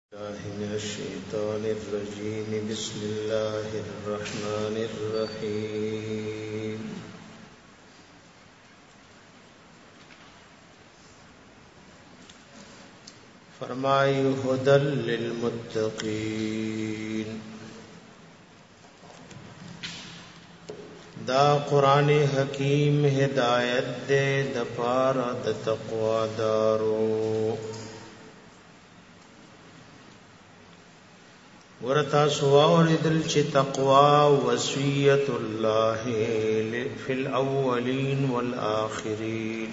الله من الشيطان الرجيم بسم الله الرحمن الرحيم فرمائے هدى للمتقين دا قرآن حکیم ہدایت دے دپارا د تقوی دارو ورتا سوا اوریدل چې تقوا وصیت الله فی الاولین والآخرین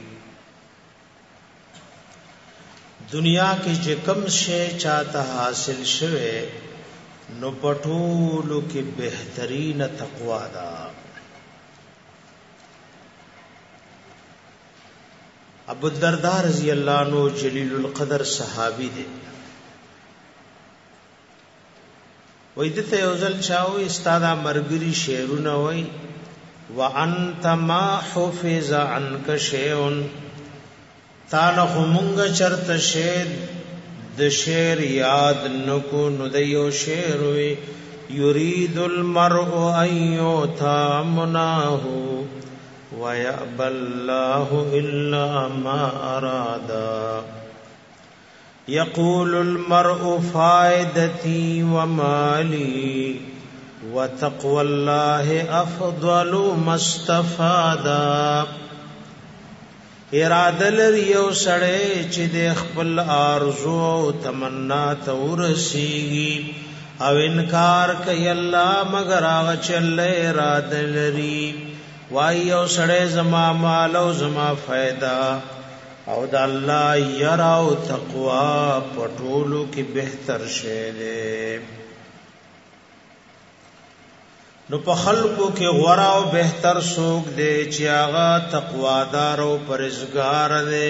دنیا کې چې کم شی چاته حاصل شوه نو پټولو کې بهترین تقوا ده. ابو الدرداء رضی اللہ عنہ جلیل القدر صحابی دے ویدته یوزل چاوی استادا مرگری شیرون وی وانت ما حفظ عنک شیعن تانخو منگ چرت شید د شیر یاد نکو ندیو شیروی یرید المرء ایو تامناہو وَيَأْبَى اللَّهُ إِلَّا مَا أَرَادَا يَقُولُ الْمَرْءُ فَائِدَتِي وَمَالِي وَتَقْوَى اللَّهِ أَفْضَلُ مَا اسْتَفَادَا اراده لري او سړی چې د خپل ارزو او تمنا ته ورسیږي او انکار کوي الله مگر هغه چې اراده لري وای او سړی زما مال او زما فائدہ او د الله یرا او تقوا پټولو کې بهتر شی دی. نو په خلقو کې غورا او بهتر څوک دی چې هغه تقوا دار او پرهیزګار دی.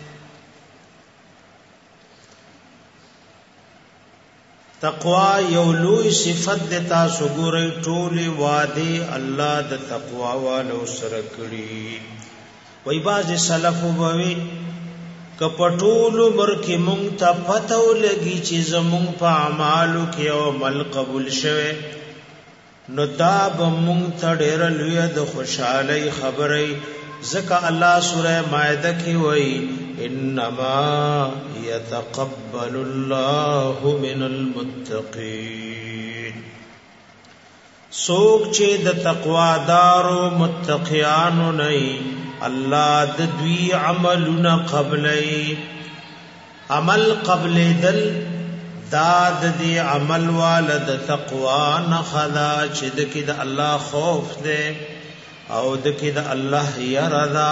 تقوا یو لوی صفت د تاسو ګورئ ټولي وادي الله د تقوا والو سره کړی. وای باز سلف وبوي کپټول مرکه مونږ ته پته ولګي چې زمونږ په اعمالو کې او عمل قبول شوه نو دا به مونږ ته ډېر لوی د خوشحالي خبره زکه الله سوره مائده کې وای انما يتقبل الله من المتقين سوک چې د تقوا دارو متقیانو نه الله د دوی عملونه قبلای عمل قبل دل داد دی عمل والد تقوا نه خدا چې د کې د الله خوف دے او د کې د الله یرا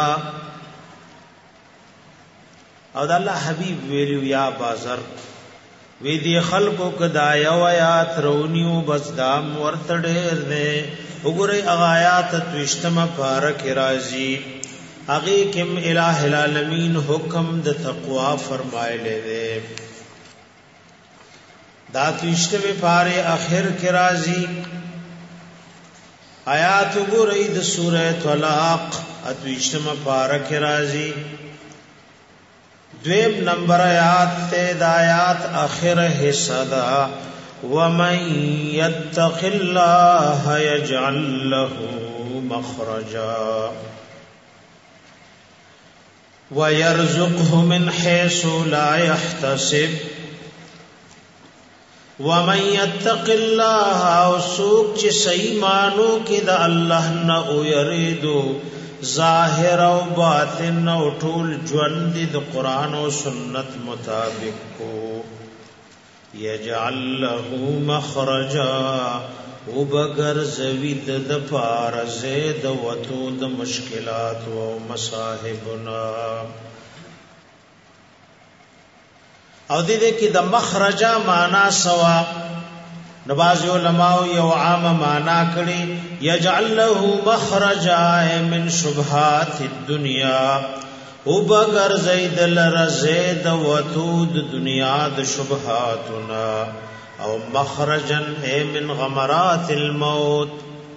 او د الله حبیب ویلو یا بازر وی دی خلقو کدا یو آیات رونیو بس دام ورته ډېر نه وګورئ آیات توشتمه پارک راضی اغه کم الہ العالمین حکم د تقوا فرمایله دے دا توشتمه پاره اخر کې راضی آیات وګورئ د سوره طلاق اتوشتمه پارک راضی دویم نمبر آیات تے دایات آخر حصہ دا وَمَن يَتَّقِ اللَّهَ يَجْعَل لَّهُ مَخْرَجًا وَيَرْزُقْهُ مِنْ حَيْثُ لَا يَحْتَسِبُ وَمَن يَتَّقِ اللَّهَ وَسُوق چ سیمانو کې د الله نه او یریدو ظاهر او باطن او ټول ژوند د قران او سنت مطابق کو یجعل له مخرجا وبغر زوید د پار زید وتو د مشکلات او مصاحبنا او دې کې د مخرجا معنا سوا نباز علماء یو عام معنا کړي یجعل له مخرجا من شبهات الدنيا وبغر زید لرزید وتود دنیا د شبهاتنا او مخرجا من غمرات الموت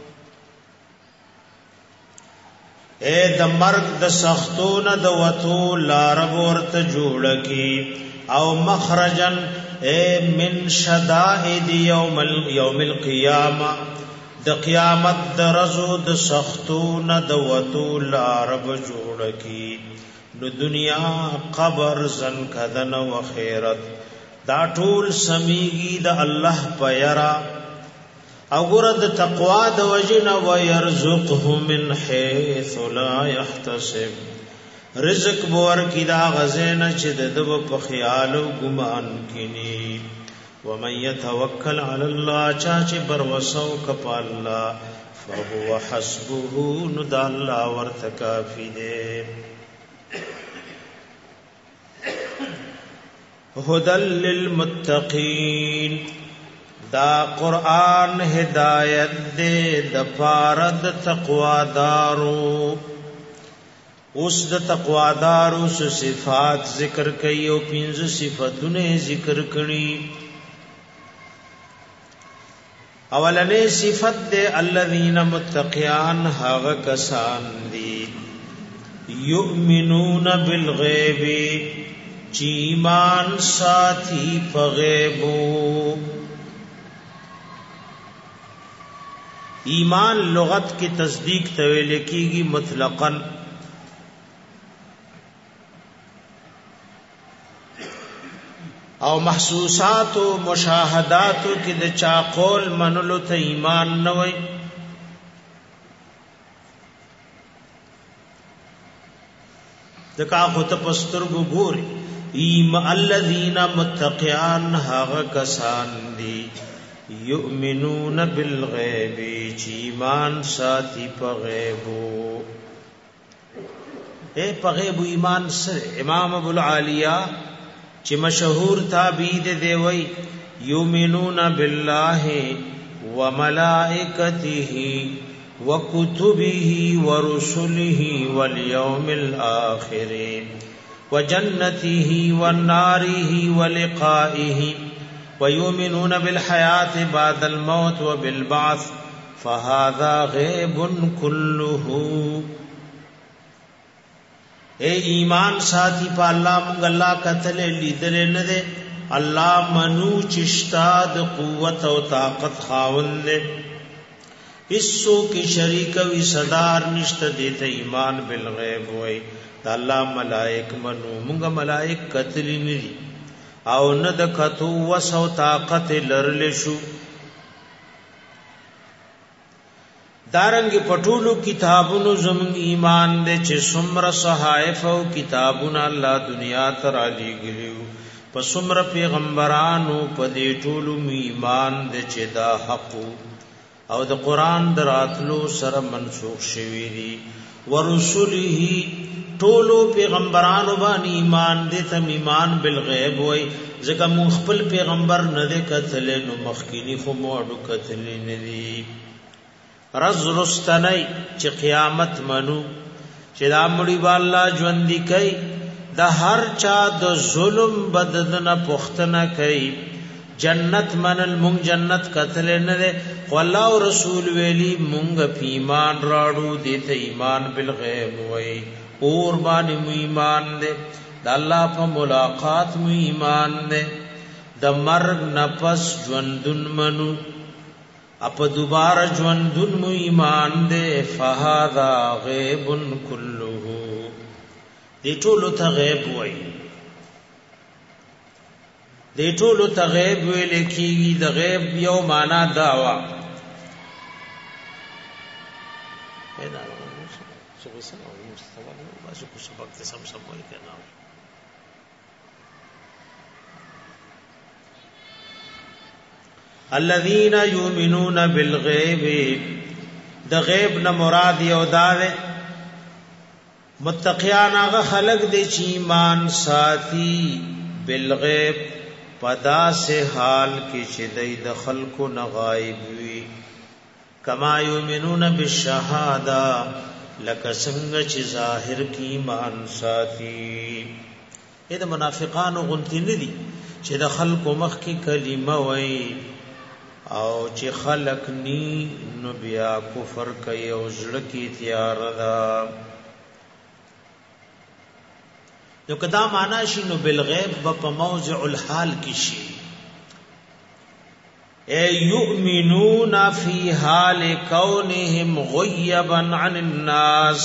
د مرګ د سختونه د وتو لار ورته جوړ کی او مخرجا من شدائد یوم القیامه د قیامت درزو د سختون د وتو لارب جوړ کی نو دنیا قبر زن کدن و خیرت دا ټول سمیږي د الله پیرا او ګرد تقوا د وجنا و يرزقه من حيث لا يحتسب رزق بور کی دا غزنه چې د په خیال او ګمان کینی ومن يتوکل علی الله چا چې بر وسو کپ الله فهو حسبه ند الله ورته کافی دی هدل للمتقین دا قرآن ہدایت دے د پارد تقوادارو اس د تقوادارو سو صفات ذکر کئی او پینز صفتونه ذکر کړي اولنے صفت دے الذین متقیان هاغ کسان دی یؤمنون بالغیب چی ایمان ساتھی پغیبو ایمان لغت کی تصدیق تویل کیگی مطلقاً او محسوسات و مشاہدات کی د چا قول منلو ته ایمان نه وای دکا خو ته پستر ګوري الذین متقیان هغه کسان دی یؤمنون بالغیب چی ایمان ساتي په غیبو په غیبو ایمان سره امام ابو العالیہ چې مشهور تابعی دی وی یؤمنون بالله وملائکته وكتبه ورسله واليوم الآخر وجنته والناره ولقائه ويؤمنون بالحياة بعد الموت وبالبعث فهذا غيب كله اے ایمان ساتھی پا اللہ منگ اللہ قتل لیدل نده اللہ منو چشتاد قوت و طاقت خاون دے اسو کی شریک وی صدار نشت دیتا ایمان بالغیب ہوئی دا اللہ ملائک منو منگا ملائک قتلی ندی او ند کتو وسو طاقت لرلشو دارنګ پټولو کتابونو زمون ایمان دې چې سمر صحائف او کتابونه الله دنیا ته را لېږلو په سمر پیغمبرانو په دې ټولو ایمان دې چې دا حق او د قران دراتلو سره منسوخ شوی دي ورسله ټولو پیغمبرانو باندې ایمان دې تم ایمان بالغیب وای ځکه مون خپل پیغمبر نه دې کتل نو مخکینی خو مو اډو کتل نه دي رز رستنی چې قیامت منو چې دا مړي والله ژوند دی کوي د هر چا د ظلم بددنه پختنه کوي جنت منل مونږ جنت قتل نه ده والله او رسول ویلی مونږ ایمان راړو دته ایمان بالغیب وای اور باندې مو ایمان ده د الله په ملاقات مو ایمان ده د مرګ نفس ژوندون منو اپ دوباره ژوندون مو ایمان دے فهذا غیب كله دې ټولو ته غیب وای دې ټولو ته غیب ویل کیږي د غیب یو معنا داوا پیدا څه څه او مستوى باسو کو سبق ته سم وای کنه الذين يؤمنون بالغيب د غیب نه مراد یو داوه متقیان هغه خلق دي چې ایمان ساتي بالغیب پدا سے حال کې چې د خلقو نه غایب وي کما یؤمنون بالشهاده لکه څنګه چې ظاهر کې ایمان ساتي دا منافقانو غنتی نه دي چې د خلقو مخ کې کلمه وایي او چې خلق نی نو بیا کفر کوي او زړه کې تیار ده یو کدا معنا شي نو بالغیب په موضع الحال کې شي اے یؤمنون فی حال کونہم غیبا عن الناس،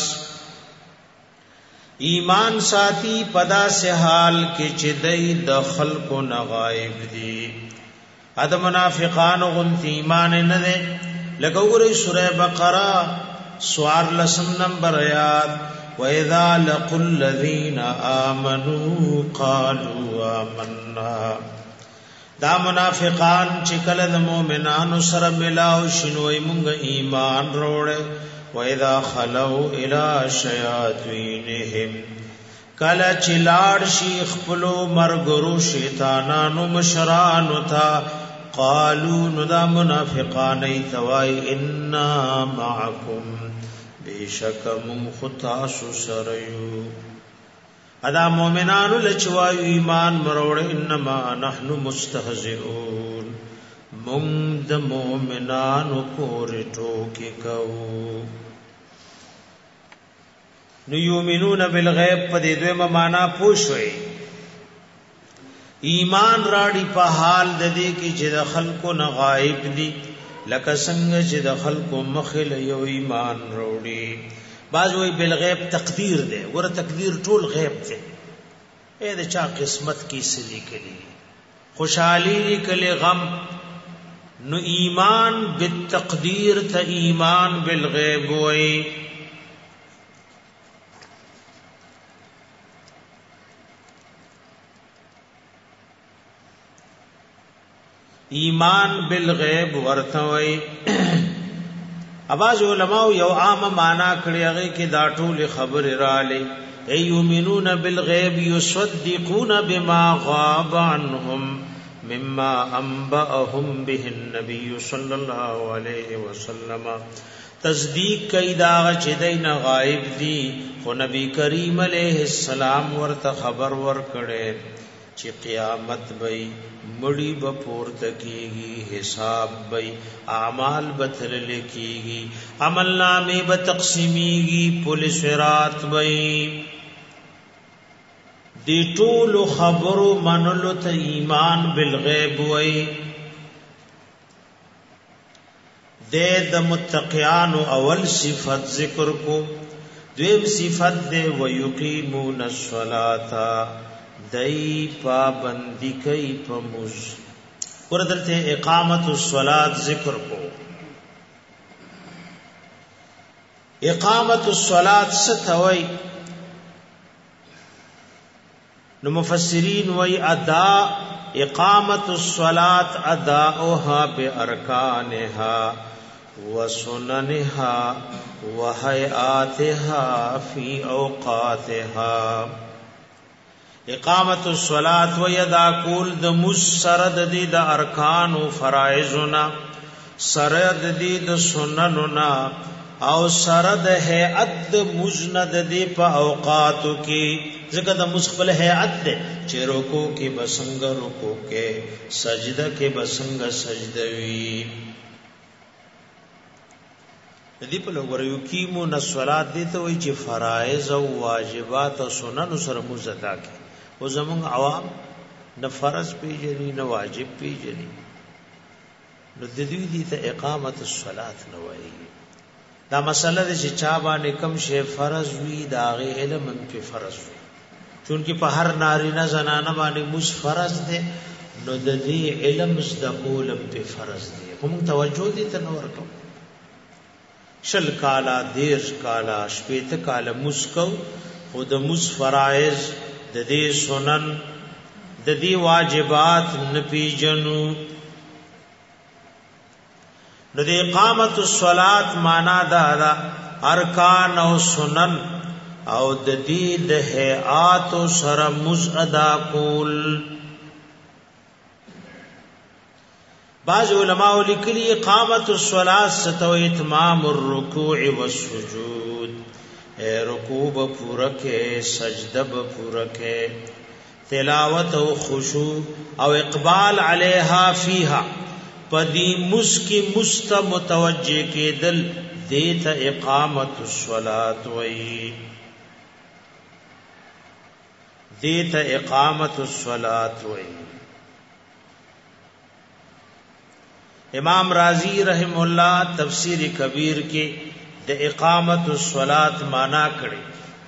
ایمان ساتي پدا سے حال کې چې دای د خلقو نه غایب دي. اد منافقان غنتی ایمان نه ده. لکه وګورئ سورہ بقرہ سوار لسم نمبر آیات، وَإِذَا لَقُوا الَّذِينَ آمَنُوا قَالُوا آمَنَّا. دا منافقان چې کله د مؤمنانو سره ملاو شنوي مونږ ایمان وروړي. وَإِذَا خَلَوْا إِلَى شَيَاطِينِهِمْ، کله چې لاړ شي خپلو مرګرو شیطانانو مشرانو ته، قالوا ندا منافقان ایتوای انا معکم، بیشک من خطاسو سریو. ادا مومنانو لچوایو ایمان مروڑ انما نحن مستهزئون، من د مومنانو پوری ټوکی کو. نو یؤمنون بالغیب په دې دویمه معنا پوښوي، ایمان راړي په حال د دې کې چې د خلکو نه غایب دي، لکه څنګه چې د خلکو مخل یو ایمان وروړي. بعض وی بالغیب تقدیر ده، ور تقدیر ټول غیب ده. اې د چا قسمت کې سلی کلی خوشحالی کلی غم. نو ایمان بالتقدیر ته ایمان بالغیب وی. ایمان بالغیب ورتوي. اباظ علماء یو عام معنا کړی هغه کې دا ټول خبر رااله. ایؤمنون بالغیب یصدقون بما غاب عنهم مما انبأهم به النبي صلی الله علیه وسلم. تصدیق کوي دا چې دین غایب دي، خو نبی کریم علیه السلام ورته خبر ورکړي چې قیامت وي، مړی به پورته کیږي، حساب وي، اعمال به ترل کیږي، عمل نامې به تقسیمیږي، پل صراط وي. دی ټول خبرو منلو ته ایمان بالغیب وي. د متقیانو اول صفت ذکر کو، دویم صفت دے ویقیمون الصلاة، دای پابندی کوي په موږ. ورته اقامت الصلاة ذکر کو. اقامت الصلاة ستوي. نو مفسرین وی ادا اقامت الصلاة اداؤها بارکانها وسننها وهيئاتها في اوقاتها. اقامت الصلاة و یدا کول د مسرد دی د ارکان او فرائضنا، سرد دی د سنننا، او سرد هيئت د مجند دی په اوقاتو کې. ځکه د مسخل هيئت دی چې رکوع کې بسنګ رکوع کې، سجده کې بسنګ سجده وی. دې په لور یو کیمو نصلات دي ته وی چې فرائض او واجبات او سنن سره مزدا کې. او زمون عوام نه فرض پیژني نه واجب پیژني، نو د دې دي ته اقامت الصلاة نه وایي. دا مسله د چې چا باندې کم شی فرض وي دا غي علم په فرض وي، چونکی په هر نارینه زنانه باندې مس فرض ده، نو د دې علم زده کول په فرض دي. هم توجه دي ته نور کو. شل کالا دیرش کالا شپیت کالا مسکو، خود مس فرائض د دې سنن د دې واجبات نپیجنو. نو د اقامت الصلاة معنا دا ارکان او سنن او د دې د هيئات سره مزدا کول. بعض علماء لیکلي اقامت الصلاة ستو اتمام الرکوع والسجود، رکوع به پورا کې، سجده به پورا کې، تلاوت او خشوع او اقبال علیها فیها، پدی مسکی مست متوجه کېدل دیتا اقامت الصلاة وی. دیتا اقامت الصلاة وی. امام رازی رحم الله تفسیر کبیر کې د اقامت الصلاۃ معنا کړي.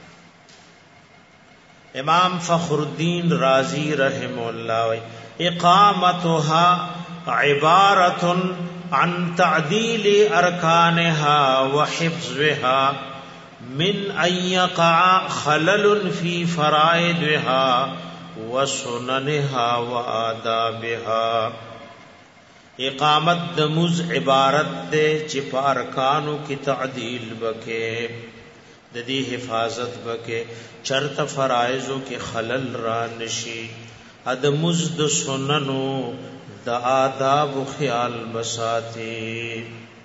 امام فخر الدین رازی رحم الله اقامتها عبارة عن تعديل أركانها وحفظها من أن يقع خلل في فرائضها وسننها وآدابها. اقامت دمز عبارت دے چې په ارکانو کې تعدیل بکې، د دې حفاظت بکې، چرته فرایضو کې خلل را نشي، ادمز د سننو د آداب خیال بساتی.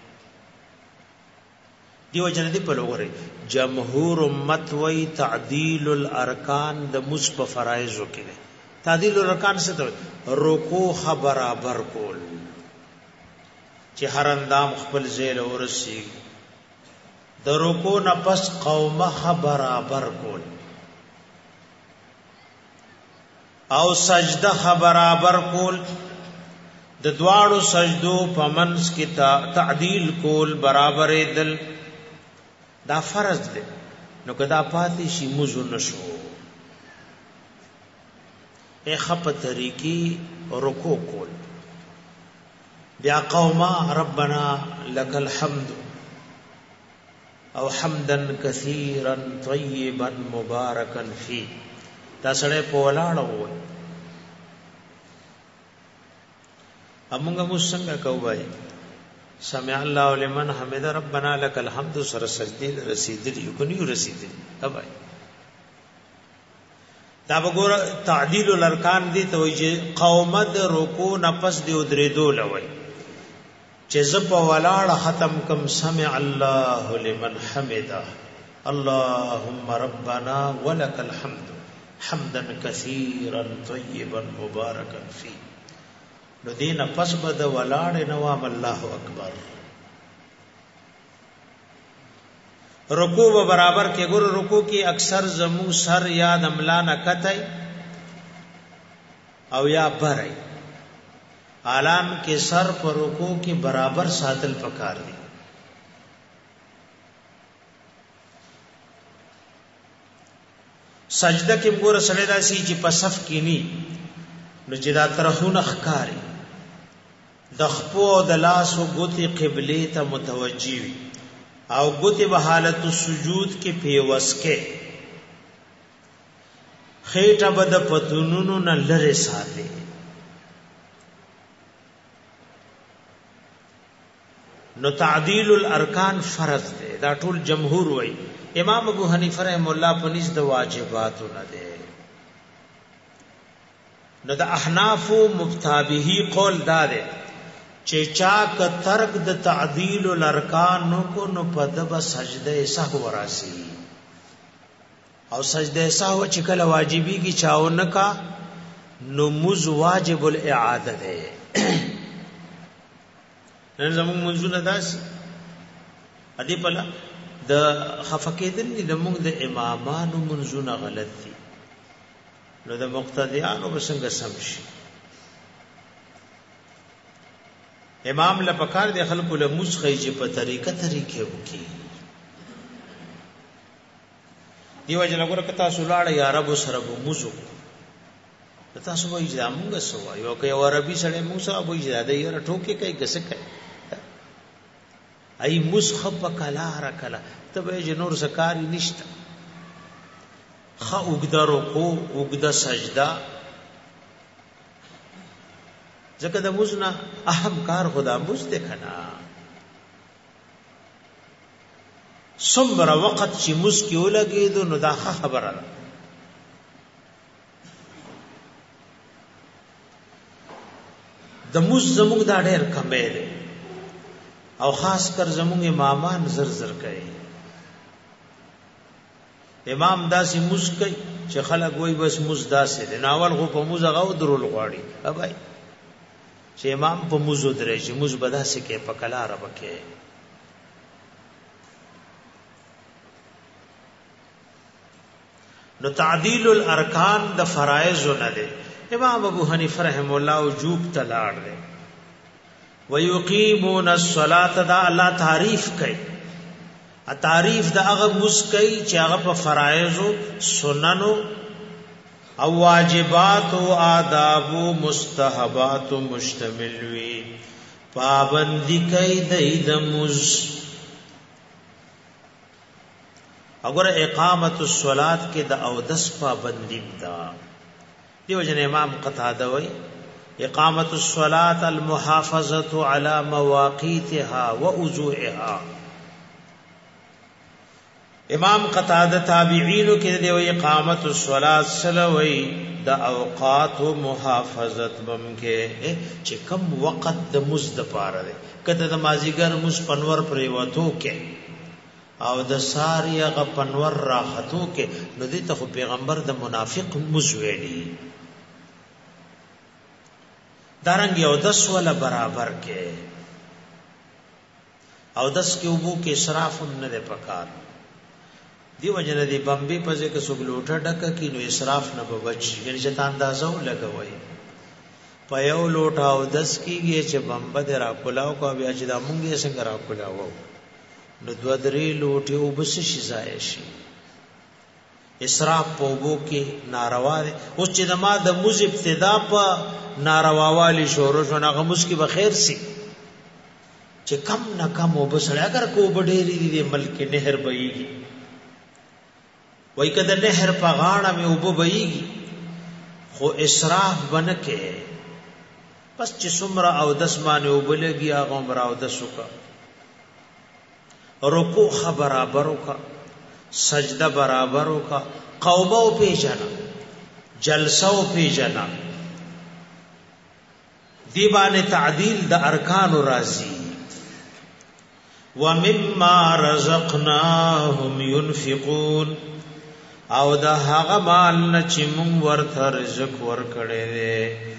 دیو جن دی په لوګره جمهور امت وی تعدیل الارکان د مز په فرایضو کې. تعدیل الارکان څه ته؟ رکوع برابر کول، چې هر اندام خپل ځای له ورسی، د رکوع نه پس قومه برابر کول، او سجده برابر کول، د دواړو سجدو په منځ کې تعدیل کول، برابر دل، دا فرض دی. نو کدا پاتې شي موزو نشو خپ طریقې رکوع کول، بیا قوما ربنا لك الحمد او حمدا كثيرا طيبا مباركا فيه. دا سړی په ولاړه وای امونگا موسنگا کو بھائی سمع اللہ لمن حمد ربنا لك الحمد سر سجدی رسیدلی کنیو رسیدلی بھائی دا بگور تعدیل الارکان دی تو قومد رکو نفس دی ادریدو لوئی چیز پا ولاړ ختم کم سمع اللہ لمن حمد اللهم ربنا ولك الحمد حمدا كثيرا طيبا مباركا فيه. نو دین پس بد ولاړ نوام الله اکبر. رکوع برابر کې ګور رکوع کې اکثر زمو سر یا دملا نه کتای او یا برای عالم کې سر پر رکوع کې برابر ساتل پکار دي. سجده کې ګور سړی داسي چې په صف کې ني نو چې دا طرفونه ښکاری، د خپو د لاس او ګوتی قبله ته متوجي وي او ګوتی په حالت سجود کې پیوسکه، خېټه بد پتونونو نه لره ساتي. نو تعدیل الارکان فرض دی، دا ټول جمهور وای. امام ابو حنیفه رحم الله پنځ د واجباتو نه دی. نو د احناف مفتابهی قول دا دی چې چا ک ترک د تعدیل الارکان کو نو پدب سجده سهو راسي، او سجده سهو چې کله واجبی کی چاو نه کا نو مز واجب الاعاده ده. نن زموږ منځونه داسي ادي پلا د خفقیدل د موږ د امامانو منځونه غلط دي، نو د مقتدیانو بسنګ سم شي. امام لپکار د خلکو له مسخې چې په طریقې وکي. دیو جن وګوره کتا سولاړ یا عرب سره موزو کتا سو وایي چې موږ سو یو کوي عربي سره موږ سو وایي چې دا یې ټوکې کوي ګسکه ای مسخب کلا رکلا تبه جنور سکاری نشتا خا وګدا رکوع وګدا سجدا ځکه د موزنا اهم کار خدا موز ته کنا صبر وقت چې موز کې ولګېدو نو دا خبره ده. د موز زموږ دا ډېر کمې ده او خاص کر زموږ امامان زر زر کوي. امام داسې موز کوي چې خلک وای بس موز داسې ده، ناول خو په موز هغه درول غواړي ابای چې امام په موزو درې چې موز بداسه کې په کلا رب کې. نو تعدیل الارکان د فرائض نه ده. امام ابو حنیفه رحم الله وجوب تلاړ ده، ويقيمون الصلاة دا الله تعریف کوي تعریف دا هغه مسکی چې هغه په فرایض او سننو او واجبات او آداب او مستحبات مشتمل وي پابندی کوي د مز اگر اقامت الصلاة کې د او دس پابندی دا دیو جن امام قتاده وی اقامت الصلاة المحافظة على مواقیتها ووضوءها. امام قتاده تابعینو کې دی وی اقامت الصلاة سلوی د اوقات محافظت بم کې چې کم وخت د مزد پاره ده کته د مازیګر مز پنور پرې وته کې او د ساریا غ پنور راحتو کې نو دې ته پیغمبر د منافق مزویلی دارنګ یو 10 ولا برابر کې او 10 کې وبو کې اسراف نه ده پکار دیو جن دی بمبي پځه کې سګلوټه ډکه کې نو اسراف نه بچ یعنی چې تا اندازو لګوي پيو لوټا او 10 کېږي چې بمب دې را کولاو کو بیا چې د مونږه څنګه را کولاو نو دو درې لوټي او بس شي ځای شي اسراف په وبو کې ناروا دي اوس چې د ما د موز ابتدا په نارواوالي شروع شو هغه موس کې به خیر سي چې کم نه کم وبسړ اگر کو بډېری دي ملک نهر بېږي وای کده نهر په غاړه مې وب بېږي خو اسراف بنکه پس چې سمرا او 10 باندې وبلګي هغه عمر او 10 کا رکوع برابر کا سجدہ برابر کا قومو پی جنا جلسو پی جنا دیبان تعدیل د ارکان راضی ومما رزقناهم ينفقون او د هغه مال نه چې مونږ ورته رزق ورکړې دي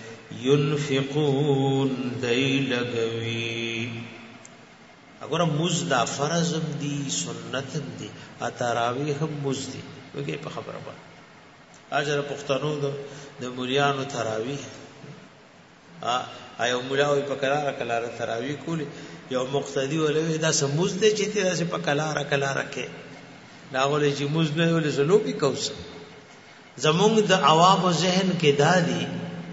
ينفقون دای لګوي اگر موز دا فرضم دی سنتم دی اتراوی هم موز دی وګي په خبره باندې اجر پښتنو د مليانو تراوی ایو مولاوی په کلاره تراوی کولی یو مقتدی ولوي دا سموز دی چې دا په کلاره کې ناغله چې موز نه ولې زلو به کوس زمونږ د عوام ذهن کې دادی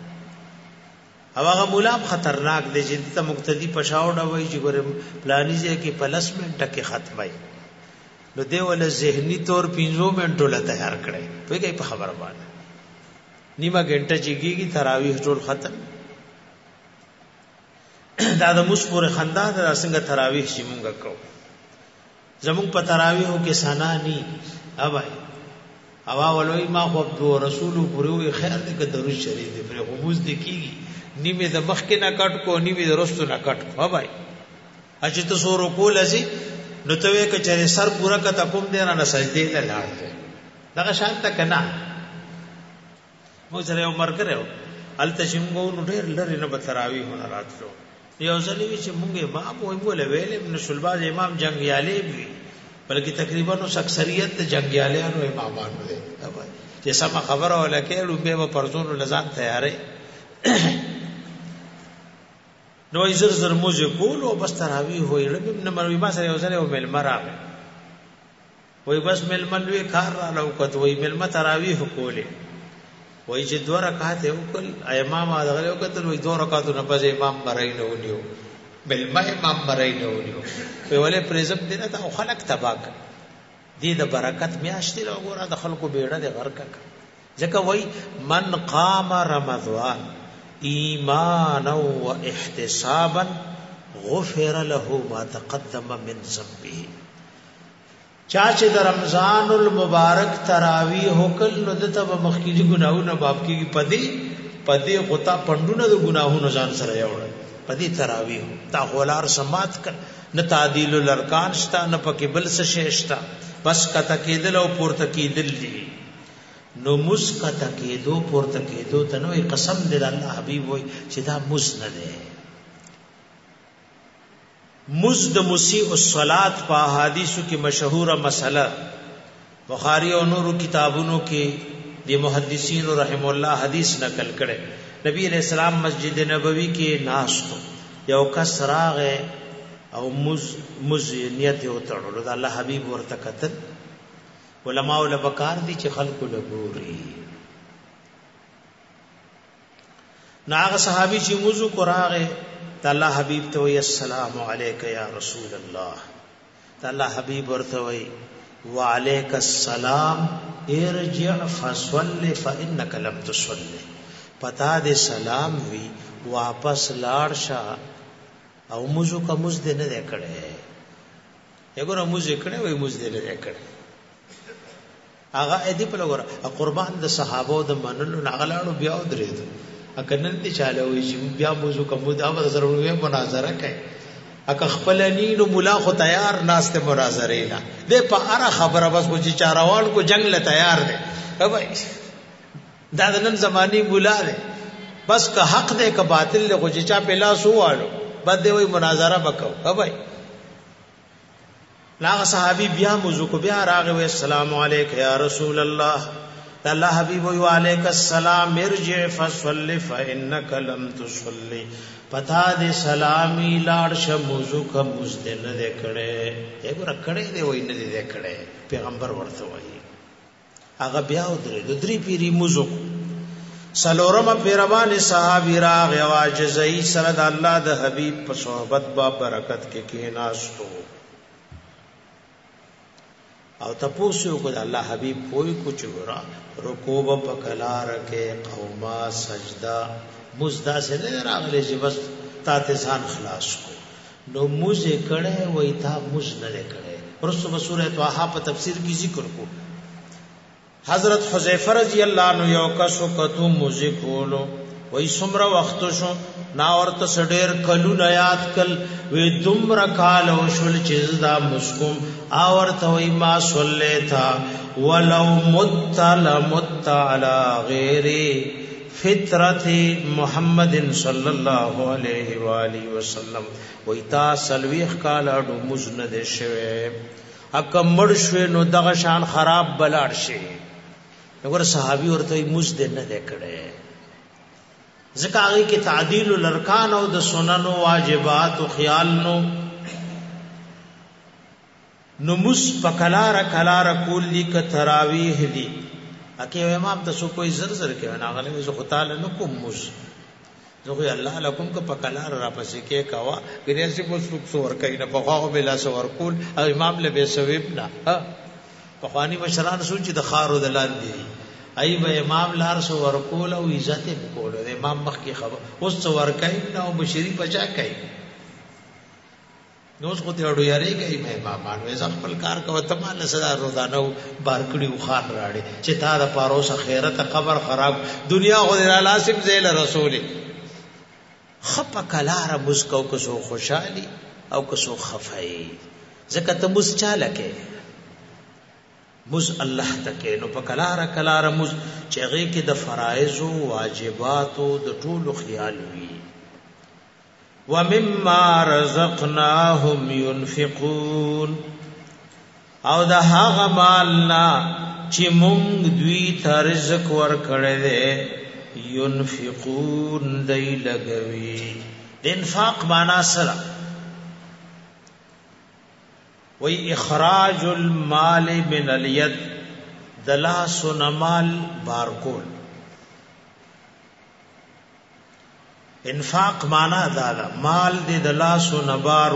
هغه مولاب خطرناک دی چې ته مقتدی پښاوډه وای چې ګور پلانیزه کې پلسمنټ کې ختمای نو دی ول ذهنی طور 15 منټو له تیار کړي وایي په خبره باندې نیمه غنټه چېږي تراویح ټول ختم دا د مشپور خندا د څنګه تراویح چې مونږ کو زمونږ په تراویحو کې سنا ني اوای اوا ولوي ما خو رسول پرو خیر دې کې درود شریف دې پر غوز دې کیږي نیمه د مخ کې نه کټ کو نیمه د رستو نه کټ کو بھائی اجه تو سو رکوع لذي نو ته وې کچره سر پورا کته کوم دې نه سجدي ته لاړ دغه شانت کنا مو سره عمر کړو ال تشمغو نو ډېر لری نه بتراوی هونه راتلو یو ځلې چې مونږه ما په ویل ویلې ابن شلباز امام جنگیاله وی بلکې تقریبا نو اکثریت جنگیالانو امامانو دي چې سم خبره ولکه لوبه په پرزون لزان تیارې نو زر زر موزه کول او بس تراوی وې ابن مروي ما سره وزره او مل مرا وې بس مل ملوي کار را لو کته وې مل ما تراوی کوله وې چې 2 رکعات وکړ امام هغه وکړل وې 2 رکعاتو نه پځ امام برای نه ونیو بل ما امام برای نه ونیو په ولې پرېزم دینه ته خلق تباک دې د برکت میاشتې وګوره د خلکو بیړه د غرق ځکه وې من قام رمضان ایمانا و احتسابا غفر له ما تقدم من ذنبه چاچه د رمضان المبارک تراوی هوکل نو دته مخکې ګناہوں باب کې پدې غتا پندونه د ګناہوں ځان سره یوړل پدې تراوی تا غولار سمات ک نه تعدیل الارکان شتا نه پکې بل څه شېشتا بس کته کېدل او پورته کېدل دي نو مسکته کېدو پورته کېدو ته نو قسم دې الله حبيب وای چې دا مسند ده مزد مسیء الصلاۃ په حدیثو کې مشهوره مسله بخاری او نورو کتابونو کې د محدثین رحم الله حدیث نقل کړي نبی علیہ السلام مسجد نبوی کې ناس تو یو کس راغه او مز نیت یو تړلو د الله حبیب ورته کتل علماء له بکار دي چې خلکو له ګوري ناغه صحابي چې وضو کو راغه د الله حبیب ته وی السلام علیک یا رسول الله د الله حبیب ورته وی وعلیک السلام ارجع فصلی فانک لم تصلی پتا دې سلام وی واپس لاړ شه او موزو کا موز دې نه کړي یګور موز یې کړي وای موز دې نه کړي هغه دې په لور قربان د صحابه د منلو نغلاړو بیا درې اکنن دې چاله وي چې بیا موزو کا موز دا ضروري مناظره کوي اک خپلنینو مولا خو تیار ناشته مناظره نه دې په اره خبره بس کو چې چاروان کو جنگ له تیار دي وای دا د نن زماني مولا دی بس که حق دی که باطل دی خو چې چا په لاس ووالو بد دی وای مناظره وکاو وای لاغه صحابي بیا موضوع کو بیا راغه وای السلام علیک یا رسول الله الله حبیب وی علیک السلام ارجع فصلی فانک لم تصلی پتا دې سلامي لاړ شه موضوع کا مزد نه دکړې یګور کړې دی وای نه دی دکړې پیغمبر ورته وای هغه بیا درې پیری موضوع سلورم پیروان صحابی راغ واجزئی سره د الله د حبیب په صحبت با برکت کې کېناستو او تاسو کو د الله حبیب کوئی کچھ ورا رکوع په کلار کې قوما سجدا مزدا سے نه راغلي چې بس تاسو ځان خلاص کو نو موزه کړه وای تا موز نه کړه ورسره سورۃ طه په تفسیر کې ذکر کو حضرت حذیفه رضی الله عنه یو کسو کتو موزیک کولو وای سمره وخت شو نا ورته سډیر کلو نیات کل وی دمر کال او شول چیز دا مسکم اورته وای ما صلی تھا ولو مت علی غیر فطرت محمد صلی الله علیه و آله وسلم وای تا سلویخ کال اډو مزند شوه اکه مړ شوه نو دغه شان خراب بلاړ شي نور صحابي ورته موږ دې نه دکړې ځکه هغه کې تعدیل الارکان او د سنن او واجبات او خیال نو مس پکلار کلار کول لیک تراویح دی اکه امام تاسو کوئی زر زر کې نه غلې زه خدای له کوم موږ زه الله لكم که پکلار را پسې کې کوا ګریاسي مو څور کوي نه په خواغه بلا سور کول او امام له به ثواب نه پخوانی مشران سوچ د خارو د لاندې ای به امام لار سو ورکول او عزت کول د امام مخ کی خبر اوس سو ورکای نه او بشری بچا کای نو اوس کو ته اړو یاري کوي به امامان وې خپل کار کوي ته مال صدا روزانه بارکړي وخان راړي چې تا د پاروس خیرت قبر خراب دنیا غو لازم زیل رسول خپ کلار مسکو کو سو خوشالي او کو سو خفای زکه ته مس چاله کې مز الله تکې نو په کلار مز چغې کې د فرایض او واجبات او د ټولو خیال وی ومما رزقناهم ينفقون او د هغه مالنا چې مونږ دوی ته رزق ورکړې ده ينفقون دای لګوي د انفاق معنا سره وی اخراج المال من الید دلاس نمال بارکول انفاق مانا دادا مال دی دلاس نبار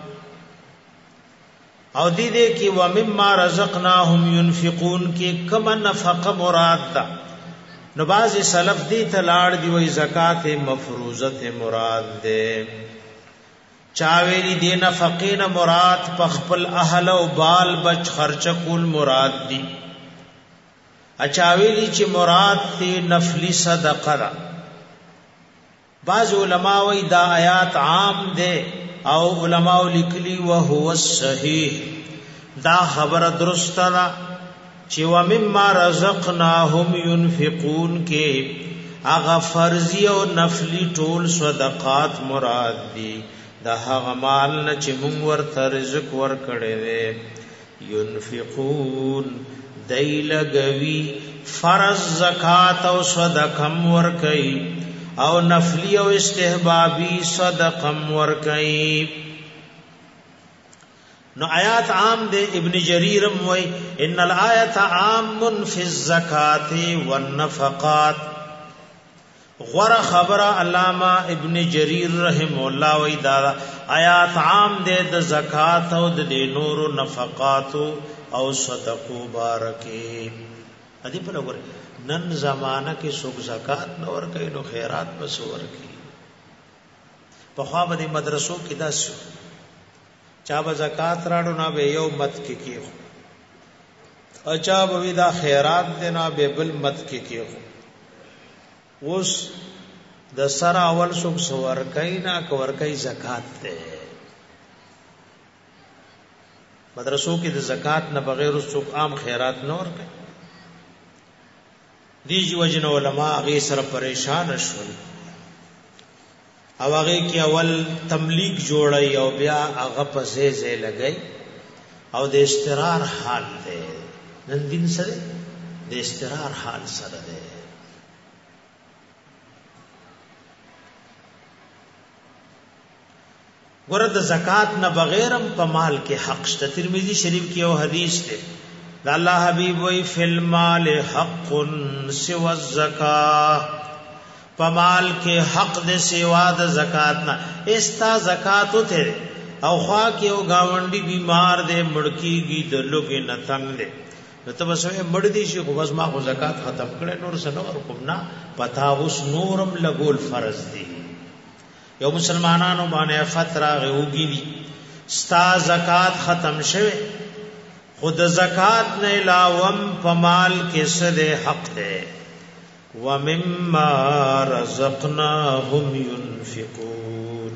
او دی دے کی ومما رزقناهم ينفقون کی کم نفق مراد دا نباز سلف دی تلاړ دی وی زکات مفروضه مراد دے چاویلی دی نفقین مراد پخپل اهل او بال بچ خرچ کول مراد دی اچاویلی چې مراد تی نفلی صدقه دا بعض علماء وی دا آیات عام دے او علماء لکلی وهو الصحیح دا خبر درست دا چې ومما رزقناهم ينفقون کې اغا فرضی او نفلی ټول صدقات مراد دی دا هغه مال نه چې موږ ورته رزق ورکړې ده ينفقون دای لګوي فرض زکات او صدقه ورکړي او نفلی او استحبابی صدقم ورکئی. نو آیات عام دے. ابن جریرم وی ان الآیت عام فی الزکاة والنفقات. غور خبر علامہ ابن جریر رحم اللہ وی دا آیات عام دے د زکات او د نور نفقات او صدقو بارکی. ادی په لور نن زمانہ کې څوک زکات نور کوي نو خیرات بس ورکی. په خوا باندې مدرسو کې داسو چا به زکات راړو نه به یو مت کې کیو، اچا به دا خیرات دینا به بل مت کې کیو. اوس د سر اول څوک سور کوي نه کور کوي زکات ته. مدرسو کې د زکات نه بغیر څوک عام خیرات نور کوي. دیجی وجن علماء هغه سره پریشان شول او هغه کې اول تملیک جوړي او بیا هغه په زې لګي او د استقرار حال ده. نن دین سره د استقرار حال سره ده. ورته زکات نه بغیرم په مال کې حق شته. ترمذی شریف کې یو حدیث ده دا الله حبیب وی فی المال حق سوى الزکاة. په مال کې حق دې سوا د زکات نه. استا زکات ته او خوا کې او گاونډي بیمار دې مړکیږي د لوګي نه تنگ دې نو ته بس مړ دي شي خو بس ما خو زکات ختم کړي نور سنور کوم نه پتا اوس نورم لګول فرض دي. یو مسلمانانو باندې فتره غوږی ستا زکات ختم شوه خود زکات نه علاوه په مال کې سده حق ده. ومما رزقناهم ينفقون.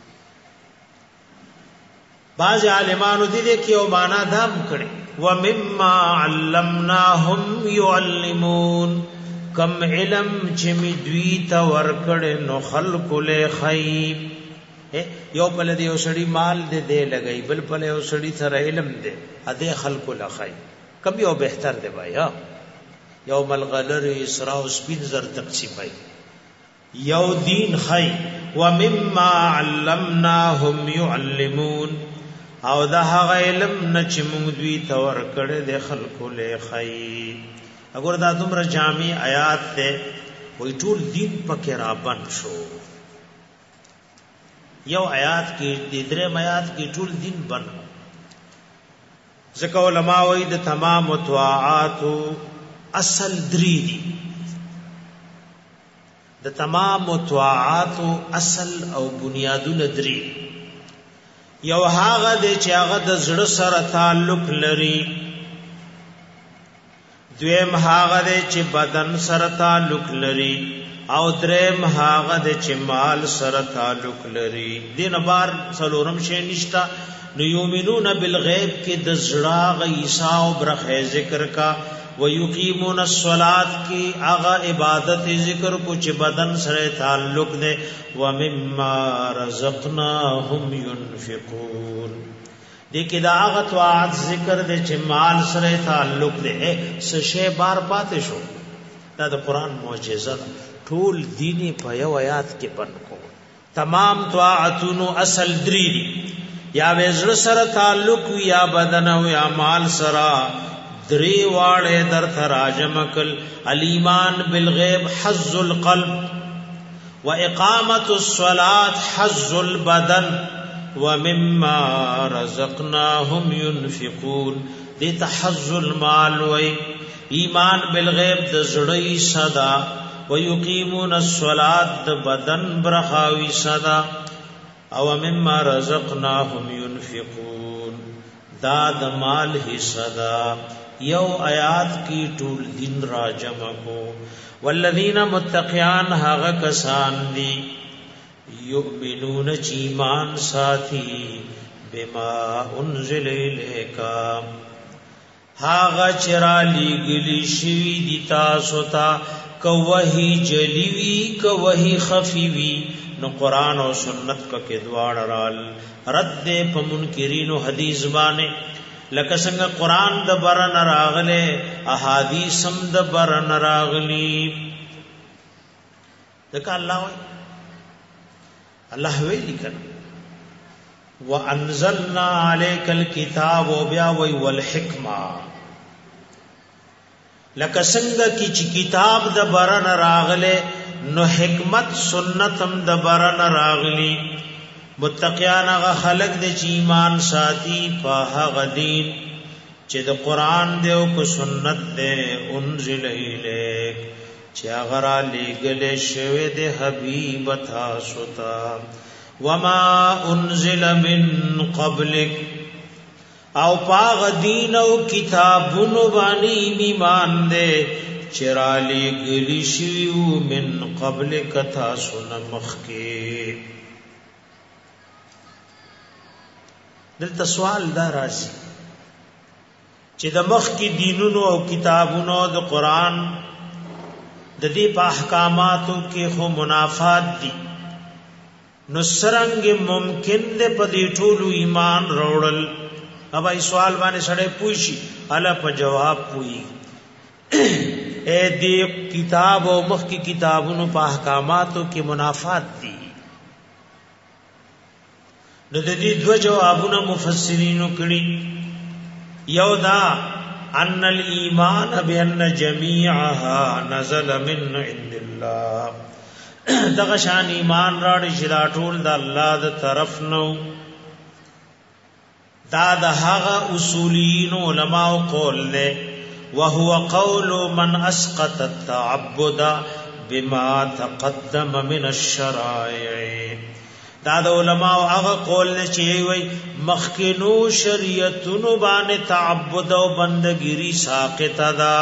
بعض عالمانو دې کې او معنا دام کړي ومما علمناهم يعلمون. کم علم چې می دوی ته ورکړې نو خلق له خیب. یو په لدی یو سړی مال دې دې لګي بل په یو سړی سره علم دې اده خلق له خیب. کم یو بهتر دی بیا یو ملغلر اسراء او سپین زر تقسیمای یو دین خی. ومما علمناهم يعلمون. او دا هغه علم نه چې موږ دوی ته ورکړې د خلق له خی. اگر دا دومره جامع آیات ته وای ټول دین پکې را بند شو. یو آیات کې د درې آیات کې ټول دین بند. ځکه علماء وای د تمام طاعات اصل درې دي. د تمام طاعات اصل او بنیادونه درې. یو هغه د چې هغه د زړه سره تعلق لري. دویم هغه د چې بدن سره تعلق لري. او دریم هغه د چې مال سره تعلق لري. دین بار څلورم شی نشتا. نو یؤمنون بالغیب کې د زړه غیسا او برخه ذکر کا. ويقيمون الصلاه کی اغا عبادت ذکر کو چې بدن سره تعلق دے. ومما رزقناهم ينفقون. دیکھ دا اغا طاعت ذکر دے چې مال سره تعلق دے. سشے بار پاتې شو. دا د قران معجزه ټول دینی په یو آیات کې بند کو. تمام طاعتونو اصل درې دي. یا وزر سره تعلق یا بدن او یا مال سره. دری واړه در تراجمکل. الایمان بالغیب حظ القلب واقامت الصلاة حظ البدن ومما رزقناهم ينفقون. دې حظ المال وای. ایمان بالغیب د زړی صدا ويقيمون الصلاة د بدن برخاوي صدا. او مما رزقناهم ينفقون دا د مال حصہ دا. یو آیات کی ټول دین را جمع کو. والذین متقیان هغه کسان دی یؤمنون چې ایمان ساتي بما انزل الیکا هغه چرا لګلی شوی دی تاسو ته کو وحی جلیوی کو وحی خفیوی. نو قرآن او سنت کا کې دواړه رال رد په منکرین او حدیث باندې. لکه څنګه قرآن د برن راغله احادیث هم د برن راغلی. ځکه الله ویلي کنه وانزلنا عليك الكتاب وبیا وی والحکمه لکه څنګه چې کتاب د برن راغله نو حکمت سنت هم د برن راغلی متقیان هغه خلق د چې ایمان ساتي په هغه دین چې د قران دی او کو سنت دی انزل الیک چې هغه را لېږل شوی د حبیب تاسو ته وما انزل من قبلک او پاغ دین او کتابونو باندې ایمان دے چرالی گلی شیو من قبل کتا سن مخکی دلتا سوال دا رازی چې د مخکی دینونو او کتابونو د قرآن د دې په احکاماتو کې خو منافات دي نو سرنګ ممکن دې په دې ټولو ایمان وروړل اب ای سوال باندې سړی پوښي الا په جواب پوي اے دې کتاب او مخ کی کتابونو په احکاماتو کې منافات دي نو د دې دوه جوابونه مفسرینو کړي یو دا ان الایمان بان جميعها نزل من عند الله دغه شان ایمان راړي چې دا ټول د الله د طرف نو دا د هغه اصولین علماء قول له وهو قول من اسقط التعبد بما تقدم من الشرائع دا د علماء هغه قول له چې وي مخکینو شریعتونو باندې تعبد او بندګيري ساقط ده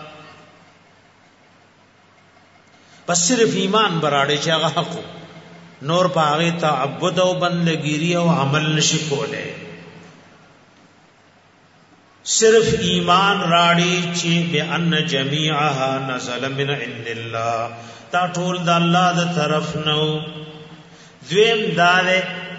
پس صرف ایمان براړي چې هغه حق نور پاغه تعبد او بندګيري او عمل نشي کوله صرف ایمان راړي چې بان جميعها نزل من عند الله تا ټول د الله د طرف نو دویم داله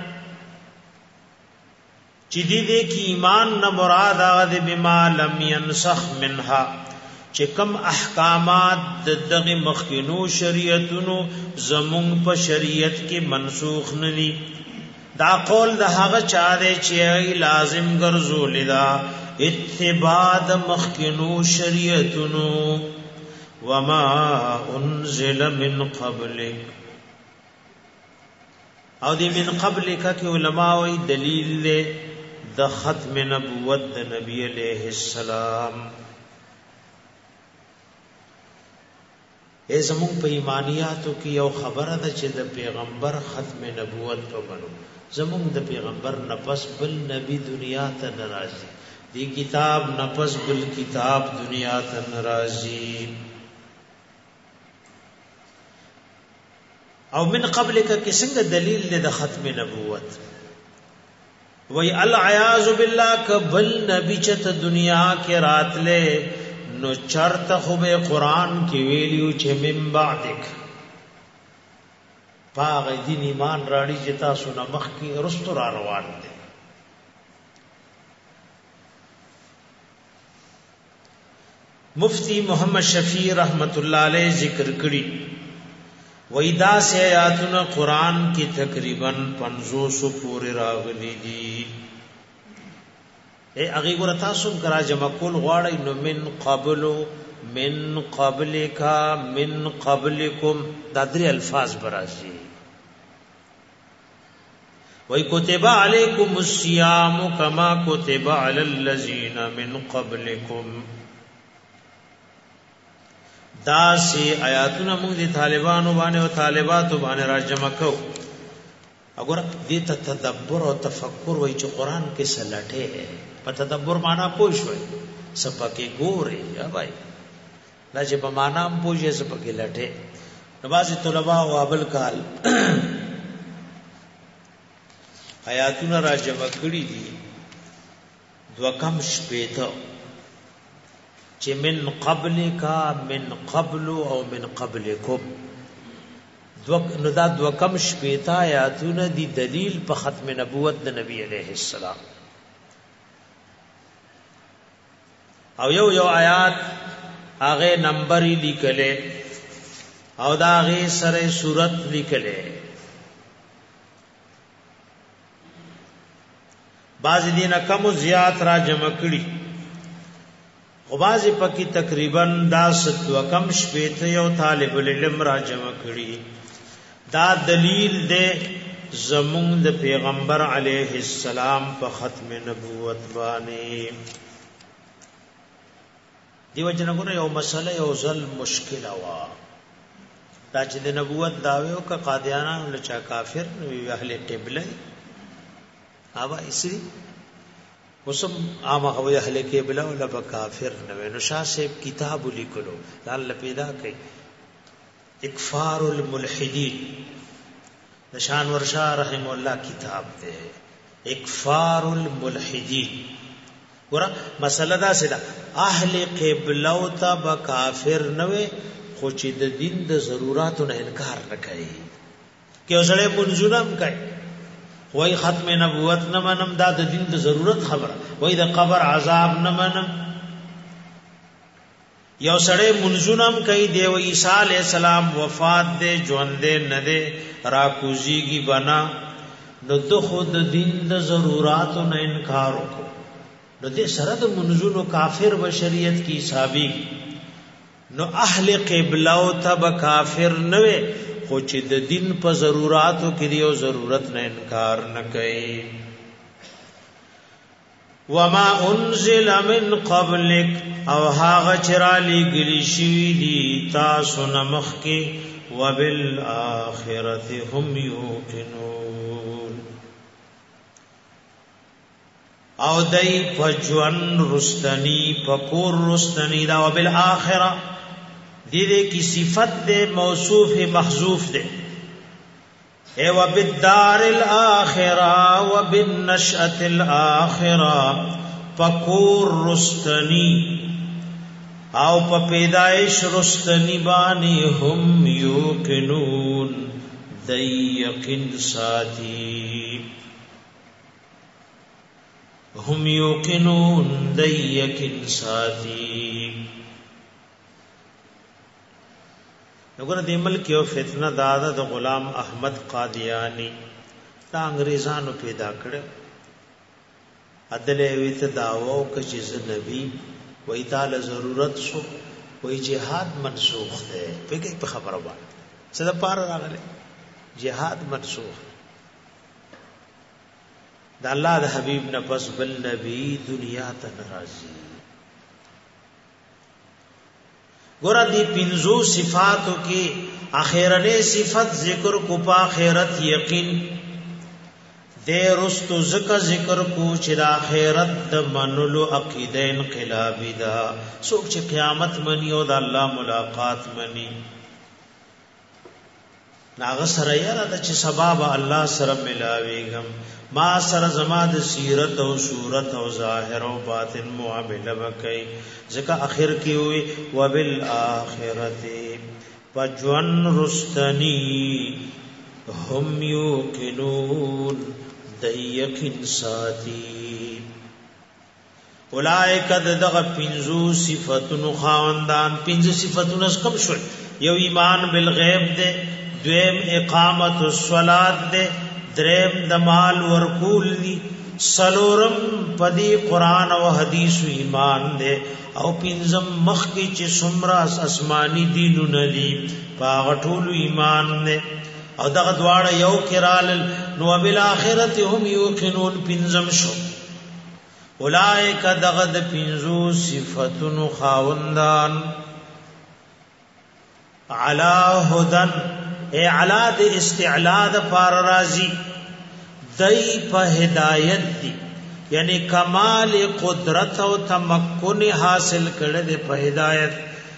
چې دې کې ایمان نه مراد هغه بما لم ينسخ منها چې کم احکامات دغه مخکینو شریعتونو زمون په شریعت کې منسوخ نه دي دا قول د هغه چا دی چې لازم ګرځول دا اتباع د مخکینو شریعتونو وما انزل من قبلک او دی من قبلک کې علماء وی دلیل له د ختم نبوت د نبی علیہ السلام زمون په ایمانیاتو کې یو خبره ده چې د پیغمبر ختم نبوت په منو زمون د پیغمبر نفس بل نبی دنیا ته ناراضي دی کتاب نفس بل کتاب دنیا ته ناراضي او من قبلک کې څنګه دلیل د ختم نبوت وی العیاذ بالله کبل نبی چت دنیا کې راتله نو چرته خو به قران کې ویلیو چې من بعدک پاغ دین ایمان راړي چې تاسو نه مخ کې رستو را روان دي مفتی محمد شفیع رحمت الله علیه ذکر کړي وېدا سے آیاتونه قران کې تقریبا 500 پورې راغلي دي اغه ګور تاسو کرا جمع کول غواړی نو من قبلک من قبلکم دا درې الفاظ براشي وای کتب علیکم الصیام کما کتب علی الذین من قبلکم دا سی آیاتونه موږ دي طالبانو باندې او طالباتو باندې راجمع کو وګوره دې ته تدبر او تفکر وای چې قران کې سلټه په تدبر معنا پوښوي سپکه ګوري یا بھائی لا چې په معنا هم پوښي سپکه لټه نوازي طلباء او ابل کال آیاتونه راجمع کړی دي دوکم شپېته چې من قبلک من قبل او من قبلکم نو دا دوکم شپېته آیاتونه دي دلیل په ختم نبوت د نبی علیہ السلام او یو آیات هغه نمبر لیکلې او دا غي سره صورت لیکلې. بعض دینه کم زیات را جمع کړي، خو بعض پکې تقریبا 10 کم شپې یو طالب العلم را جمع کړي. دا دلیل دی زمون د پیغمبر علیه السلام په ختم نبوت باندې. دیو جنګونو یو مسله یو ځل مشکله وا، دا چې د نبوت داوی او کا قادیانانو لچا کافر وی اهل قبله اوبا اسری وسم عام هو اهل قبله ولا کافر نه نو شاه صاحب کتاب لیکلو الله پیدا کړي اکفار الملحدین نشان ورشا رحم الله کتاب ده اکفار الملحدین. ګور مسله دا سدا اهل قبله او تب کافر نه وي، خو چې د دین د ضرورتونو انکار نه کوي. کې اوسړه منځونم کوي، وای ختم نبوت نه منم، دا د دین د ضرورت خبره، وای د قبر عذاب نه منم. یو سړی منځونم کوي دی و عیسی علی السلام وفات دے ژوند دے نه دے را کوزیږي بنا، نو د خود دین د ضرورتونو نه انکار وکړو، نو دې سره د منځونو کافر و شریعت کی حسابي. نو اهل قبله او تب کافر نه وي، خو چې د دین په ضرورتو کې دی او ضرورت نه انکار نه کوي. وما انزل من قبلک او هاغه چرالی گلی شوی دی تاسو نمخ کې وبالآخرة هم یوقنون او دای پجوان رستنی پکور رستنی دا وبالآخرة دیده کی صفت دے موصوف محذوف دے اے وبالدار الاخرہ وبالنشأة الاخرہ پکور رستنی او په پیدائش رستنی بانی هم یوقنون دی یقین ساتي هم یوقنون دی یقین ساتي. نګور د ملک یو فتنه دادا د غلام احمد قادیانی دا انګریزانو پیدا کړ. عدل ویت داوو کچې ز نبی وای تعالی ضرورت شو وای جهاد منسوخ ده پکې په خبره باندې څه د پار راغله جهاد منسوخ د الله د حبیب نه پس بل نبی دنیا ته ناراضي. ګور دي پنځو صفاتو کې اخیرنه صفت ذکر کو په آخرت یقین دے رستو ذکر کو چې د آخرت د منلو عقیده انقلابی دا څوک چې قیامت منی او د الله ملاقات منی ناغه سره یاره د چې سبب الله سره ملاویږم ما سره زما د سیرت او صورت او ظاهر او باطن معامله وکي ځکه اخر کې وي وبالآخرته پجوان رستنی هم یوقنون دیقین ساتي. اولائک دغه پنځو صفاتونو خواندان پنځه صفاتونو کم شول. یو ایمان بالغیب دے، دویم اقامت الصلاۃ دے، دریم د مال ورکول دی، سلورم پدی قرآن او حدیث ایمان دے، او پنځم مخ کی چې سمرا آسمانی دینونه دي پاغه ټول ایمان دے. او دغه دواړه یو کرال نو بالآخرت هم یوقنون پنځم شو. اولائک دغه د پنځو صفاتونو خاوندان علی هدن اے علی د استعلاء د پار راضی دای په هدایت دی، یعنی کمال قدرت او تمکن حاصل کړه د په هدایت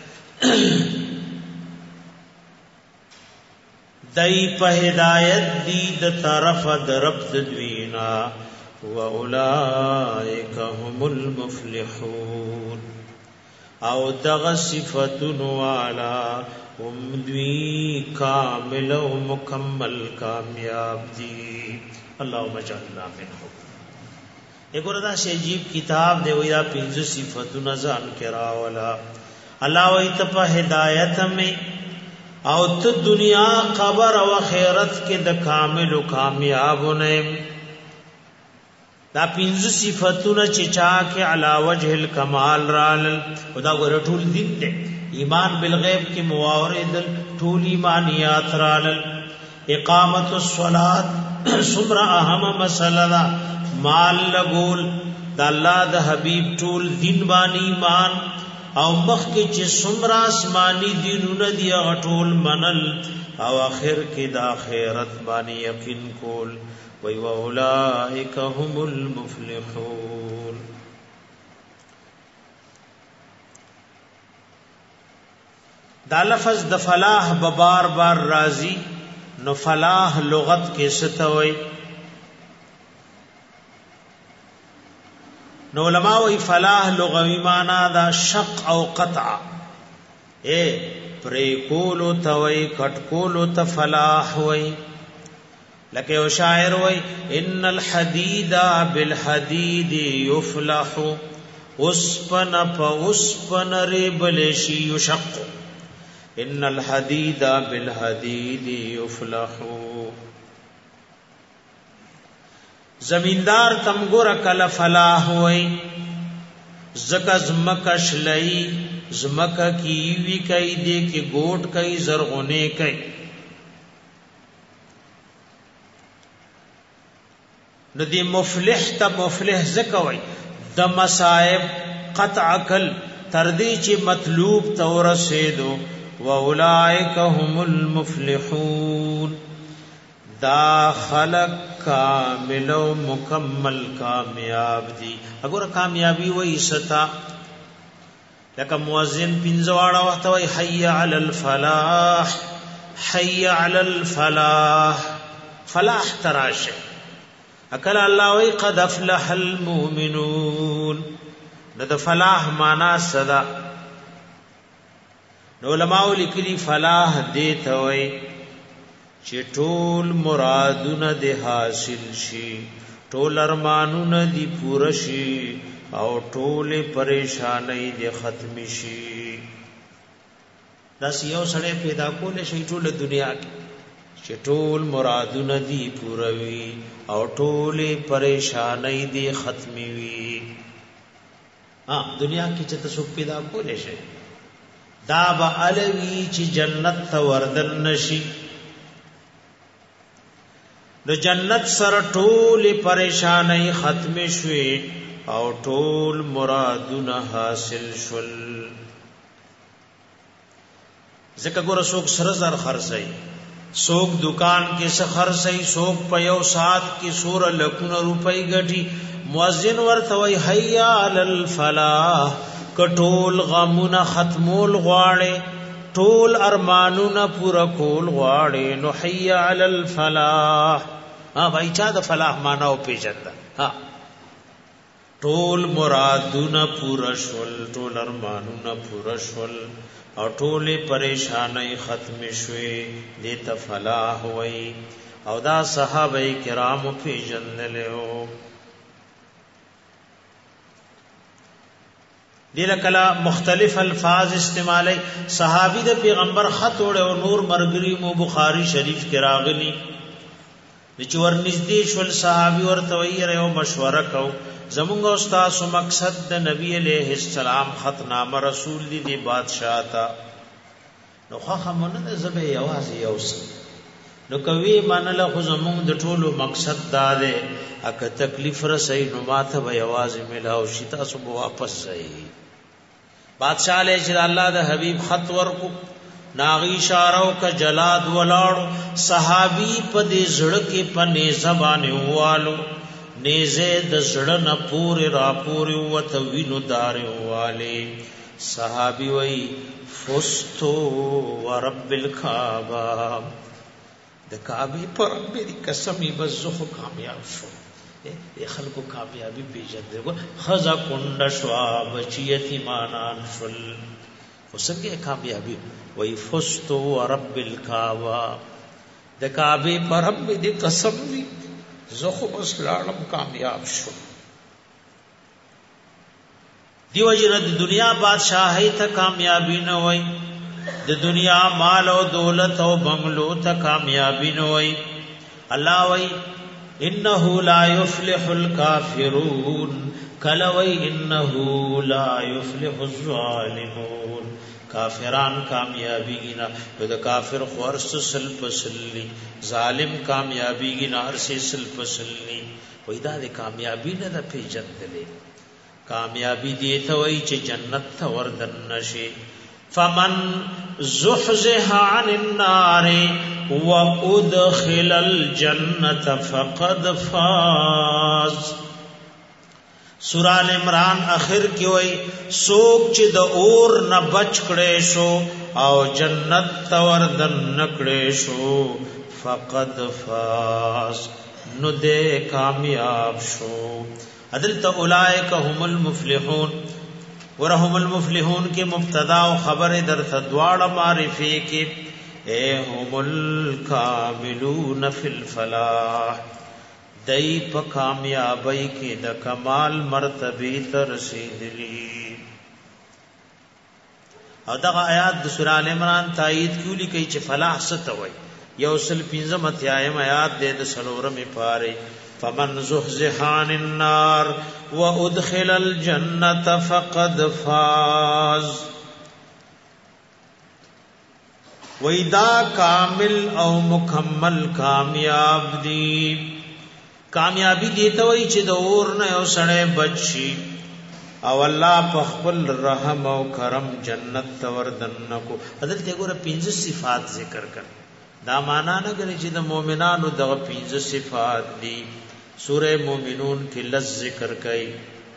دای په هدایت دی د طرف د رب دوینا و اولائک هم المفلحون او دغه صفاتون والا هم دوی کامل او مکمل کامیاب دی. اللهم اجعلنا منهم. ایګور دا شی عجیب کتاب دی ویا پنځه صفاتون ځان کرا ولا الله وای ته په هدایت مې او ته دنیا قبر او آخرت کې د کامل او کامیاب نه دا پنځه صفاتونه چې چا کې علا وجه الکمال رال او دا ورټول دین دی ایمان بالغیب کې مواورد ټول ایمانیات رال اقامت الصلاۃ سمرا اهم مسله دا مال لګول د الله د حبیب ټول دین باندې ایمان او مخ کې چې سمرا آسمانی دینونه دی ټول منل او اخر کې د آخرت باندې یقین کول وی واولائک هم المفلحون. دا لفظ د فلاح بار بار راضی نو فلاح لغت کې ستوي نو علماء وی فلاح لغوی معنی دا شق او قطع پری کولو توي کټ کولو ته فلاح وی لکه او شاعر وی ان الحديد بالحديد يفلح اسپن فاسپن ربلشی يشق ان الحديد بالحديد يفلح. زمیندار تمګور کله فلاح وی زکه زمکش لئی زمکه کی وی کای دی کی ګوټ کای زرغونه کای ندی مفلح تا مفلح زکوي د مصائب قطع کل تردی چې مطلوب تور رسیدو واولائک هم المفلحون. دا خلق کامل و مکمل کامیاب دی. اگر کامیابی وای ستا لکه مؤذن پنځواړه وخت وای حي علی الفلاح حي علی الفلاح فلاح تراشه اکل الله وی قد افلح المؤمنون. د فلاح معنا صدا نو علماء لیکلي فلاح دې ته وی چې ټول مرادونه دې حاصل شي ټول ارمانونه دې پوره شي او ټول پریشانای دې ختم شي. دا یو سړی پیدا کول شي ټول دنیا کې چې ټول مرادونه دې پوره وي او ټول پریشانای دې ختم وي. دنیا کې چې تاسو پیدا کول شي دا به الوی چې جنت ته وردن نشي د جنت سره ټول پریشانای ختم شوي او ټول مرادونه حاصل شول. ځکه ګور څوک سره زر خرڅي څوک دکان کې څه خرڅي څوک په یو ساعت کې سور لکونه روپۍ ګټي مؤذن ورته وای حي علی الفلاح کټول غمونه ختمول غواړي ټول ارمانونه پورا کول غواړي نو حي علی الفلاح. بھائی چا د فلاح معنا او پیژنده ټول مرادونه پورا شول ټول ارمانونه پورا شول او ټول پریشانای ختم شوي دې ته فلاح وای او دا صحابه کرام پیژنلو. دې کلا مختلف الفاظ استعمالي صحابي د پیغمبر خط وړ او نور مرګري مو بخاري شریف کې راغلي چې ورنږدې شول صحابي ورته ویره او مشوره کو زمونږ استاد سو مقصد د نبی عليه السلام خطنامه رسول دي بادشاہ تا نو خو مونږ د زبې یوازې یوس نو کوي منله خو زمونږ د ټولو مقصد دا ده اګه تکلیف رسې نو ماته به یوازې ملاو شي تاسو به واپس ځئ. بادشاہ علیہ چې الله د حبیب خط ورکو ناغي اشارو کا جلاد ولاړو صحابي په دې زړه کې پنه زبانه والو نیزه د زړه نه پورې را پورې وته وینو دار والے صحابي وای فستو ورب الکعبه د کعبه پر رب دې قسم بزخ کامیاب شو خلکو کامیابی پیژندل خزا کند شوا بچی یتیمانان شل وسنګه کامیابی وای فستو ورب الکعبه د کعبه پر رب دې قسم وی زخو بس لاړم کامیاب شو. دیو جن د دنیا بادشاہی ته کامیابی نه وای د دنیا مال او دولت او بنگلو ته کامیابی نه وای الله وای انه لا يفلح الكافرون کله وای انه لا يفلح الظالمون کافران کامیابی گینا د کافر خورس سل پسلی ظالم کامیابی گینا هر سل پسلی وای دا د کامیابی نه د پیجندلې کامیابی دی ته وای چې جنت ته وردن نشي فمن زحزح عن النار وادخل الجنه فقد فاز سورہ ال عمران اخر کې وای سوک چې د اور نه بچ کړي شو او جنت ته وردن نکړي شو فقد فاز نو دې کامیاب شو عدلت اولئک هم المفلحون ورهم المفلحون کې مبتدا او خبر در تدواړه معرفي کې اے هم الکاملون فی الفلاح دای په کامیابی کې د کمال مرتبه ته رسیدلی او دغه آیات د سورہ ال عمران تایید کیولې کوي چې فلاح ست وای یوصل 15 اتیایم آیات د سلورم پاره فمن زحزح عن النار وادخل الجنه فقد فاز وېدا کامل او مکمل کامیاب دی کامیابی دیته وای چې د اور نه یو سړی بچي او الله په خپل رحم او کرم جنت ته وردنکو حضرت ګوره 15 صفات ذکر کړ دا معنا نه کوي چې د مؤمنانو دغه 15 صفات دي سوره مومنون کې لز ذکر کړي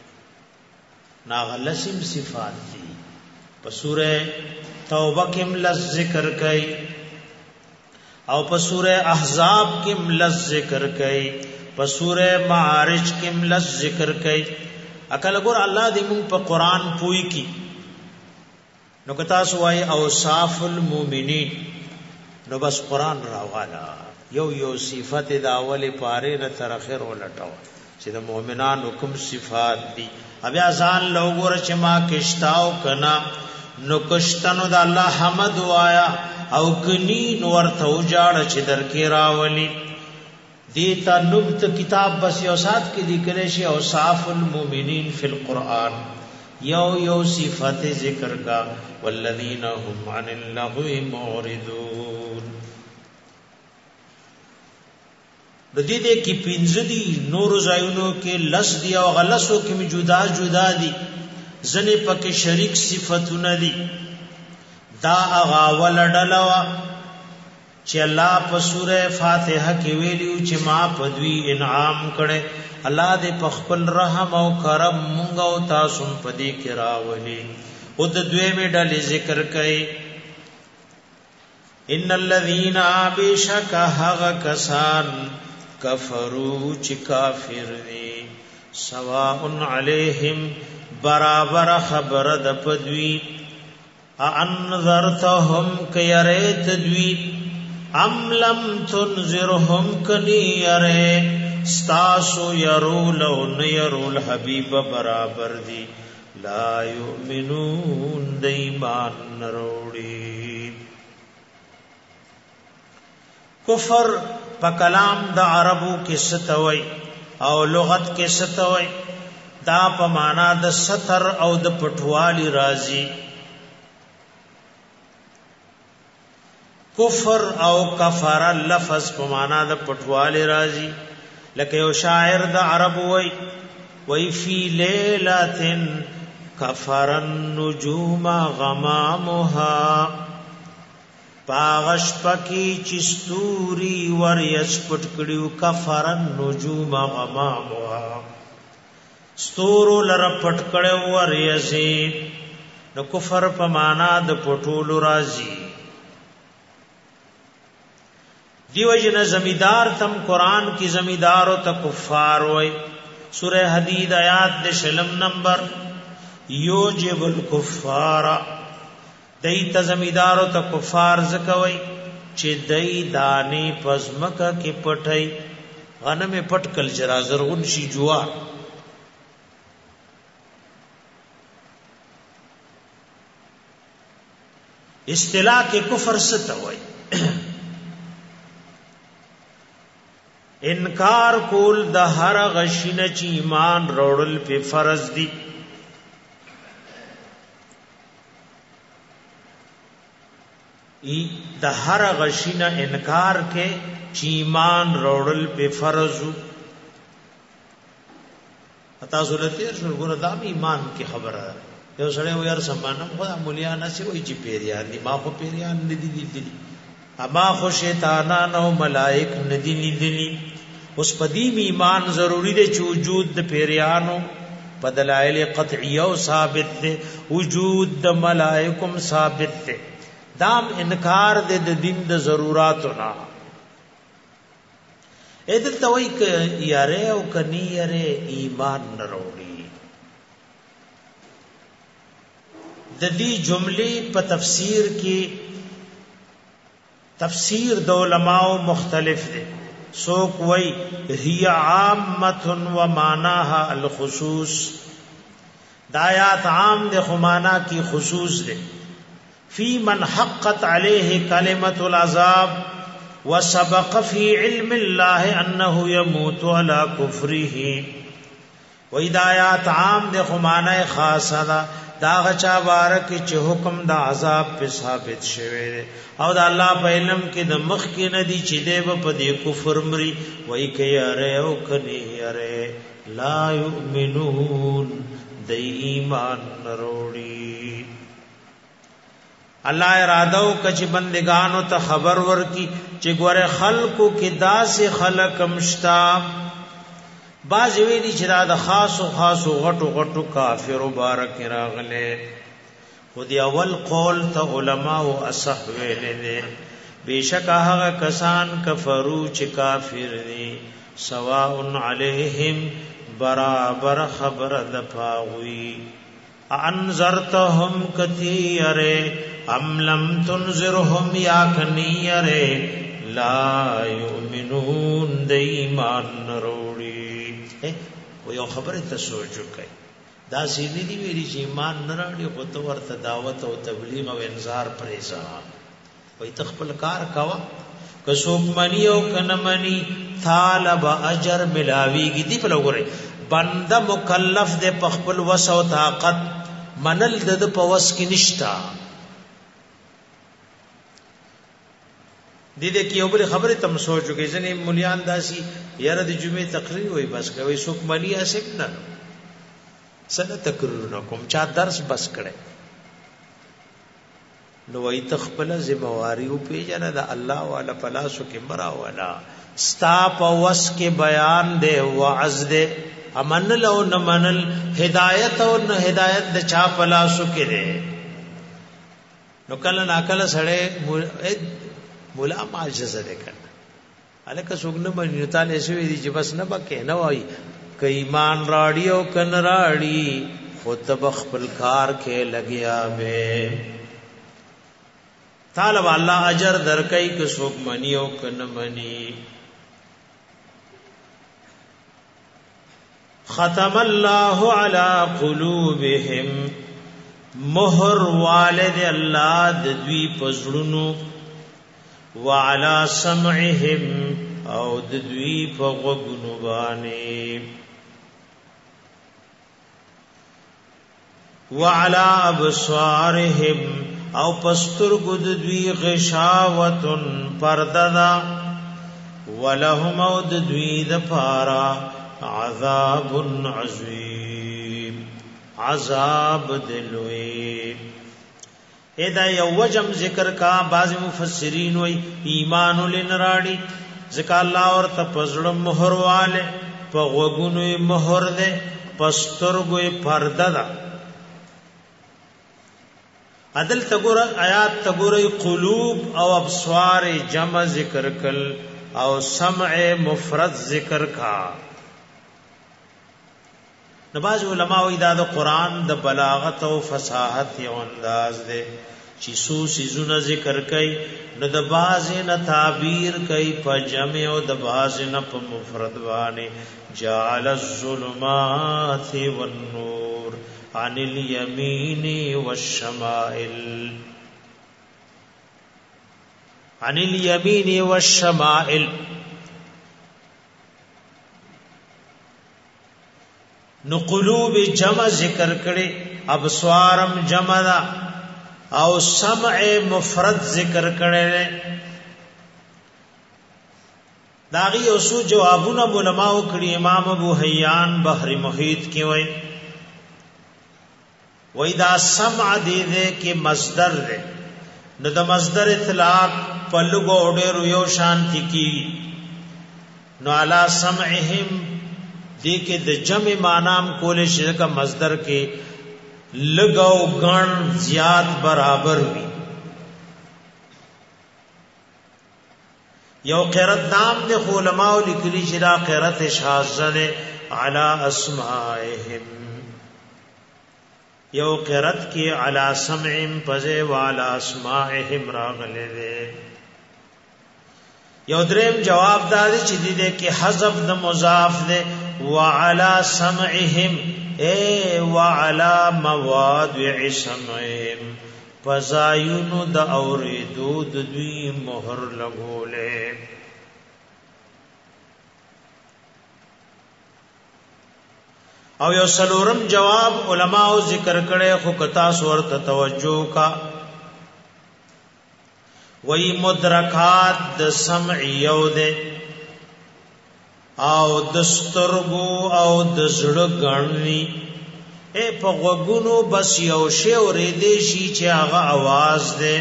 ناغلسم صفات دي په سوره توبه کې لز ذکر کړي او په سوره احزاب کې لز ذکر کړي په سوره معارج کې لز ذکر کړي اکل ګور الله دې موږ په قران پوي کی نو کتا سوای اوصاف المؤمنین نو بس قران راوالا یو صفات د اوله پاره نه تر اخر ولټاو چې د مؤمنانو کوم صفات دي بیا ځان لوګور چې ما کښتاو کنا نو کښتنو د الله حمد وایا او کني نو ورته وجاړ چې درکې راولي دیتا نبت کتاب بس یو سات کې لیکل شي اوصاف المؤمنین فی القرآن یو صفات ذکر کا والذین هم عن اللغو معرضون د دې کې پنځه دي نور زایونو کې لس دي او غلسو کې جدا جدا دي ځنې پکې شریک صفاتونه دي دا هغه ولډلوا چې الله په سوره فاتحه کې ویلو چې ما په دوی انعام کړي الله دې په خپل رحم او کرم مونږ او تاسو په دې کې راولي او د دوی می ډلې ذکر کړي ان الذين بشک هغه کسان کفروا چې کافر دي سواء علیهم برابر خبر د پدوی انذرتهم کيرت دوی ام لم تنذرهم کنی یره ستاسو یرول او نیرول حبیب برابر دی لا یؤمنون دیمان نروڑی کفر پا کلام دا عربو کی ستوئی او لغت کی ستوئی دا پا مانا دا ستر او دا پٹوالی رازی کفر او کفر لفظ په معنا د پټواله راځي لکه یو شاعر د عرب وای فی لیلاتن کفر النجوم غمامها پاغش پکی چستوری وریس پټ کړیو کفر النجوم غمامها ستورو لر پټ کړو وریسي نو کفر په معنا د پټولو راځي دیو جن زمیدار تم قرآن کی زمیدارو تا کفار ہوئی سورہ حدید آیات دے شلم نمبر یوجب الکفار دی تا زمیدارو تا کفار زکوئی چی دی دانی پزمکا کی پٹھئی غنم پٹ کل جرا زرغن شی جوار اصطلاح کې کفر څه ته وایي؟ انکار کول د هر غشینه چې ایمان وروړل په فرض دي. د هر غشینه انکار کې چې ایمان وروړل په فرض وو. اته سورته شرګور د ایمان کې خبره ده. یو سره وير سمانم خدا مولیان سی وای چې پیریان دي، ما خو پیریان ندي لیدلي، اما خو شیطانان او ملائک ندي لیدلي. اوس پدیم ایمان ضروری دی چې وجود د پیریانو په دلایل قطعیه او ثابت دی، وجود د ملائکم ثابت دی. دام انکار د دین د ضرورتو نه. اېدل توي ک یاره او کني یاره ایمان نه وروړي. د دې جملې په تفسیر کې تفسیر د علماء مختلف دي. سوک وی هي عامه و معناها الخصوص. دایات عام د خمانا کی خصوص دي. فی من حقت علیه کلمۃ العذاب وسبق فی علم الله انه يموت على كفره. و ہدایات عام د خمانه خاصه ده دا غچا بارک چې حکم د عذاب په ثابت شوی او د الله په علم کې د مخ کې ندی چې دی په دې کفر مري. وای کې اره او کني اره لا یؤمنون د ایمان نروړي. الله اراده او کچ بندگانو ته خبر ورکی چې ګوره خلقو کې داسې خلق مشتا. باز ویلی چې دا د خاصو غټو کافر مبارک راغله. خو دی اول قول ته علما او اصح ویلې بشک هغه کسان کفرو چې کافر دي سواء علیہم برابر خبر د پاوی. انذرتهم کثیره ام لم تنذرهم یا کنیره لا یؤمنون د ایمان نروړي. و یو خبره ته سوچ وکړئ دا سینې دی ویلي چې ایمان نه راړي خو ته ورته دعوت او تبلیغ او انذار پرېزا وای ته خپل کار کاوه که څوک منی او کنه منی طالب اجر ملاویږي. دی په لګوري بنده مکلف دی په خپل وس او طاقت منل د په وس کې نشتا. دې دې کې یو بل خبره تم سوچو کې ځنې مليان داسي یاره د جمعې تقریر وای بس کوي څوک مالی اسک نه سره تقریر نه کوم چا درس بس کړي نو وای تخپل ذمہواری او پیژنه د الله والا پلاسو کې مرا والا ستا په وس کې بیان دے وعظ دے امن لو نه منل هدایت او نه هدایت د چا پلاسو کې دے. نو کله ناکله سړی مولا معجزه ده کنه الکه سګنه باندې تعالی شوی دی چې بس نه بکې نه وای ک ایمان راړی او کن راړی خود بخپل کار کې لګیا به طالب الله اجر درکای ک سوک منی او کن منی. ختم الله علی قلوبهم مہر والد الله د دوی پزړونو وعلى سمعهم او د دوی په غوږونو باندې وعلى ابصارهم او پسترګو د دوی غشاوتن پرددا ولهم او د دوی د پارا عذاب عظیم عذاب دلوی. ادا یو وجم ذکر کا بعض مفسرین وی ایمان لنراڑی ذکر اللہ اور تپزړه مہر والے په غوګونو مہر دے پسترګو پرده دا. عدل تګور آیات تګور قلوب او ابصار جمع ذکر کل او سمع مفرد ذکر کا. نباز علماء دا د قران د بلاغت او فصاحت یو انداز دے چې سو سيزونه ذکر کوي نو د باز نه تعبیر کوي په جمع او د باز نه په مفرد باندې. جعل الظلمات والنور عن اليمين والشمائل. عن الیمین والشمائل. نو قلوب جمع ذکر کړي، ابصارم جمع دا او سمع مفرد ذکر کړي. داغي اوسو جوابونه علماء کړي. امام ابو حیان بحر محیط کې وای دا سمع دې کې مصدر ده، نو د مصدر اطلاق په لغو ډېر یو شانتی کی. نو علا سمعهم دې کې د جمع معنام کول شي کا مصدر کې لګاو غن زیات برابر وي. یو قرات نام د علماء لیکلي چې دا قرات شاذ ده علی اسماءهم. یو قرات کې علی سمعهم پزه والا اسماءهم راغله ده. یو دریم جواب دار چې دې کې حذف د مضاف ده وعلى سمعهم اي وعلى مواضع سمعهم، فزاینو د اوریدو د دوی مہر لګولې. او یو سلورم جواب علماء ذکر کړي، خو کتا صورت توجه کا وی مدرکات د سمع یو ده او دسترګو او د زړه غړنی په غوګونو بس یو شی اورېدې شي چې هغه आवाज ده.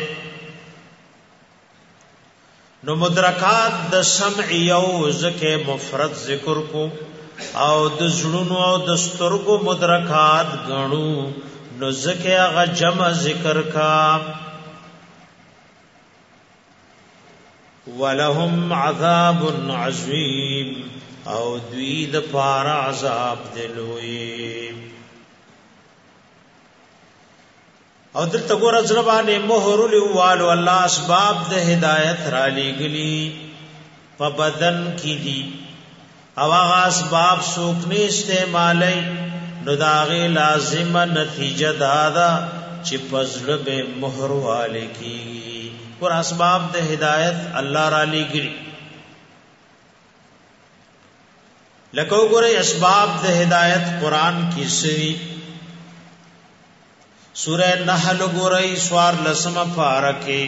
نو مدرکات د سمع یو ځکه مفرد ذکر کو او د زړونو او د سترګو مدرکات غړو نو ځکه هغه جمع ذکر کا. ولهم عذاب عظیم او دوی د پارا عذاب دلوي. او دلته ګور ځربانه مہر لوالو الله اسباب د هدایت را لګلی په بدن کې دي او هغه اسباب څوک نه استعمالي نو داغه لازمه نتیجه دادا چې پزړه به مہر والے کی. اور اسباب د ہدایت اللہ را لګری. لکه وګورئ اسباب د ہدایت قران کې سوي. سورہ نحل وګورئ سوار لسمه پارکه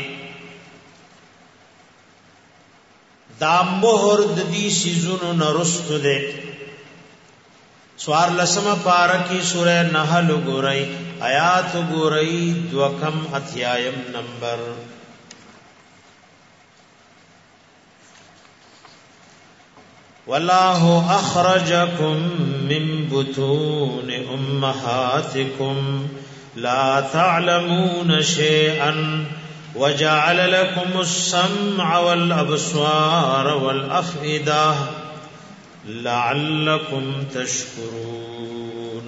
دا مہر د دې سيزونو نرست ده. سوار لسمه پارکه سورہ نحل وګورئ آیات وګورئ دوکم اتیایم نمبر. والله اخرجكم من بطون امهاتكم لا تعلمون شيئا وجعل لكم السمع والابصار والافئده لعلكم تشكرون.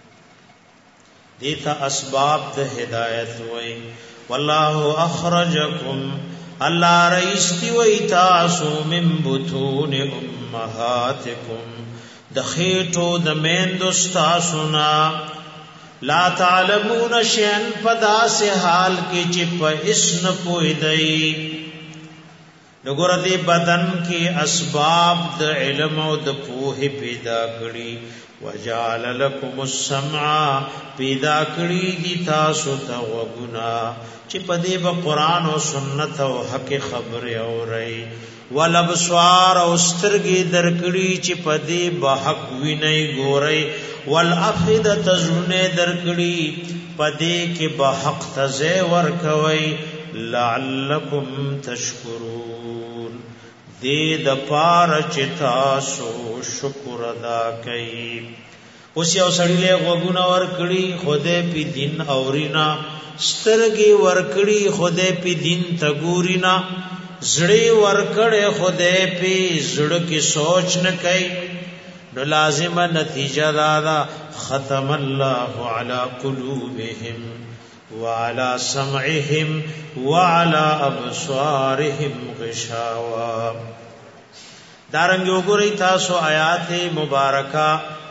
دیتا اسباب د ہدایت وئی. والله اخرجكم اللہ رئیستی وی تاسو من بطون امهاتکم دخیٹو دمیندستاسونا لا تعلمون شیئن پدا سے حال کی چپ اسن پویدئی. نگور دی بدن کی اسباب د علم و د پوہ پیدا کری. وجعل لکم السمع پیدا کری دی تاسو تا وگنا چی پدی با قرآن و سنت و حق خبر او رئی. والابصار او سترگی درکڑی چی پدی با حق وینئی گورئی. والافئدہ تزرنے درکڑی پدی کی با حق تزے ورکوئی. لعلکم تشکرون دی د پار چتاسو شکر ادا کئی. اوس یو سړی له غوګونه ور کړی خوده پی دین اورینا سترګي ور کړی خوده پی دین تګورینا زړی ور کړی خوده پی زړه کی سوچ نه کای. نو لازمه نتیجه دادا ختم الله علی قلوبهم وعلى سمعهم وعلى ابصارهم غشاوه. دارنګ وګورئ تاسو آیات مبارکه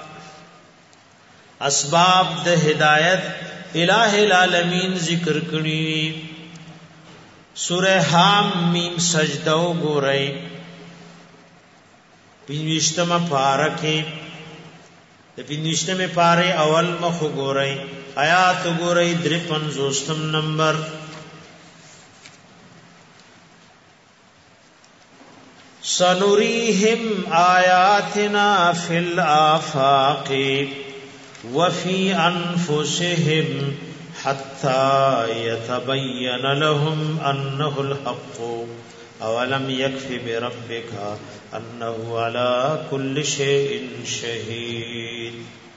اسباب د ہدایت الہ العالمین ذکر کړي. سورہ حم میم سجدہ وګورئ 25 پارکه د 25 پاره اول مخ وګورئ آیات وګورئ 53 نمبر سنريهم آیاتنا فی الآفاق وفي أنفسهم حتى يتبين لهم أنه الحق أولم يكف بربك أنه على كل شيء شهيد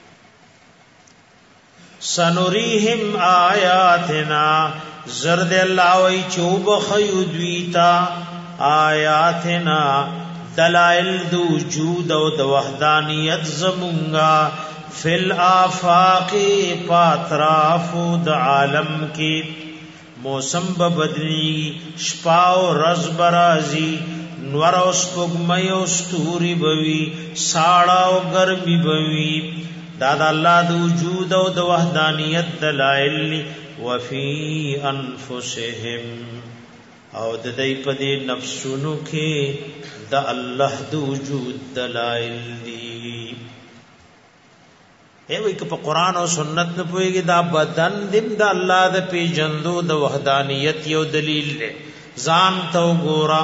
سنريهم آياتنا زرد الله وی چوب خیدویتا آیاتنا دلائل دو وجود او د وحدانیت زمونگا فی الآفاق پاتراف د عالم کی موسم بدلی شپاو رز برازی نور او سپوږمۍ او ستوري بوي ساړه او ګرمي بوي دا د الله د وجود او د وحدانیت دلایل وفي انفسهم او د دې په دې نفسونو کې د الله د وجود دلایل دي ایوې که په قران او سنت نه پويږي دا بدن دم د الله د پیجندو د وحدانیت یو دلیل دی ځان تو ګورا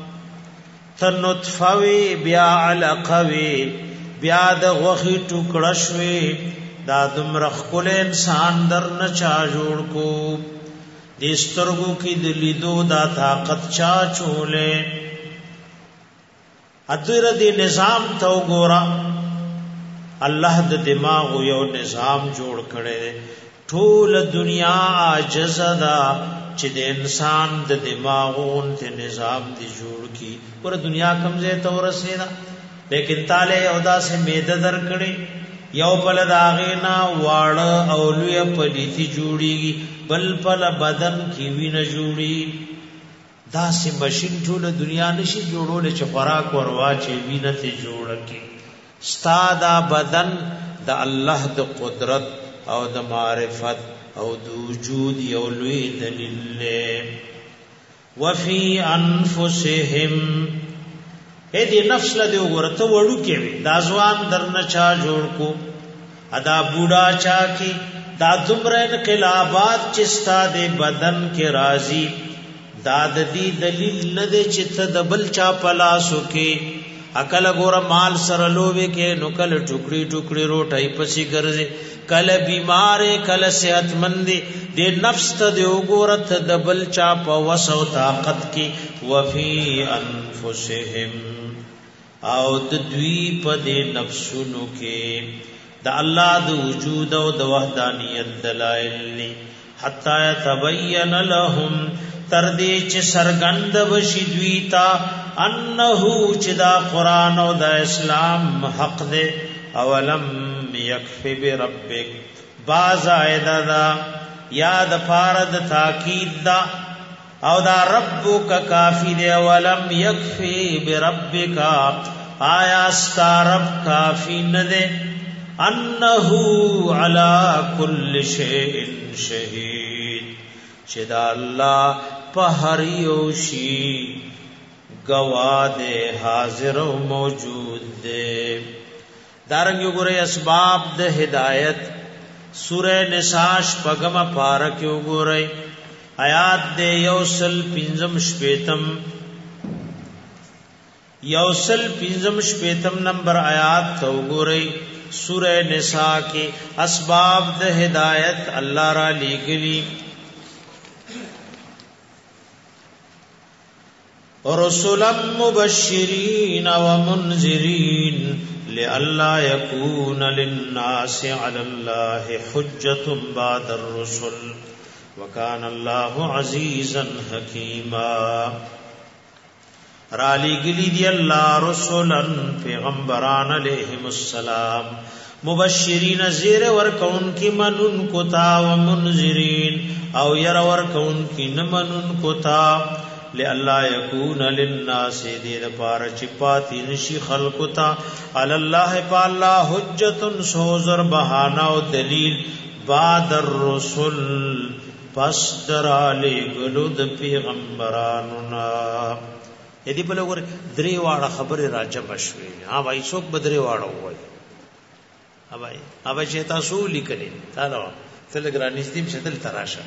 تنطفوي بیا علقوي بیا د غوخي ټوکړه شوي دا دمر خپل انسان در نه چا جوړ کو د سترګو کې د لیدو دا طاقت چا چولې اذر دې نظام تو ګورا الله د دماغ یو نظام جوړ کړي ټول دنیا عاجز ده چې د انسان د دماغون ته نظام دی جوړ کی پر دنیا کمزه ته ورسینا لیکن تاله اودا سے میده در کړي یو بل داغینا واړه اولوی پلیتی جوړیږي بل پل بدن کی وینه جوړي دا سه ماشین ټول دنیا نشي جوړول چې خوراک وروا چې وینه ته جوړ کی ستادا بدن د الله د قدرت او د معرفت او د وجود یو لوی دلیل له وفي انفسهم اې دې نفس له دې ورته وړو کې دا ځوان درنه چا جوړ کو ادا بوډا چا کې دا دمر انقلابات چې ستاده بدن کې راضي دا د دې دلیل نه دې چې ته د بل چا پلاسو کې عقل ګور مال سره لوبه کې نو کله ټوکړي ټوکړي روټي پسې ګرځي کله بیمار کله صحت مند دې نفس ته دې وګورت د بل چا په وسو طاقت کې وفي انفسهم او د دوی په دې نفسونو کې د الله د وجود او د وحدانیت دلایل حتا تبین لهم تر دې چې سرګند بشي دوی تا انه چې دا قران او دا اسلام حق دې اولم یکفی بربک باز ایدا دا یاد فارد تاکید دا او دا ربک کافی دے ولم یکفی بربک آیا ستا رب کافی ندے انه علی کل شیء شهید چې دا الله په هر یو شی گواہ دے حاضر و موجود دے دارنګ وګورئ اسباب د هدایت سورہ نساء پغم پارک وګورئ آیات دے یوسل پنځم شپیتم نمبر آیات تو وګورئ سورہ نساء کے اسباب د ہدایت اللہ را لګلی رسلا مبشرین ومنذرین لئلا يكون للناس على الله حجة بعد الرسل وكان الله عزيزا حكيما رالی گلی دی اللہ رسولن پیغمبران علیہم السلام مبشرین زیر ورکون کی منن کتا ومنذرین او یر ورکون کی نمنن کتا لئلا یکون للناس دید پار چپاتی نشی خلقتا علی اللہ پا اللہ حجت سوزر بہانا و دلیل بعد الرسل پس درالی گلو د پیغمبرانو نا یدی په لور درې واړه خبره راجب شوي ها وای څوک بدرې واړه وای اوبای چې تاسو لیکلې تعالی تلګرام نږدې شتل تراشه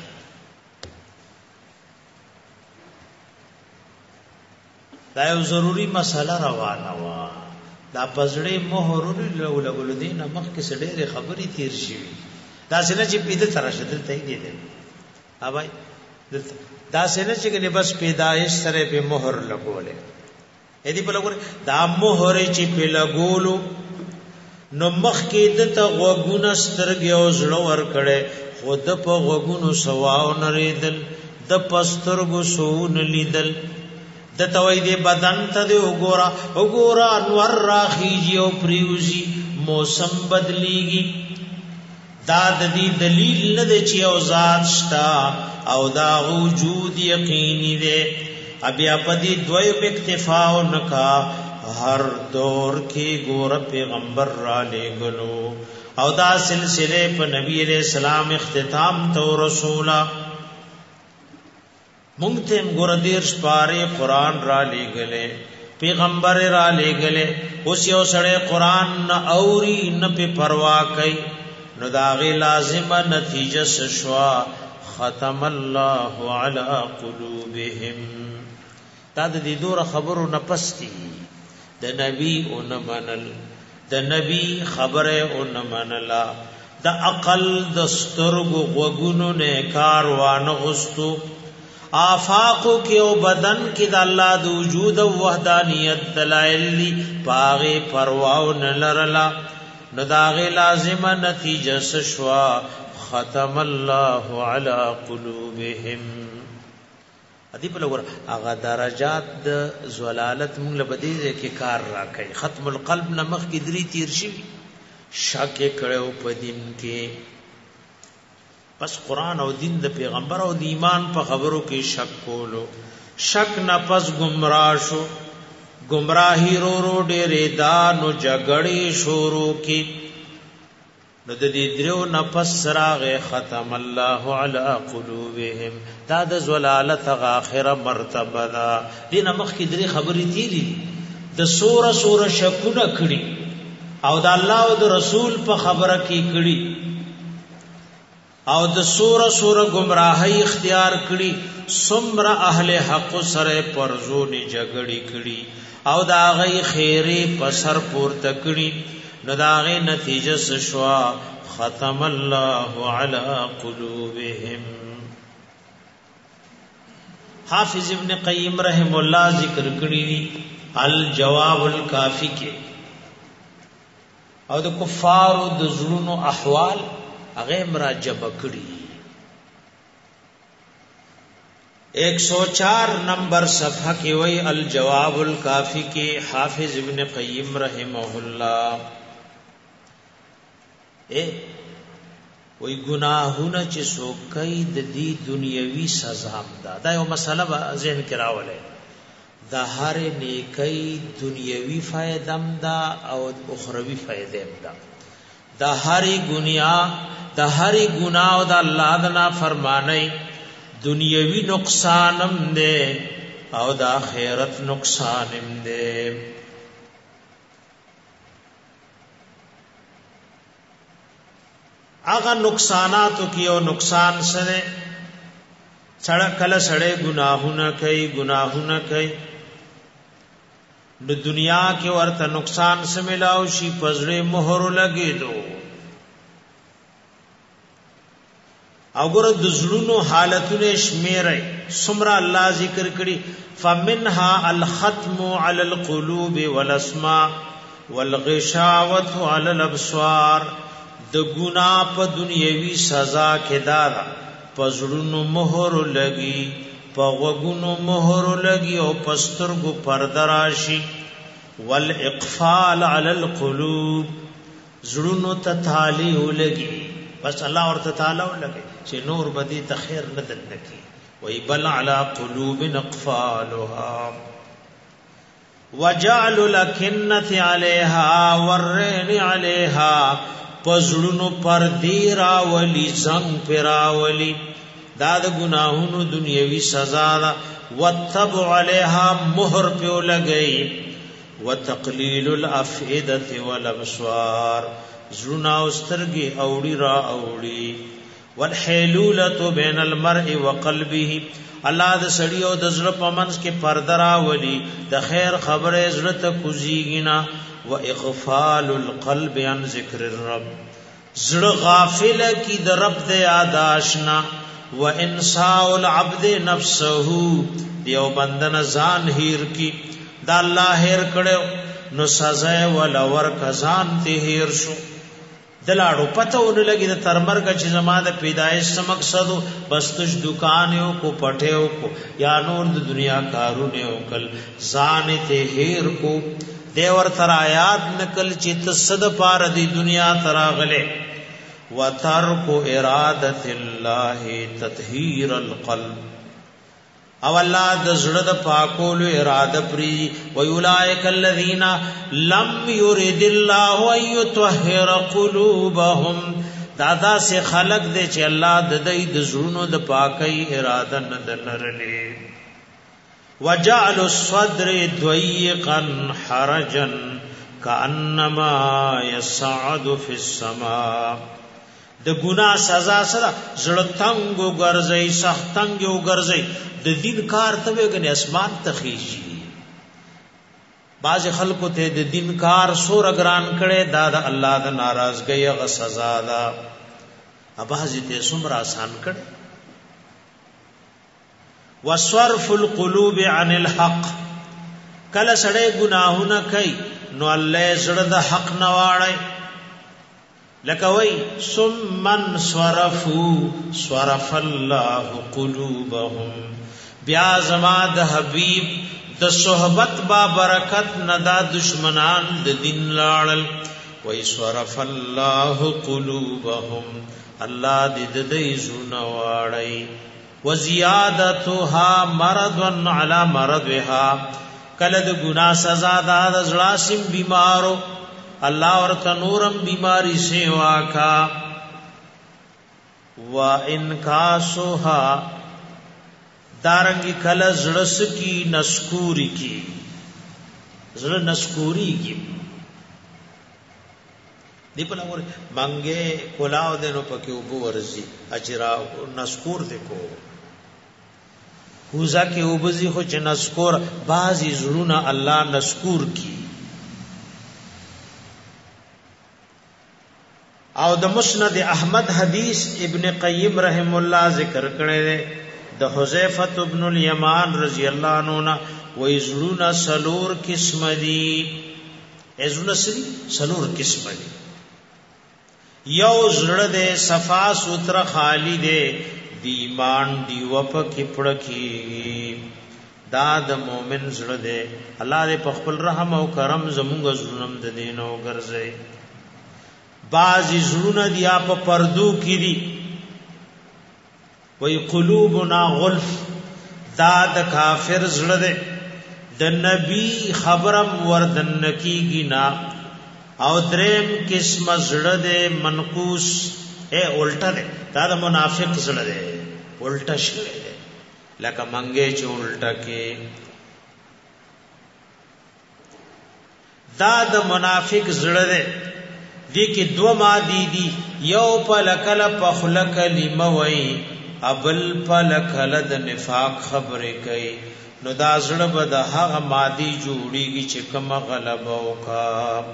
دا یو ضروری مسله روانه وا دا پزړې مهرونه لولګل دین مخ کې سړې خبرې تیر شي دا څنګه چې پیدا تراشه دلته یې دي اوبای دا څنګه چې کنه بس پیدایش سره به مہر لګولې اې دې په لګور دا مہر چې په لګولو نو مخ کې د ته غوګونه سترګې او زړه ور کړي خود په غوګونو سواو نریدل د پسترګو سون لیدل د توي دې بدن ته دې وګورا انور راخیږي او پریوزي موسم بدليږي دا د دې دلیل نه دی چې او ذات شتا او دا وجود یقینی دے ابیا پدی دویم اکتفا نکا ہر دور کی گور پیغمبر را لے گلو او دا سلسلے پا نبی علیہ السلام اختتام تو رسولا منگتیم گور دیر شپارے قرآن را لے گلے پیغمبر را لے گلے اس یو سڑے قرآن نا اوری نا پی پروا کئی نو داغی لازم نتیجہ سشوا ختم الله على قلوبهم دا د دې دوه خبرو نپستی د نبی او نمنل د نبی خبره او نمنلا د عقل د سترګو غوګونو نه کار وانه غستو آفاقو کې او بدن کې د الله د وجود او وحدانیت دلایل پاغه پرواو نه لرلا نو داغه لازمه نتیجه سشوا ختم الله على قلوبهم ادي په لور هغه درجات د زلالت موږ له بدیږي کې کار راکړي ختم القلب نمخ کې دري تیر شي شک کړو په دین کې پس قران او دین د پیغمبر او د ایمان په خبرو کې شک کولو شک نه پس گمراه شو گمراهی رو ډېرې دا نو جګړې شروع کی نو د دې درو نفس راغه ختم الله علی قلوبهم دا د زلالت اخره مرتبه دا دینه مخ کې درې خبرې تیری د سوره شکونه کړي او د الله او د رسول په خبره کې کړي او د سوره گمراهی اختیار کړي سمره اهل حق سره پرزونی جګړې کړي او دا غي خیره پسر پورته کړي نو داغه نتیجه سشوا ختم الله علی قلوبهم حافظ ابن قیم رحم الله ذکر کړی دی الجواب الکافی کې او د کفارو د زړونو احوال هغه مراجعه کړی 104 نمبر صفحہ کې وی الجواب الکافی کې حافظ ابن قیم رحمه الله وی گناہونه چې څوک کوي د دې دنیوي سزا دا یو مسله ذهن کې راولې د هر نیکی دنیوي فائدہ دا او اخروی فائدہ دا د هر ګناه او د الله د نافرمانی دنیوی نقصانم دے او د آخرت نقصانم دے آغا نقصاناتو کیو نقصان سره سړی کله سړی گناهونه کوي د دنیا کې ورته نقصان سملاو شي پزړې مہر لګې دو او ګره د زړونو حالتونه شمیرای سمرا الله ذکر کړي فمنها الختم على القلوب والاسماء والغشاوه على الابصار د ګنا په دنیوي سزا کې دار پزړونو مہر لګي په وګونو مہر لګي او پسترګو پردراشي والاقفال على القلوب زړونو ته تالی ولګي بس الله ورته تعالی ولګي چې نور بدی ته خیر نه دنکی وای بل على قلوب اقفالها وجعل لكنه عليها والرين عليها پزړونو پر دی راولی زنګ پیراولی دا د ګناهونو دنیوي سزا ده وتبع عليها مهر په لګي وتقليل الافئده والابصار زړه او سترګي اوړي را اوړي والحلوله بين المرء وقلبه الله د سړی او د زړه په منځ کې پرده راولي د خیر خبره زړه ته کوزيږي واغفال القلب عن ذکر الرب زړه غافل کی د رب د یاد آشنا وانساء العبد نفسه دیو بندن ځان هیر کی دا الله هیر کړو نو سزا ولا ور کزان ته هیر شو دلاړو پته ونه لګی د ترمرګه چې زما د پیدایش سم مقصد بس تش دکان یو کو پټیو کو یا نور د دنیا کارونه او کل ځان ته هیر کو دیور تر آیات نکل چې تصد پار دی دنیا تراغله وترک اراده الله تطهیر القلب او الله د زړه د پاکولو اراده پری ویولائک الذین لم یرید الله ان یطهر قلوبهم دادا سے خلق دے چې الله د دې د زړونو د پاکۍ اراده نه لرلې وجعل الصدر ضيقا حرجا كانما يصعد في السماء د ګناه سزا سره زړه تنگ ګرځي سخت تنگ ګرځي د دین کار ته وګني اسمان ته خيشي باز خلکو ته د دین کار سور ګران کړي دا د الله د ناراضګۍ غ سزا ده اباز ته سمرا آسان کړي وصرف القلوب عن الحق کله سړی ګناهونه کوي نو الله زړه د حق نه واړي لکه وای ثم صرفوا صرف الله قلوبهم بیا زما د حبیب د صحبت با برکت ندا دشمنان د دین لاړل وای صرف الله قلوبهم الله دې د دې زونه واړی وزیادتها مرض علی مرضها کله د ګناه سزا د زړاسم بیمارو الله ورته نورم بیماری سیوا کا و انکاسها دارنګي کله زړس کی نسکوری کی زړه نسکوری کی دی په لور منګه کولاو دینو پکې وبو ورزي اجرا نسکور دکو خوزا کې وبزي خو چې نسکور بعضی زړونه الله نسکور کی او د مسند احمد حدیث ابن قیم رحم الله ذکر کړي د حذیفه ابن الیمان رضی الله عنه و یزلون سلور قسم دي ازونه سری سلور قسم دي یو زړه دې صفا سوتره خالی دې دی ایمان دی وپ کې پړکی دا د مؤمن زړه دې الله دې په خپل رحم او کرم زموږ زړونم د دینو ګرځي بعضی زړونه دی په پردو کې دي وی قلوبنا غلف دا د کافر زړه ده د نبی خبرم وردن کیږي نا او دریم قسم زړه ده منقوس الټا ده دا د منافق زړه ده الټا شوی ده لکه منګه چې الټا کې دا د منافق زړه ده دې کې دو مادي دي یو په لکل په خلق کلمه وای ابل پل کلد نفاق خبره کوي نو دا زړه به د هغه مادي جوړیږي چې کوم غلبه وکا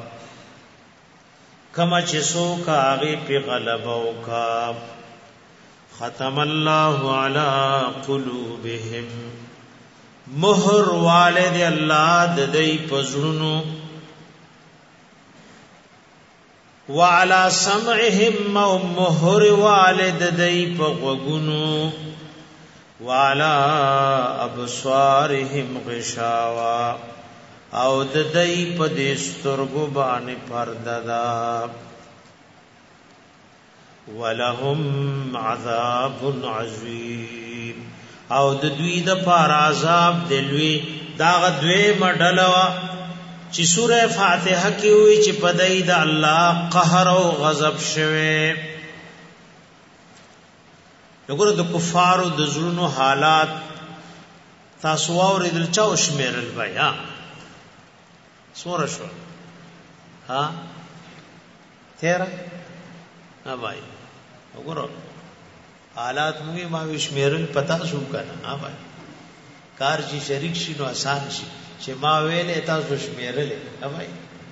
کما چې سو کا هغه په غلبه وکا ختم الله علی قلوبهم مہر والد الله د دې پزړونو وعلى سمعهم مهر والد دای په غوګونو وعلى ابصارهم غشاوا او د دای په دې سترګو باندې پرده دا ولهم عذاب عظیم او د دوی د پار عذاب دلوي دا غدوی مډلوا چې سوره فاتحه کې وی چې پدای د الله قهر او غضب شوه وګوره د کفارو د زړونو حالات تاسو اوریدل چا وشمیرل بیا سوره شو ها تیرا ها بھائی وګوره حالات موږ ما وشمیرل پتا شو کنه ها بھائی کار چې شریک شي نو آسان شي چې ما ویلې تاسو شمیرل ها بھائی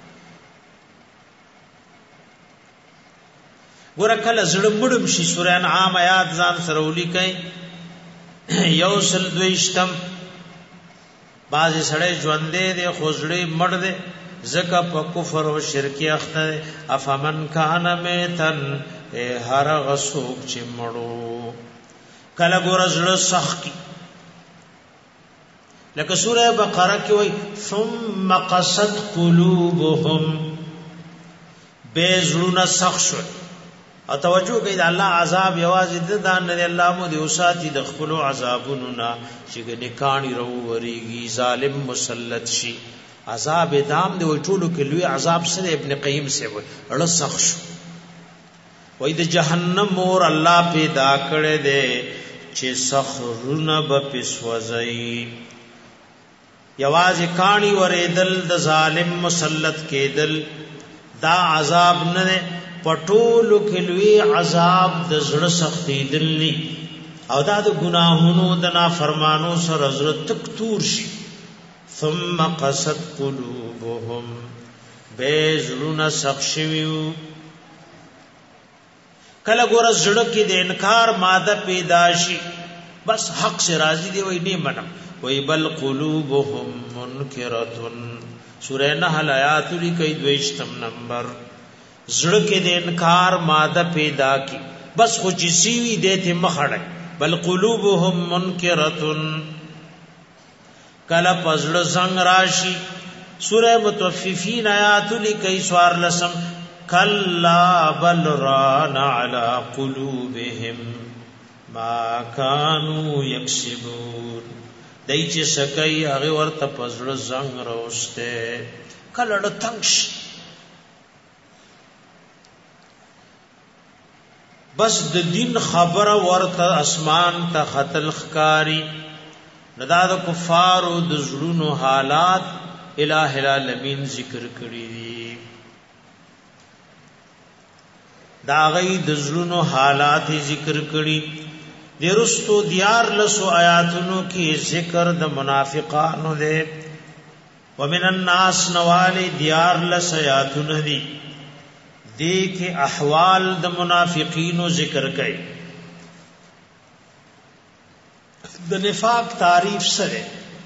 ګوره کله زړه مړم شي سورہ انعام آیات ځان سره ولیکئ یوسل دویشتم باز سړی ژوندې دی خوځړې مړ دی زکه په کفر او شرک اخته افمن کان میتن هر غسوک چې مړو کله ګوره زړه سخت کی لکه سورہ بقره کې وای ثم قست قلوبهم بزړونه سخت شو او توجه کوي د الله عذاب یوازې د دان نه الله مو دی اوساتی د خپل عذابونو نه چې نکانی ورووريږي ظالم مسلط شي عذاب دام دی ټولو کې لوی عذاب سره ابن قیم سے وای اړه سخت شو وای د جهنم اور الله پیدا کړي دي چې سخرونه به پسوځي یوازې کانی ورېدل د ظالم مسلط کېدل دا عذاب نه پټولو کلوی عذاب د زړه سختي دلی او دا د ګناهونو د نافرمانو سره زړه تک تور شي ثم قست قلوبهم بزړه سخت شویو کله ګور زړه کې د انکار ماده پیدا شي بس حق سے راضی دی وای نه منم وای بل قلوبهم منکرتن سورہ نحل آیات لیکي 22 نمبر زړه کې د انکار ماده پیدا کی بس خو چې سیوی دته مخړه بل قلوبهم منکرتن کلا پزړه زنګ راشي سورہ متوففین آیات لیکي سوار لسم کلا بل ران علی قلوبهم ما كانوا یکسبون دای چې سکای هغه ورته پزړه زنګ راوسته کله د تنگش بس د دین خبره ورته اسمان ته خطل خکاری ندا د کفار او د زړونو حالات الہ العالمین ذکر کړی دي دا غي د زړونو حالات ذکر کړی درستو دیار لسو آیاتونو کی ذکر د منافقانو دے ومن الناس نوالی دیار لس آیاتونو دی دیکھ احوال د منافقینو ذکر کئی د نفاق تعریف سره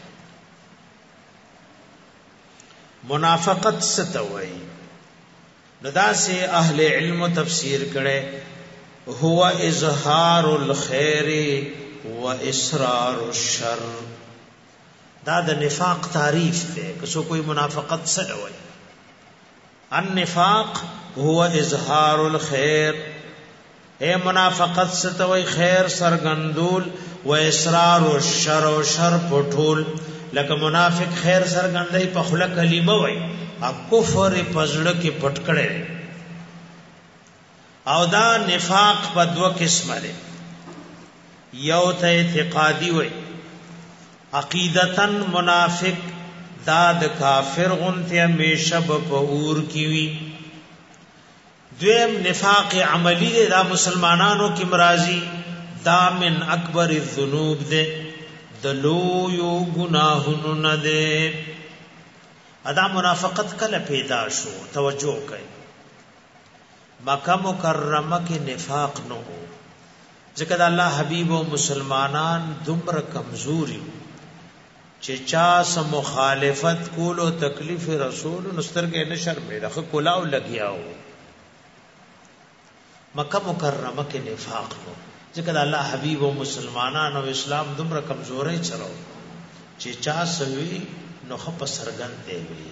منافقت ستوئی ندا سے اہل علم و تفسیر کرے هو اظهار الخير و اسرار الشر دا د نفاق تعریف ده که څو کوئی منافقت سره وای النفاق هو اظهار الخير اے منافقت ستوي خیر سرګندول و اسرار الشر و شر پټول لکه منافق خیر سرګندای په خله کلمه وای او کفر پزړه کې پټ کړي او دا نفاق په دوه قسمه ده یو ته اعتقادي وای عقیدتن منافق دا د کافر غنته همیشه په اور کی وی دویم نفاق عملی ده دا مسلمانانو کې مرাজি دا من اکبر الذنوب ده د لویو گناهونو نه ده ادا منافقت کله پیدا شو توجه کړئ مکہ مکرمه کې نفاق نو ځکه د الله حبیب او مسلمانان دومره کمزوري چې چا سم مخالفت کولو تکلیف رسول نستر کې نشر مې رخ کولاو لګیاو مکہ مکرمه کې نفاق نو ځکه د الله حبیب او مسلمانان او اسلام دومره کمزوري چرو چې چا سوي نو خپ سرګن دی وی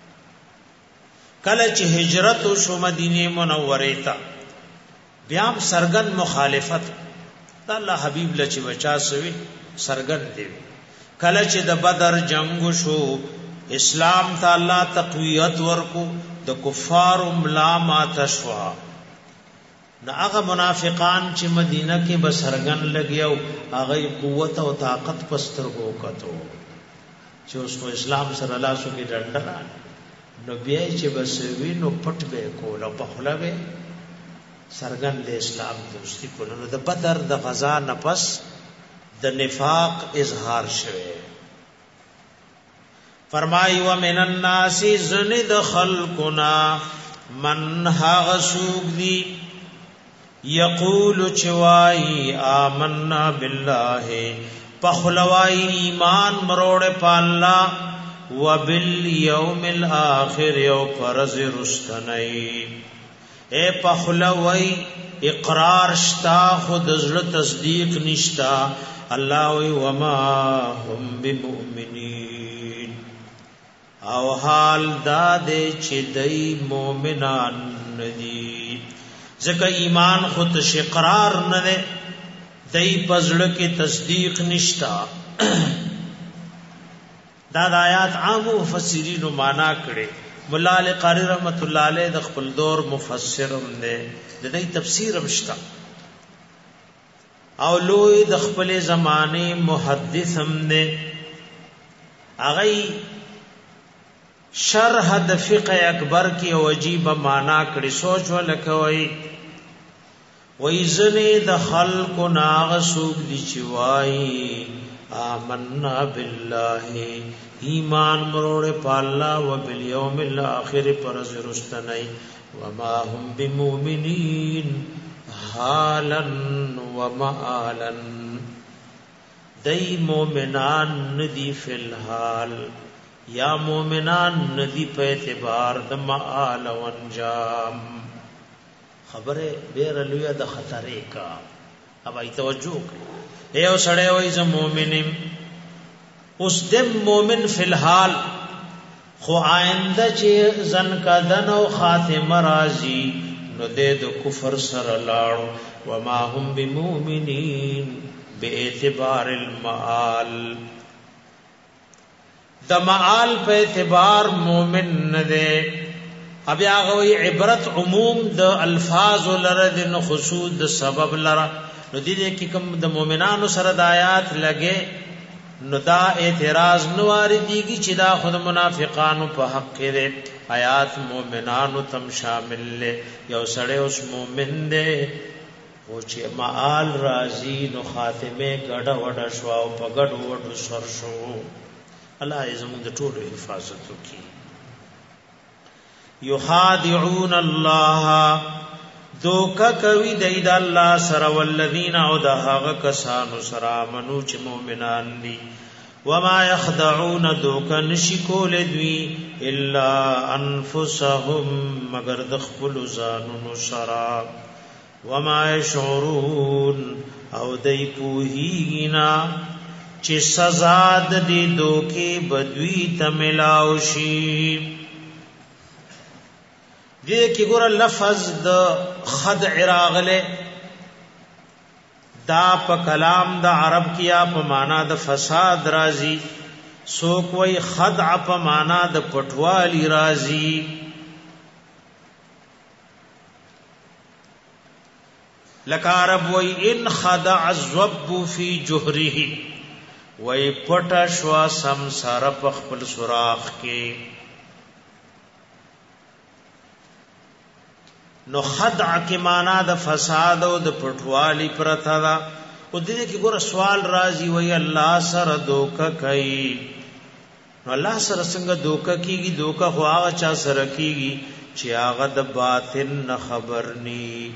کله چې هجرت شو مدینه منوره ته بیا سرګن مخالفت د الله حبیب لچ بچا سوي سرګن دی کله چې د بدر جنگ شو اسلام ته الله تقویت ورکو د کفار ملامات شوا نو هغه منافقان چې مدینه کې بسرګن لګیاو هغه قوت او طاقت پسترګو کتو چې اوس په اسلام سره لاسو کې ډنډران نو بیا چې بس وینو پټ به کول او په خلا به سرګن د اسلام دوستی کول نو د بدر د غزا نفس د نفاق اظهار شوه فرمای و من الناس زند خلقنا من ها سوق دی یقول چوای آمنا بالله پخلوای ایمان مروڑ پالنا وبالیوم الاخر یو پرز رستنی اے پخلوای اقرار شتا خود زړه تصدیق نشتا الله وی وما هم بمؤمنین او حال داده چې دای مؤمنان ندی ځکه ایمان خود شقرار نه ده دای پزړه کې تصدیق نشتا دا د آیات عام مفسرین معنا کړي مولا علی قاری رحمت الله علیه د خپل دور مفسرم نه د دې تفسیر مشتا او لوی د خپل زمانه محدثم نه اغه شرح د فقه اکبر کی عجیب معنا کړي سوچ ولکوي وَإِذَنِ د خلق ناغ سوق دی چوای آمنا بالله ایمان مروڑ پالا و بالیوم الاخر پرز رستنی وما هم بمؤمنین حالا و معالا دی مومنان ندی فی الحال یا مومنان ندی په اعتبار د معال و انجام خبره بیر لویا د خطرې کا اب ای توجه اے او سړی وای ز مومنم اوس دم مومن فی الحال خو آینده چې زن کا دن او خاتمه راځي نو د کفر سره لاړ و ما هم بمؤمنین باعتبار المعال د معال په اعتبار مومن نه ده ابیا غوی عبرت عموم د الفاظ لرد نو خصوص د سبب لرا نو دې کې کوم د مؤمنانو سره د آیات لګي نو دا اعتراض نو واردېږي چې دا خود منافقانو په حق کې آیات مؤمنانو تم شامل له یو سړی اوس مؤمن دی او چې معال راضی نو خاتمه ګډه وډه شو او په ګډ وډه سر شو الله یې زموږ د ټولو حفاظت وکړي یخادعون الله دوکا کوي دید الله سره والذین او دهغه کسانو سره منو چې مؤمنان دي وما يخدعون دوکا نشی کول دوی الا انفسهم مگر د خپل ځانونو سره وما يشعرون او دای پوهینا چې سزا د دې دوکي بدوی تملاو شي دې کې ګور لفظ د خدع راغله دا په کلام د عرب کیا په معنا د فساد راضی سو کوئی خدع په معنا د پټوالی راضی لکارب وی ان خدع الذب فی جهره وی پټا شوا سمسار په خپل سوراخ کې نو خدع کی معنا د فساد او د پټوالی پرتا دا او دې کې ګور سوال راځي وای الله سره دوکا کوي نو الله سره څنګه دوکا کیږي دوکا خو هغه چا سره کیږي چې هغه د باطن نه خبر ني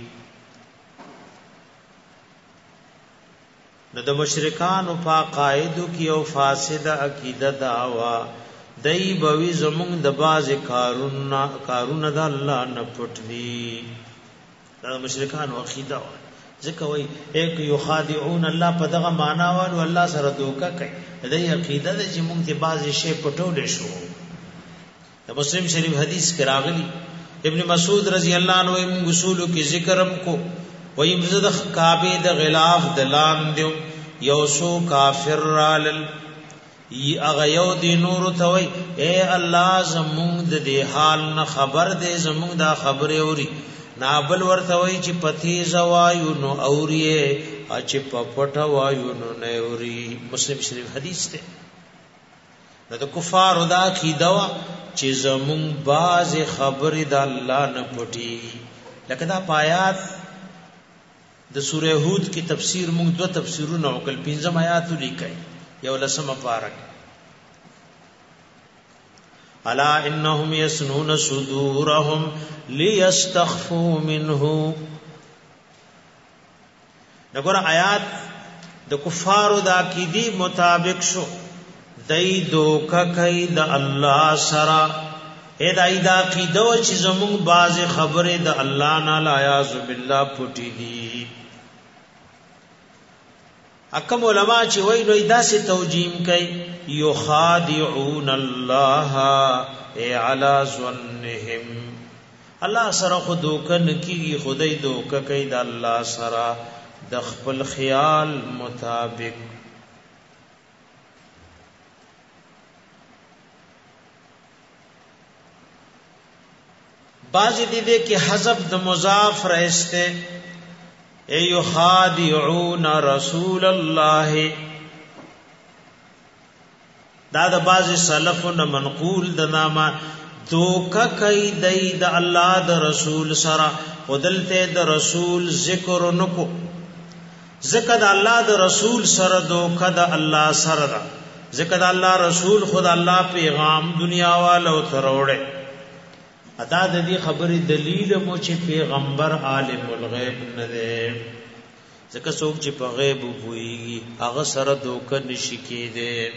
نو د مشرکان او فقایدو کی او فاسده عقیده دعوا دای بوی زمون د باز کارون د الله نه پټوي دا مشرکان عقیده ځکه وای ایک یخادعون الله په دغه معنا وانه الله سره دوکا کوي دای عقیده د چې مونږ ته باز شی پټول شو د مسلم شریف حدیث کې راغلی ابن مسعود رضی الله عنه موږ اصول کې ذکرم کو وای مزد کعبه د غلاف د لام دیو یو سو کافر رالل اغه یو دی نور توي اے الله زمون د دې حال نه خبر دې زمون دا خبره اوري نابل ورته وای چې پتیز وایو نو اوریه چې پپټ وایو نو نه اوري. مسلم شریف حدیث ده. د کفار دا کی دوا چې زمون باز خبر د الله نه پټي. لکه دا پایات د سوره هود کی تفسیر موږ دوه تفسیرونه وکړ. 15 آیات لیکي یو لسمه پارک. الا انهم يسنون صدورهم ليستخفوا منه. دغه آیات د کفارو د عقیدی مطابق شو. دای دوکا کوي د الله سره. اې دای دا عقیده چې زموږ باز خبره د الله نه لا یاذ بالله پټی دي. حکم علما چې وای نو داسې توجیم کوي یخادعون الله علی ظنهم. الله سره خو دوکه نکي، خدای دوکه کوي د الله سره د خپل خیال مطابق. بعضی دیده کہ حذف د مضاف رہستے اے یخادعون رسول اللہ. دا د بعضی سلفون منقول د نامه دوکا کئی دی د اللہ د رسول سرا. خودلتے د رسول ذکر نکو، ذکر د اللہ د رسول سر دوکا د اللہ سر دا. ذکر د اللہ رسول خود اللہ پیغام دنیا والو تروڑے. ادا د دې خبرې دلیل مو چې پیغمبر عالم الغیب نه دی. ځکه څوک چې په غیب وایي هغه سره دوکه نشي کېده.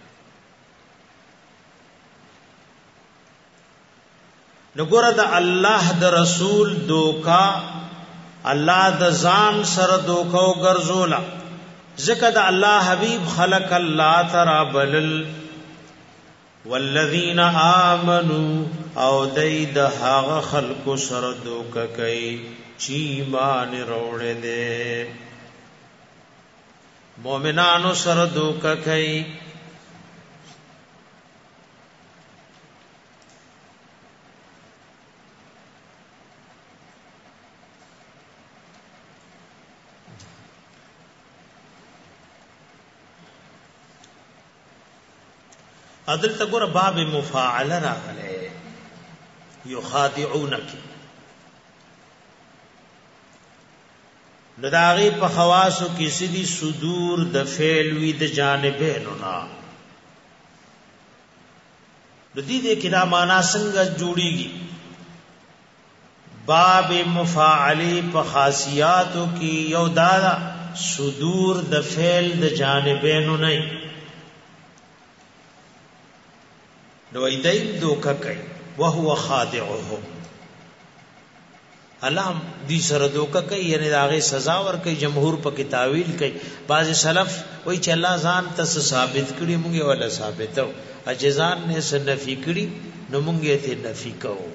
نګوره د الله د رسول دوکا الله د ځان سره دوکه وګرځولا. ځکه د الله حبیب خلق الله تعالی بلل والذین آمنوا او دید هاغ خلق سر دوکا کئی چی ایمان روڑے دے. مومنانو سر دوکا کئی عدل تگور باب مفاعل راغلے یخادعونک. نداغی پا خواسو کسی دی صدور د فعلوی د جانبینو نا. ندی دے کدا مانا سنگا جوڑی گی. باب مفاعلی پا خاصیاتو کی یو دادا صدور د فعل د جانبینو نئی. نو ایدائیم دوکا کئی وهو خادعهم. علام دی سره دوکا کوي یعنی داغه سزا ور کوي. جمهور په کې تعویل کوي. بعض سلف وای چې الله ځان ته ثابت کړي موږ ولا ثابتو، اجزان نه س نفي کړي نو موږ ته نفي کوو.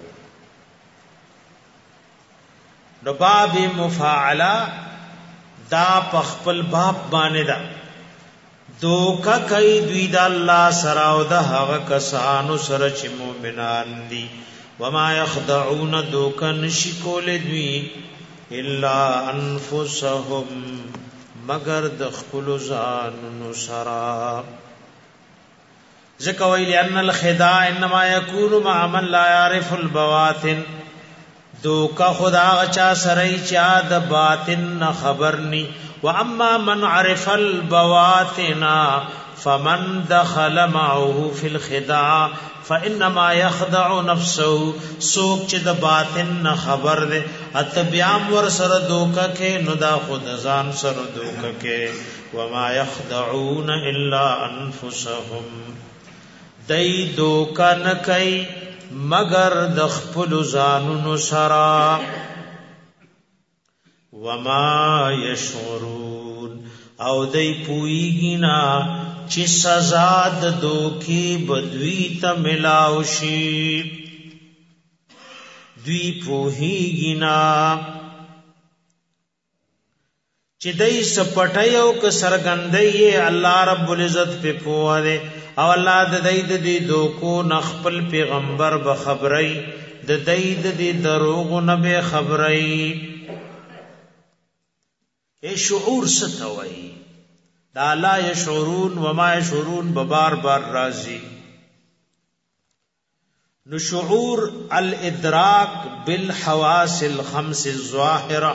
نو باب مفاعلا دا په خپل باب باندې دا دوکا کوي دوی د الله سره او د هغه کسانو سره چې مؤمنان دي. وما يخدعون دوکا نشي کول دوی الا انفسهم مگر د خپل ځانونو سره. ذکر ویل ان الخداع انما يكون مع من لا يعرف البواطن. دوکا خدا غچا سره چا د باطن خبر ني. واما من عرف البواطن فمن دخل معه في الخداع فانما يخدع نفسه. سوک چې د باطن خبر ده اتبیام ور سره دوکا کې نو دا خود ځان سره دوکا کې. وما يخدعون الا انفسهم. دای دوکا نه کوي مگر د خپل ځانونو سره. وما یشعرون او دای پویږي نا چې سزا د دوکي بدوی ته ملاو شي. دوی پوهیږي نا چې دای سپټایو ک سرګندې الله رب العزت په پوهه او الله د دې د دوکو نخپل پیغمبر به خبري د دې د دروغ نه به خبري اے شعور ستوي دا لا يشعرون وما يشعرون ببار بار راضي نو شعور الادراک بالحواس الخمس الظاهره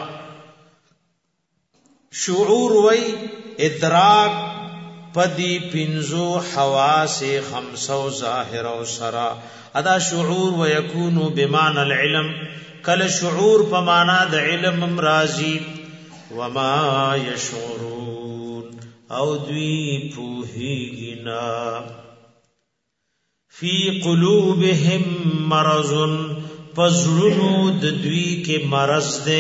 شعور وی ادراک پدی پنزو حواس خمسو ظاهر و سرا ادا شعور و یکونو بمعنى العلم کل شعور پمانا د علم امرازی وما یشعرون او دوی پوهیگنا فی قلوبهم مرض پزړونو د دوی کې مرض ده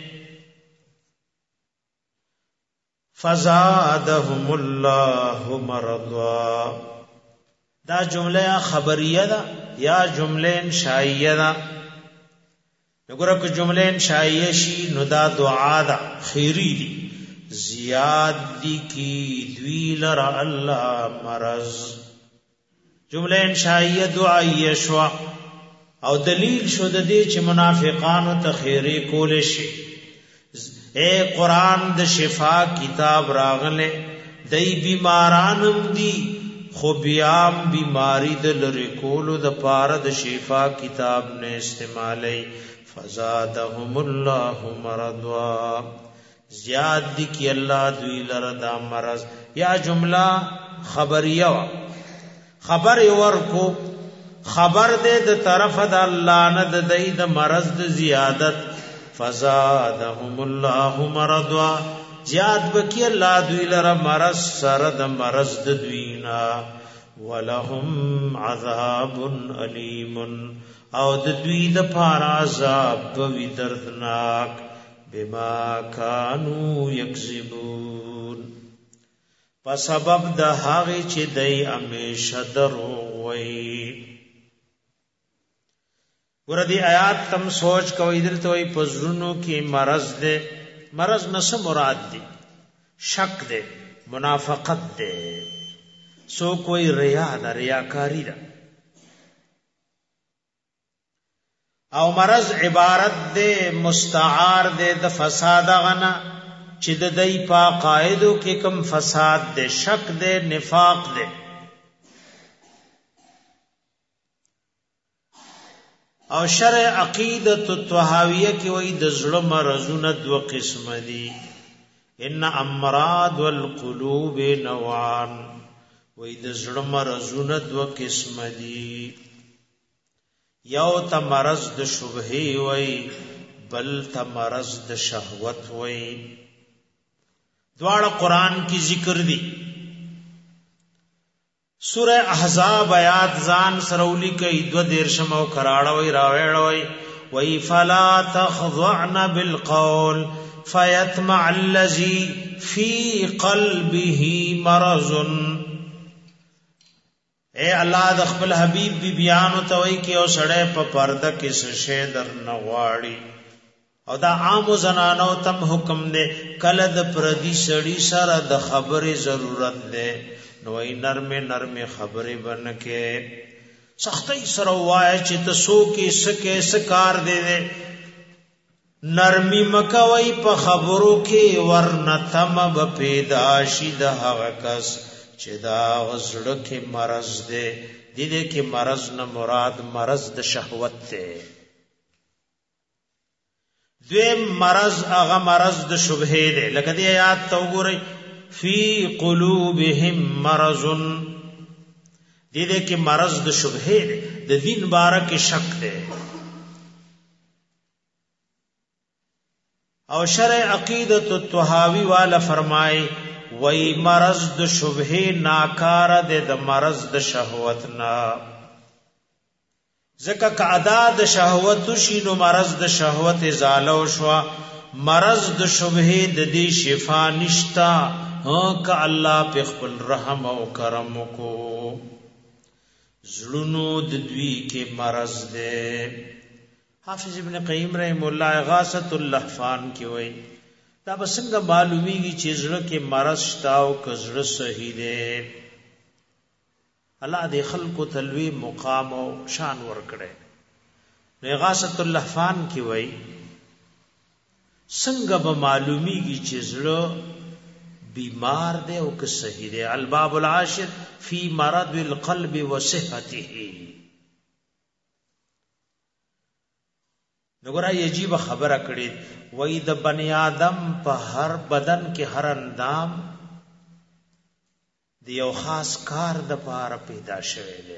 فزادهم الله مرضا دا جمله خبریه ده یا جمله انشائیه ده وګوره که جمله انشائیه شي نو دا دعا ده خیری دي زیاد دي کی دوی لرا الله مرض جمله انشائیه دعایه شو او دلیل شو د دې چې منافقانو ته خیری کول شي اے قرآن د شفا کتاب راغله دای بیمارانم دی خو بیام بیماری د لری کولو د پاره د شفا کتاب نه استعمالی فزادهم الله مرضا زیاد دی کی الله دوی لره دا مرض یا جمله خبریه خبر ورکو خبر دې د طرف د الله نه د دای د مرض د زیادت فزادهم الله مرضا زیاد بکی الله دوی لره مرض سره د مرض د دوینا ولهم عذاب الیم او د دوی د پار عذاب وی دردناک بما كانوا یکذبون په سبب د هغه چې دای همیشه دروغ وایي ګوردی آیات تم سوچ کوي دلته وي پزړونو کې مرض ده مرض نس مراد دي شک ده منافقت ده سو کوئی ریا ده ریاکاری ده او مرض عبارت ده مستعار ده د فساد غنا چې د دای په قاعدو کې کم فساد ده شک ده نفاق ده او شرع عقیدت الطحاویہ کی وئی د زړه مرزونه دو قسم دي ان امراض والقلوب نوعان وئی د زړه مرزونه دو قسم دي یو ته مرض د شبهه وئی بل ته مرض د شهوت وئی دواړه قران کی ذکر دي سورہ احزاب آیات زان سرولی کئی دو دیرشم او کراڑوی راویڑوی وی فلا تخضعن بالقول فیتمع اللذی فی قلبه مرض اے اللہ دخبل حبیب بی بیانو توی کی او سڑے پا پردہ کس شیدر نغواڑی او دا عام زنانو تم حکم دے کلد پردی سڑی سر د خبر ضرورت دے نوئی نرم خبریں بن کے سختی سروائے چت سو کی سکے سکار دے دے نرمی مکوئی پا خبرو کے ورنتم بپیداشی دا حقس چی دا غزڑ کے مرض دے دیدے کے مرض نہ مراد مرض دا شہوت دے دویم مرض اغا مرض د شبهه ده لکه دی آیات تو ګورئ فی قلوبهم مرض دې دې کې مرض د شبهه ده د دین بارک شک ده او شرع عقیدت الطحاوی والا فرمای وای مرض د شبهه ناکار ده د مرض د شهوت نا زکه کعدا د شهوت شي نو مرض د شهوت ازاله شو مرض د شبهه د دې شفا نشتا ک الله په خپل رحم او کرم کو زړونو د دوی کې مرض ده حافظ ابن قیم رحم الله غاثۃ اللحفان کې وای دا بسنګ معلومیږي چې زړه کې مرض شتا او کزړه صحیح ده الله دې خلقو تلوي مقام او شان ورکړي. غاثۃ اللهفان کې وای څنګه به معلومیږي چې زړه بیمار دی او که صحیح دی. الباب العاشر فی مرض القلب وصحته. نګورا عجیب خبره کړي وای د بنی آدم په هر بدن کې هر اندام دی یو خاص کار د پاره پیدا شوی دی.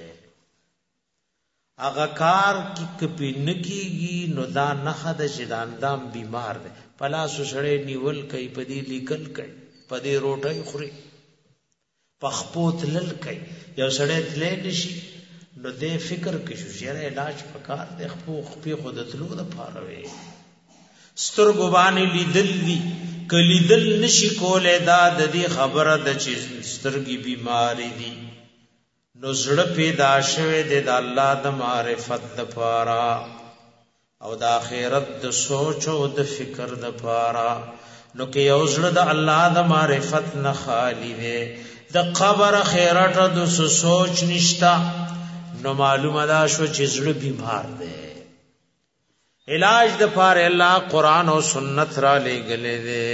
هغه کار کې کپی نکیږي نو دا نه د چې د اندام بیمار دی. پلاسو سړی نیول کوي پدې لیکل کوي پدې روټي خوري پخپوت لل کوي. یو سړی تلې نشي نو دې فکر کې شو چې علاج پکار د خپل خود تلو د پاره وي. سترګو باندې لیدل دي کلی دل نشي کوله دا د دې خبره د چې سترګي بیماری دي. نو زړه پیدا شوه د الله د معرفت د پاره او د آخرت د سوچ او د فکر د پاره. نو کې یو زړه د الله د معرفت نه خالی دی د قبر خیرت د سوچ نشتا نو معلومه دا شو چې زړه بیمار دی. علاج د پاره الله قران او سنت را لګلې دي.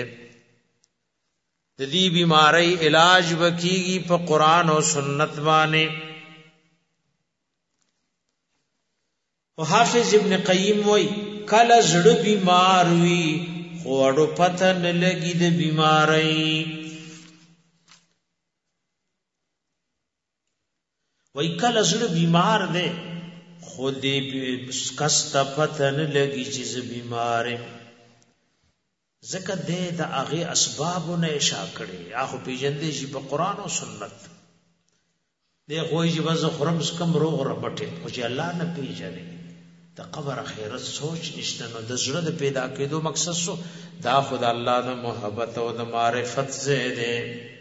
د دې بیماری علاج وکيږي په قران او سنت باندې. او حافظ ابن قیم وای کله زړه بیمار وي خو اړو پته نه لګي د بیماری. وای کله زړه بیمار دی خود دې کست پته نه لګي چې ز بیمار زکه دې د هغه اسبابونه اشاره کړي. هغه پیجندې چې په قران او سنت دې خوې چې بس خرم کم روغ رپټه خو چې الله نه پیژني د قبر اخرت سوچ نشته. نو د زړه د پیدا کېدو مقصد سو دا خدای الله د محبت او د معرفت زیاده.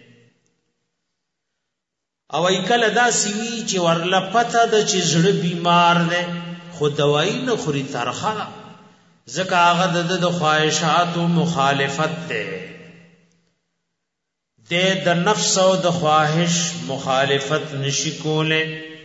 او ایکل دا سوي چې ورله پته د چې زړه بیمار دی خو دوايي نه خوري ترخه ځکه هغه د خواهشات او مخالفت ده. د نفس او د خواهش مخالفت نشي کوله.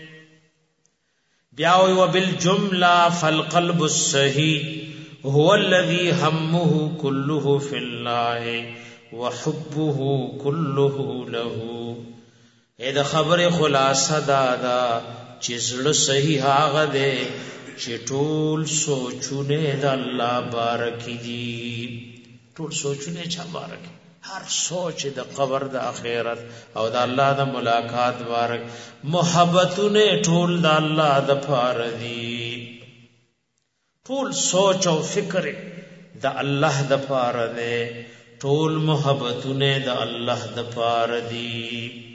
بیا او بالجمله فالقلب الصحيح هو الذي همه كله في الله وحبه كله له. دا خبر خلاصه دا چې زړه صحیح هغه دی چې ټول سوچونه د الله بارک دي. ټول سوچونه چا بارک؟ هر سوچ د قبر د آخرت او د الله د ملاقات بارک. محبتونه ټول د الله د پاره دي. ټول سوچ او فکر د الله د پاره دي. ټول محبتونه د الله د پاره دي.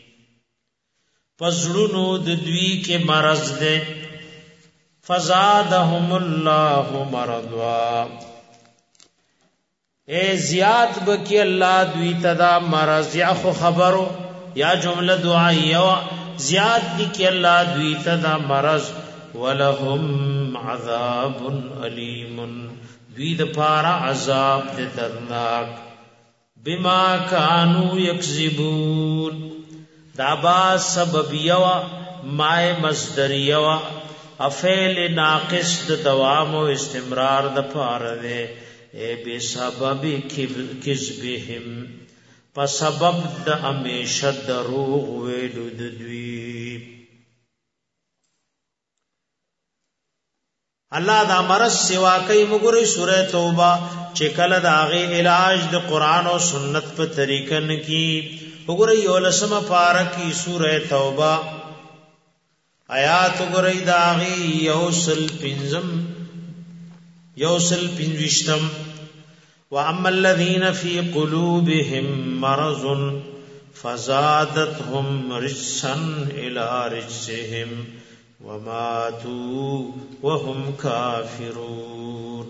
پزړونو د دوی کې مرض ده فزادهم الله مرضا. اے زیاد بکی اللہ دوی تدا مرض یا خو خبرو یا جمله دعائیہ زیاد دی کی اللہ دوی تدا مرض. ولهم عذاب علیم دوی د پارا عذاب د درناک. بما كانوا یکذبون دا با سبب یوا مای مصدریہ افعل ناقص د دوام او استمرار د پاره ده. اے بے سبب کذبهم په سبب د همیشه دروغ ویلو د دوی. الله دا مرض سوا کوي مګوري سوره توبه چې کله د هغه علاج د قران او سنت په طریقه نه کی. وګورئ یو لسمه پاره کی سوره توبه آیات وګورئ دا هغه یوسل پنځم واما الذين في قلوبهم مرض فزادتهم رجسا الى رجسهم وماتوا وهم كافرون.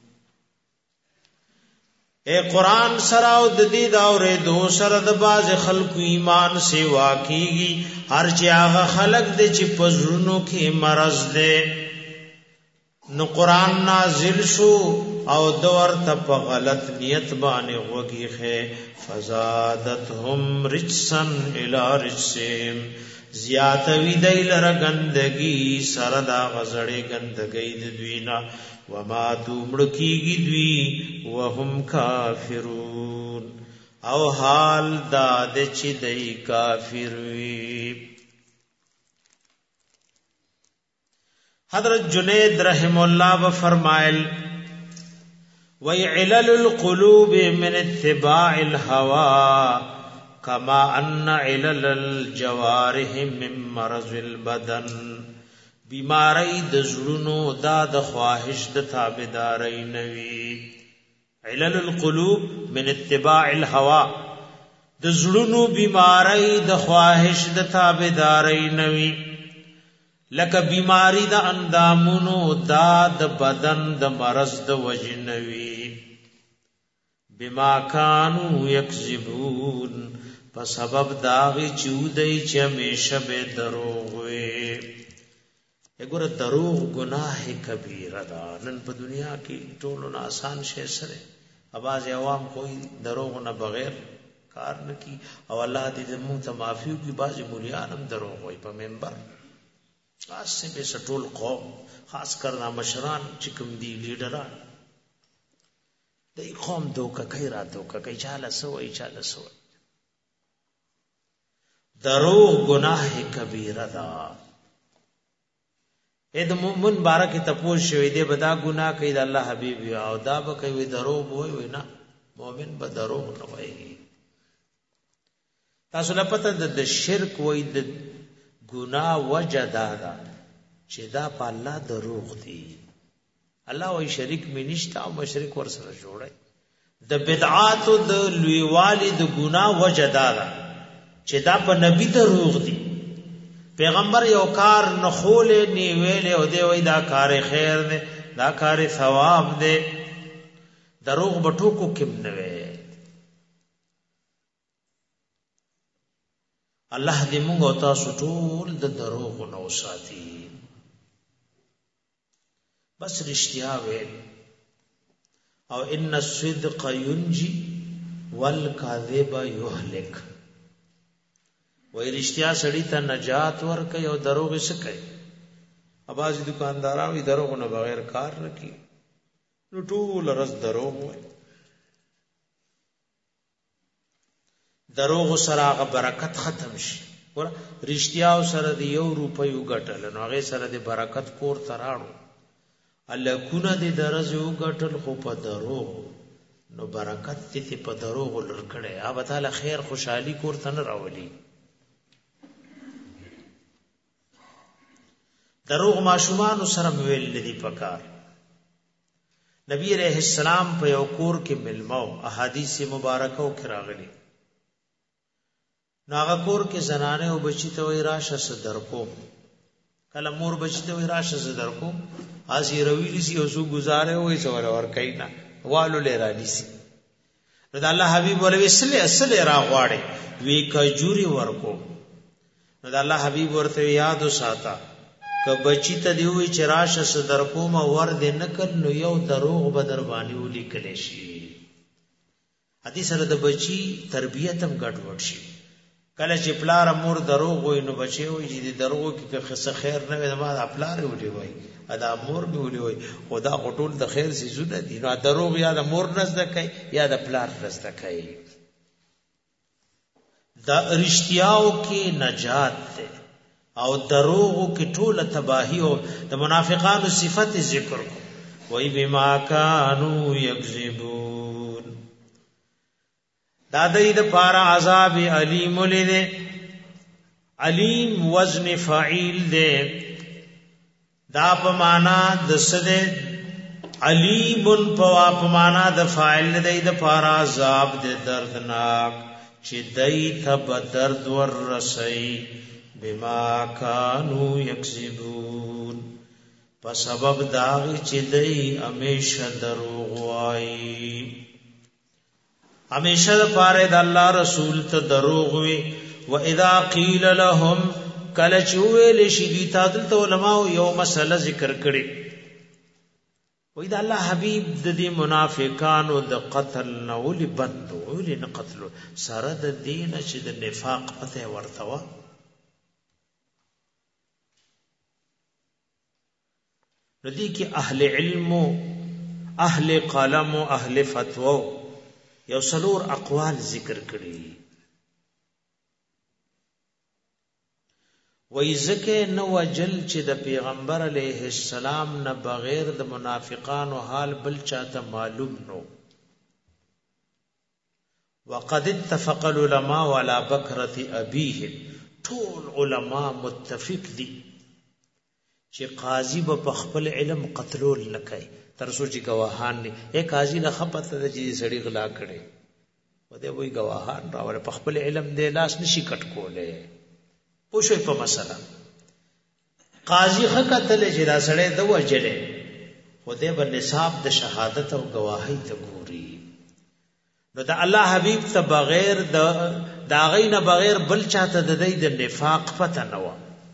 اے قرآن سره او د دې دا اورېدو سره د باز خلکو ایمان سی واقعي هر چې هغه خلق دې چې پزړونو کې مرض دې نو قرآن نازل شو او دور ته په غلط نیت باندې وږي خې فزادتهم رجسا الى رجسهم زیاتوی دی لره گندگی سره دا غزړې گندګۍ د دوینا وما دومړکیږي دوی وهم کافرون او حال دا د چې دی کافر وي. حضرت جنید رحم الله و فرمایل وَيَعْلَلُ الْقُلُوبِ مِنْ اتِّبَاعِ الْهَوَى كَمَا أَنَّ عِلَلَ الْجَوَارِحِ مِنْ مَرَضِ الْبَدَنِ بیماری د زړونو دا د خواهش د تابعداري نوي. علل القلوب من اتباع الهوى د زړونو بیماری د خواهش د تابعداري نوي لکه بیماری د اندامونو دا د بدن د مرض د وجنوي. بما كانوا يكذبون په سبب داغي چودای چې همیشه به دروغ وي. وګوره دروغ گناہ کبیره ده. نن په دنیا کې ټولو نه آسان شی سره اواز عوام کوئی دروغ نه بغیر کار نه کی او الله دې موږ ته معافي وکړي. بعض مولیان هم دروغ وایي په منبر خاص سے به سټول قوم خاص کرنا مشران چې کوم دي لیډران د قوم دوکه کوي را دوکه کوي چاله سوې چاله سوې. دروغ گناہ کبیره ده. اې د مؤمن بارکه تپوس شوی دی بدا ګناه کوي د الله حبيب او دا به کوي دروغ وای نه مؤمن به دروغ نه وایي. تاسو نه پته د شرک وای د ګناه وجدا دا چې دا په الله دروغ دی. الله وای شریک می نشته او مشرک ور سره جوړي. د بدعات او د لویوالي د ګناه وجدا دا چې دا په نبی دروغ دی. پیغمبر یو کار نخول نی ویل او دی وای دا کار خیر دی دا کار ثواب دی. دروغ بټو کو کم نه وی. الله دې موږ او تاسو ټول د دروغ نه وساتي. بس رښتیا ویل او ان الصدق ينجي والكذب يهلك. وای رښتیا سړی ته نجات ورکي او دروغ یې سکي. اباظ دکانداران وی دروغ نه بغیر کار نه کی نو ټول رس دروغ وای. دروغ سره غ برکت ختم شي. ور رښتیا سره دی 1 روپۍ وګټل نو هغه سره دی برکت کور تراړو. الله کونه دی درځو وګټل خو په دروغ نو برکت دې په دروغ لړکړې. اب تعالی خیر خوشحالي کور ته نه راولي. دروغ ماشومان سره ویل لدی پکار. نبی علیہ السلام په یو کور کې ملمو احادیث مبارکاو کې راغلي. ناغه کور کې زنانه او بچی ته وی راشه صدر کو کله مور بچی ته وی راشه صدر کو ازي رویلی سی او سو گزاره وې څور ور کینا والو لرا دي. رضا الله حبیب ولوي اصل را غواړي وی کجوري ورکو. رضا الله حبیب ورته یاد وساته ک بچی ته دی وی چراشه صدر کوم ور دې نکل نو یو دروغ بدر باندې ولي کلی شي. حدیث سره د بچی تربیت هم ګډ وډ شي. کله چې پلار مور دروغ وای نو بچي وای چې دروغ کې خصه خیر نه وي ما خپلار ویلي وای ادا مور به ویلي وای خدا غټول د خیر سيزونه دي نو دروغ یا د مور نزد کوي یا د پلار نزد کوي. دا رښتیاو کې نجات ده او دروغ کې ټول تباہی او د منافقانو صفت ذکر کو وای بما كانوا یکذبون. دا د پارا عذاب علیم لده. علیم وزن فعیل ده. دا په معنا د سده علیم په معنا د فاعل ده. د پارا عذاب ده دردناک چې دای ته بدرد ور رسي. بما كانوا یکذبون په سبب دا چې دای همیشه دروغ وایي. همیشه د پاره د الله رسول ته دروغ وي. و اذا قيل لهم کله چې ویل شي دي تاسو ته علماء یو مسله ذکر کړي وای د الله حبيب د دې منافقانو د قتل نه ولي بند ولي نه قتل سره د دین چې د نفاق پته ورته و ردی کې اهل علم اهل قلم اهل فتوا یو څلور اقوال ذکر کړي وای زکه نو وجل چې د پیغمبر علیه السلام نه بغیر د منافقانو حال بل چاته معلوم نو وقد اتفق العلماء على بکرة ابيه ټول علما متفق دي چې قاضي په خپل علم قتلول نه کوي تر څو چې گواهان نه یک قاضي له خپته د دې سړي غلا کړي و دې وی گواهان راوړ په خپل علم دې لاس نشي کټ کوله پوښي په مسله قاضي حقته له جدا سړی د وجلې و دې بل نصاب د شهادت او گواهی ته ګوري نو د الله حبیب ته بغیر د داغینه بغیر بل چاته د دې د نفاق پته نه و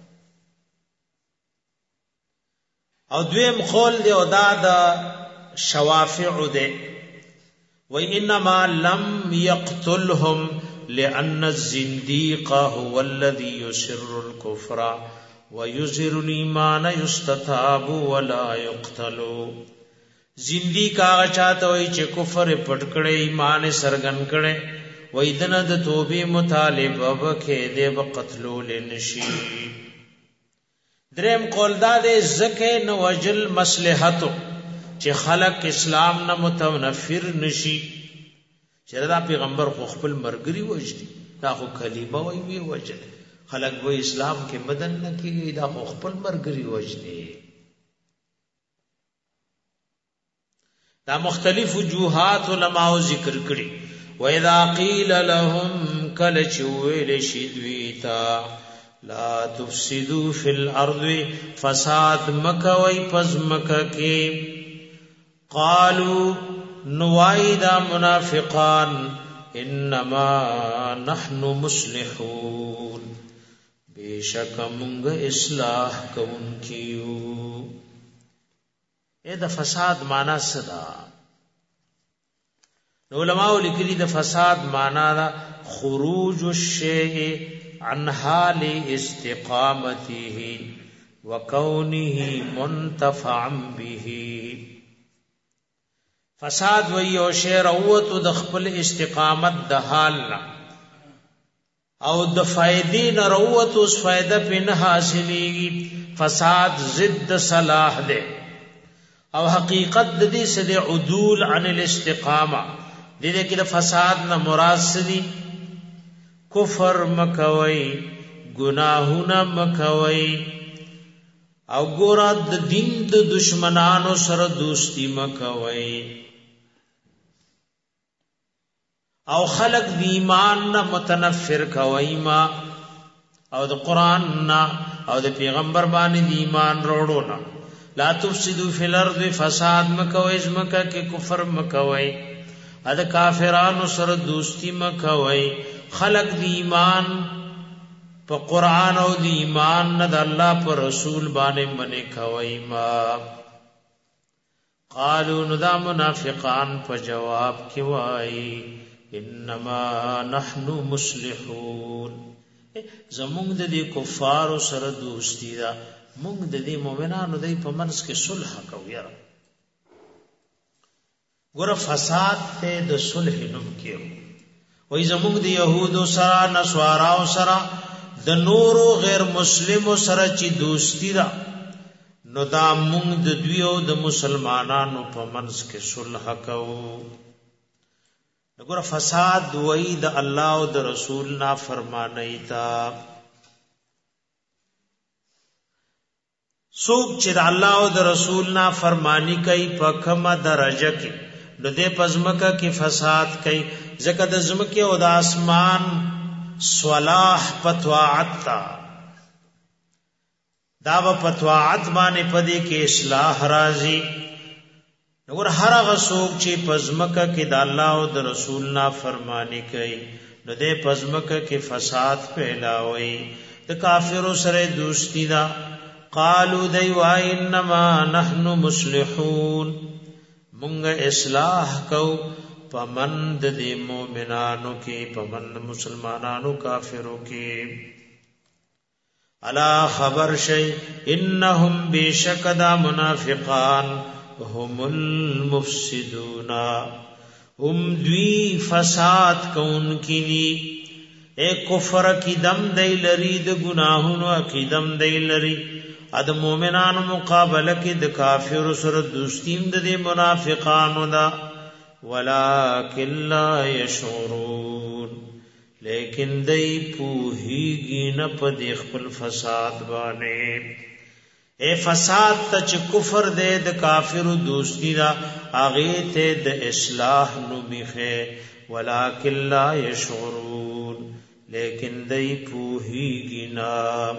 او دویم قول دی او دا د شوافع دی و انما لم يقتلهم لان الزنديق هو الذي يسر الكفر ويظهر الايمان يستتاب ولا يقتل زنديق هغه چاته وي چې کفر پټ کړي ایمان سرګن کړي و اذن د توبې مطالبه وکړي دی قتلول نشي دریم قول دا دے زکه نو وجل مصلحتو چې خلق اسلام نه متنفر نشي چې دا پیغمبر خو خپل مرګري وجدي دا خو کلمه وی وجل خلق و اسلام کې بدن نه کیږي دا خو خپل مرګري وجدي دا مختلف وجوهات علماء ذکر کړي و اذا قيل لهم کل چويل شدویتا لا تفسدوا فی الارض فساد مکوی پس مککی قالوا نوائدا منافقان انما نحن مصلحون بیشک منگ اصلاح کون کیو اے دا فساد مانا صدا علماء لکلی دا فساد مانا دا خروج الشیء عن حال استقامته وكونه منتفعا به فساد وی او شی روت د خپل استقامت د حال نه او د فائدې نه روت اوس فائدہ په نه حاصلېږي فساد ضد صلاح ده او حقیقت د دې سره عدول عن الاستقامه دې کې د فساد نه مراد سدي کفر مکوي گناهونه مکوي او ګور د دین د دشمنانو سره دوستی مکوي او خلق د ایمان نه متنفر کوي ما او د قران نه او د پیغمبر باندې د ایمان وروړو نه لا تفسدوا فی الارض فساد مکوي زمکه کې کفر مکوي ا د کافرانو سره دوستی مکوي خلق دی ایمان په قران او دی ایمان نه د الله پر رسول باندې منی کوي ما قالوا ندا منافقان په جواب کې وای انما نحن مصلحون زمونږ د دې کفار سره دوستی دا مونږ د دې مؤمنانو د په منځ کې صلح کوو یاره ګور فساد ته د صلح نوم کېو وای زموږ د يهودو سره نسواراو سره د نورو غیر مسلمو سره چې دوستی دا نو دا موږ د دویو د مسلمانانو په منځ کې صلح کوو وګوره فساد وای د الله او د رسول نافرمانی تا څوک چې د الله او د رسول نافرمانی کوي په کومه درجه کې نو دې پزمکه کې فساد کوي ځکه د زمکه او د اسمان صلاح پتواعت تا دا په پتواعت باندې پدې کې اصلاح راځي نور هر هغه څوک چې پزمکه کې د الله او د رسول نافرمانی کوي نو دې پزمکه کې فساد پھیلاوي د کافرو سره دوستی دا قالو دی وای انما نحن مصلحون مونږ اصلاح کو پمند دی مؤمنانو کې پمند مسلمانانو کافرو کې الا خبر شي انهم بشکدا منافقان هم المفسدون هم دوی فساد کون کی اے کفر کی دم دی لری د گناہونو کی دم دی لری اد مومنانو مقابله کې د کافر سره دوستیم د منافقانو دا ولکن لا یشعرون لیکن دی پوهیږي نه په د خپل فساد باندې اے فساد ته چې کفر دې د کافر دوستی دا اغه ته د اصلاح نو میخه ولکن لا یشعرون لیکن دی پوهیږي نه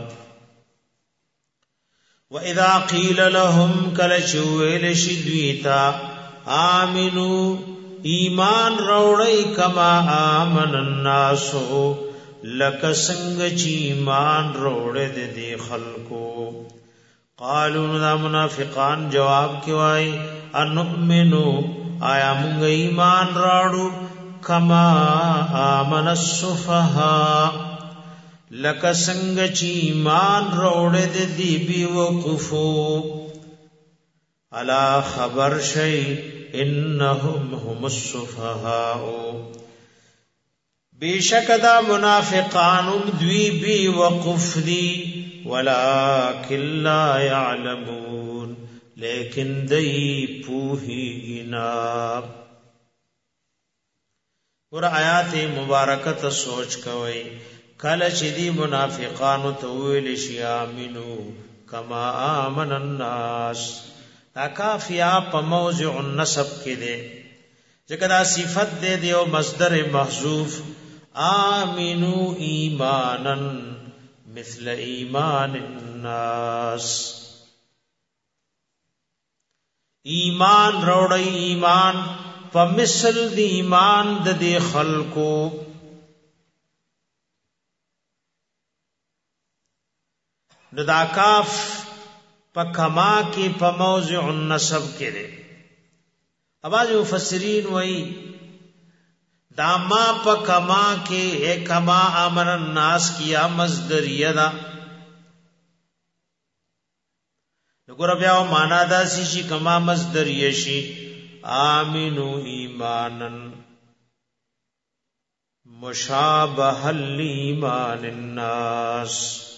وَإِذَا قِيلَ لَهُمْ كَلَچُوِلَ شِدْوِيْتَا آمِنُوا ایمان روڑی کما آمن الناسو لکا سنگ چی ایمان روڑی دی خلقو قالوا دا منافقان جواب کیوائی انؤمنو آیا منگ ایمان راڑو کما آمن السفہا لکا سنگ چی ایمان روڑے دے دی بی وقفو الا خبر شئی انہم هم السفہاؤ بیشک دا منافقانم دوی بی وقف دی ولیکن لا یعلمون لیکن دی پوہی گنا اور آیات مبارکت سوچ کوئی کله چې دی منافقانو ته ویل شي امنو کما امن الناس دا کافیا په موضع النسب کې دی ځکه دا صفت دی دی او مصدر محذوف امنو ایمانا مثل ایمان الناس ایمان روړی ایمان په مثل دی ایمان د دې خلقو نو دا کاف پا کما کی پا موضع النصب کے دے اباز مفسرین وئی دا ما پا کما کے اے کما آمن الناس کیا مصدریہ دا نگو ربیاو مانا دا سی شی کما مصدریہ شی آمنو ایمانا مشابہ الایمان الناس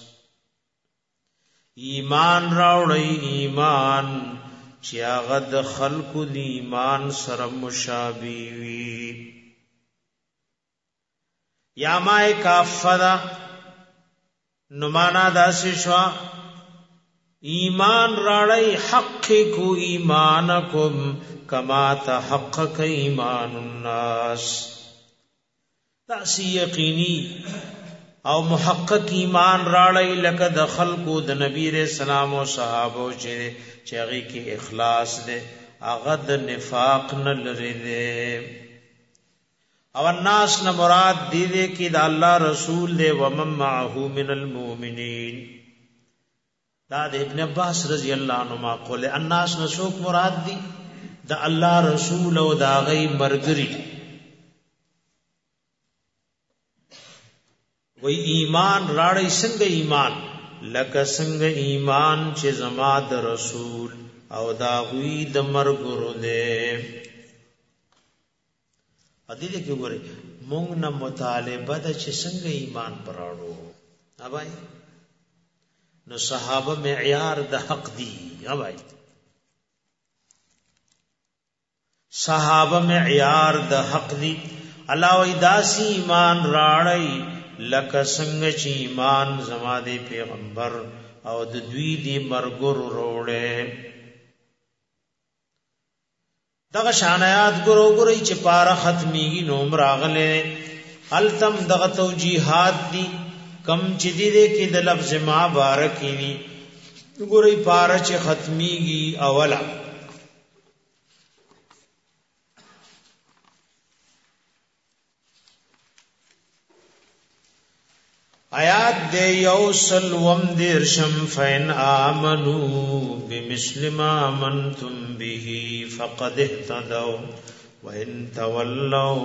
ایمان راوړی ایمان چې هغه د خلقو د ایمان سره مشابه وي یا ما کافدا نمانا داسې شو ایمان راړی حق کو ایمانکم کما تحقق ایمان الناس تاسی یقینی او محقق ایمان راړی لکه د خلقو د نبی رسول الله او صحابه چې هغه کې اخلاص ده هغه د نفاق نه لري ده او الناس نه مراد دی دې کې د الله رسول له ومن معه من المؤمنین دا د ابن عباس رضی الله عنهما قول الناس نه څوک مراد دي د الله رسول او دا غي مرګري وی ایمان راړی څنګه ایمان لکه څنګه ایمان چې زما د رسول او دا غوی د مرګرو ده ادي دې کې ګوري مونږ نه مطالبه ده چې څنګه ایمان پراړو اوبای نو صحابه معیار د حق دي اوبای صحابه معیار د حق دي الله وی داسي ایمان راړی لکه څنګه چې ایمان زما د پیغمبر او د دوی دی مرګور وروړي دغه شانات ګوري چې پارا ختميږي نوم راغله التم دغه توجیهات دي کم چې دې کې د لفظ ما بارکی وي ګوري پارا چې ختميږي اوله آیات دے یوصل وم دیرشم فین آمنو بمثل ما آمنتم به فقد اهتدوا وان تولوا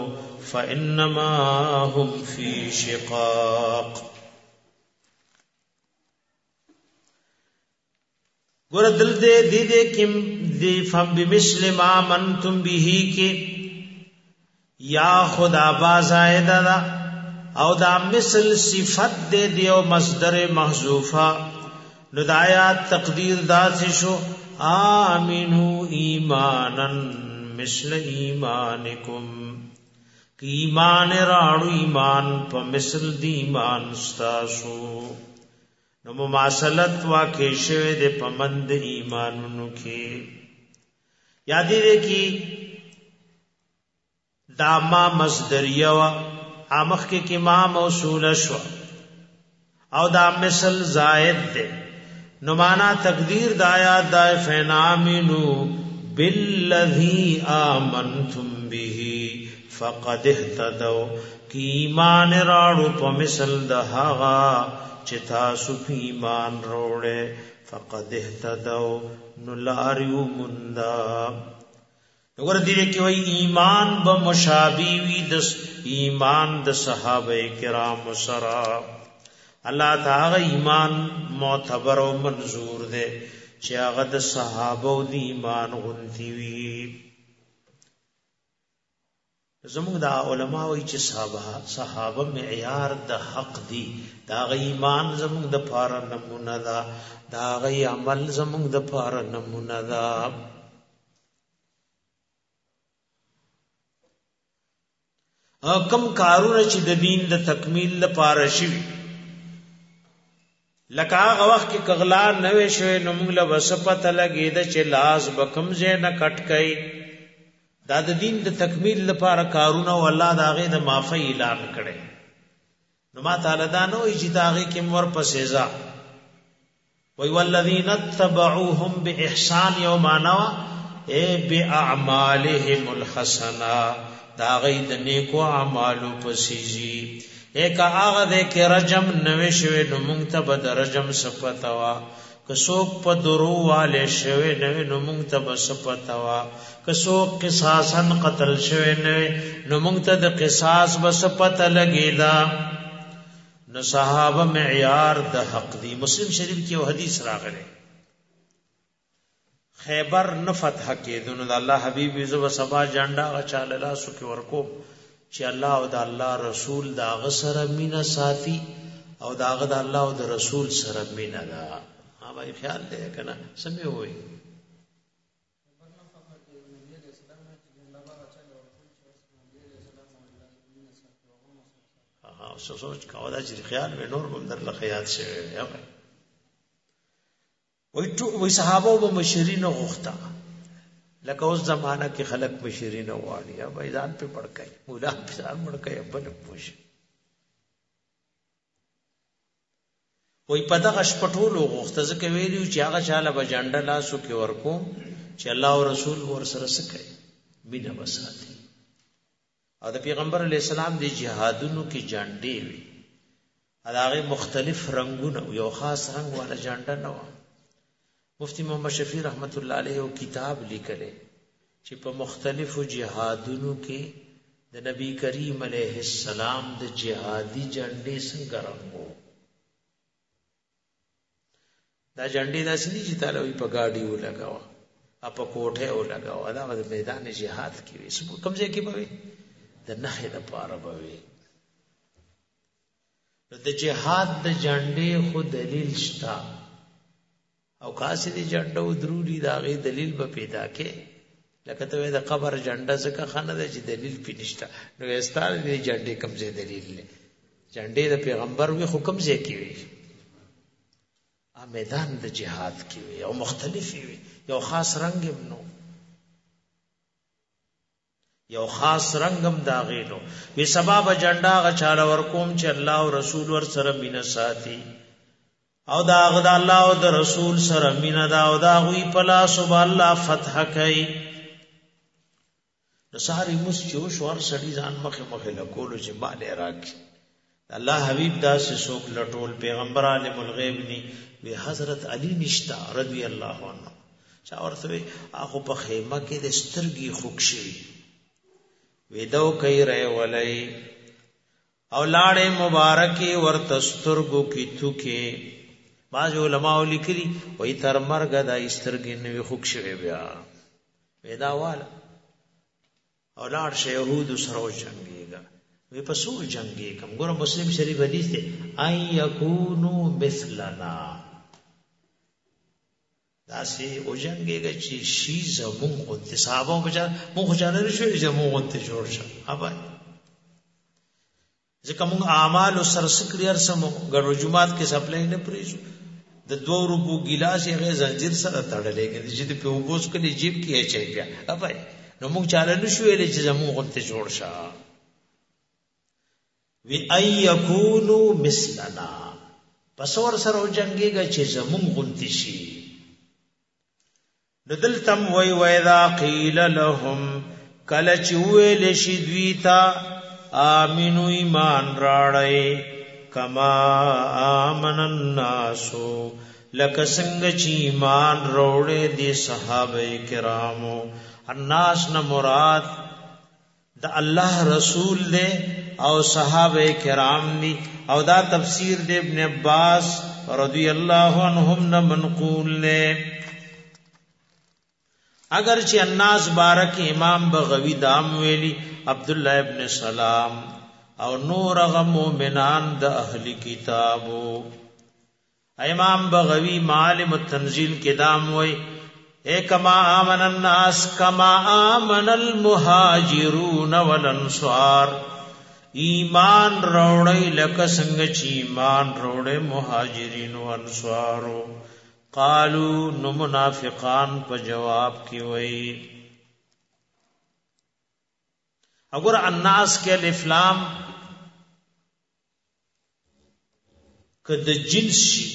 فانما هم فی شقاق ګور دل دې کم دی فم بمثل ما منتم به کې یا خدا با زائد دا او دا مثل صفت دے دیو مصدر محذوفہ نو د آیات تقدیر داسې شو آمنو ایمانا مثل ایمانکم کی ایمان راړو ایمان په مثل دی ایمان استاسو نو مماثلت واقع شوه د پمند ایمانونو کې یاد دې کی دا ما مصدریه وا امخ کې ما موصول شو او دا مثل زائد ده نو معنا تقدیر د آیات د فنامنو بالذی آمنتم به فقد اهتدوا کی ایمان راړو په مثل د هغه چې تاسو په ایمان وروړې فقد اهتدوا نو لاریو مندا وګور دې کې وای ایمان به مشابه وي د ایمان د صحابه کرام سره الله تعالی ایمان معتبر او منظور دی چې هغه د صحابه او د ایمان غونتی وي زموږ د علماء وایي چې صحابه معیار د حق دی دا غي ایمان زموږ د پاره نمونه ده دا غي عمل زموږ د پاره نمونه ده کم کارونه چې د دین د تکمیل لپاره شي لکه هغه وخت کې کغلا نوې شوې نو موږ له وسپته لګېده چې لاس بکم زه نه کټ کړي دا د دین د تکمیل لپاره کارونه او الله دا غي د معافی اعلان کړي نو ما تعالی دا نو چې دا غي کې مور په سزا وی والذین اتبعوهم باحسان یومانا ای باعمالهم الحسنه دا غي د نیکو اعمالو پسیږي ایک هغه د کې رجم نوې شوی نو مونږ ته به د رجم صفتوا کڅوک په درو والے شوی نوې نو مونږ ته به صفتوا کڅوک قصاصن قتل شوی نوې نو مونږ ته د قصاص به صفت لګیدا نو صحابه معیار د حق دی مسلم شریف کې یو حدیث راغلی خیبر نه فتح کېدونو د الله حبیب یوسف سبا جانډا غچاله لاسو کې ورکو چې الله او د الله رسول دا غسر مینا ساتي او دا غد الله او د رسول سره مینا دا ها به خیال دې کنه سمې وي ها سوچ کاوه دا چې خیال به نور هم در لخیات شوی یا وی صحابه به مشرین غوښتا لکه اوس زمانہ کې خلق مشرین غواړي یا میدان په پړکای مولا په ځان مړکای په پوښ وی پتا غشپټولو غوښته ځکه ویلو چې هغه چاله به جنډه لاسو کې ورکو چې الله او رسول ور سره سکي بنا وساتي او د پیغمبر علی السلام د جهادونو کې جنډې وي هغه مختلف رنگونه یو خاص رنگ والا جنډه نه و مفتی محمد شفیع رحمت الله علیه او کتاب لیکله چې په مختلفو جهادونو کې د نبی کریم علیه السلام د جهادي جنډې څنګه رنگو دا جنډې داسې دي چې تعالی په گاډي ولګاوه په کوټه ولګاوه دا د میدان جهاد کې وي سم کمزې کې به د نخې د پاره به وي د جهاد د جنډې خو دلیل شته او کاسې دي جنډه ودرولي دا غي دلیل به پیدا کې لکه ته د قبر جنډه څخه خنه ده چې دلیل پینشته نو استاد دې جنډې کمزې دلیل نه جنډې د پیغمبر وی حکم ځای کې وي میدان د جهاد کې وي او مختلفي وي یو خاص رنگم نو یو خاص رنگم دا غینو وی سبب جنډا غچاله ورکوم چې الله او رسول ور سره مینه ساتي او دا غد الله او د رسول سره مینه دا او دا غوی پلا سب الله فتح کوي نصاری مس جو شور سړي ځان مخه مخه لکولو چې باندې راک الله حبیب دا سه سوک لټول پیغمبر عالم الغیب ني وی حضرت علی نشتا رضی الله عنه چا ورته هغه په خیمه کې د سترګي خوښي ویدو کوي رې ولای او لاړې مبارکي ورته سترګو کې ثوکي بعض علماء لیکلي وای تر مرګ دا استرګې نوې خوښ شوی بیا پیدا واله اولاد شه يهود سره جنگيږي وی په سو جنگي کوم ګور مسلم شریف حدیث ته اي يكونو مثلنا دا سي او جنگيږي چې شي زمون او صحابه بچا مونږ ځانه شو زمون او ته جوړ شه ابا ځکه مونږ اعمال سره سکريار سمو ګړو جمعات کې سپلای نه پریږو د 2 روپو ګلاس یې زنجیر سره تړلې کې چې په وګوس کې جیب کې اچي بیا ابا نو مونږ چاله نشو ویلې چې زمون او ته جوړ شه وی ای یکونو مثلنا پس ور سره جنگيږي چې زمون غونتی شي ندلتم وی ویذا قیل لهم کله چې ویل شي دوی ته امنو ایمان راړی کما امن الناس لک څنګه چې ایمان راوړې دي صحابه کرامو الناس نه مراد د الله رسول دے او صحابه کرام دی او دا تفسیر دے ابن عباس رضی اللہ عنہم نے منقول نے اگر چی الناس بارک امام بغوی دام ویلی عبداللہ ابن سلام او نور غ مومنان د اهل کتابو امام بغوی معالم التنزیل کے دام وی اے کما آمن الناس کما آمن المہاجرون والانصار ایمان روڑی لکا سنگ چی ایمان روڑی مہاجرین و انصارو قالو نو منافقان پا جواب کی وئی اگر الناس کے الافلام کد جنس شی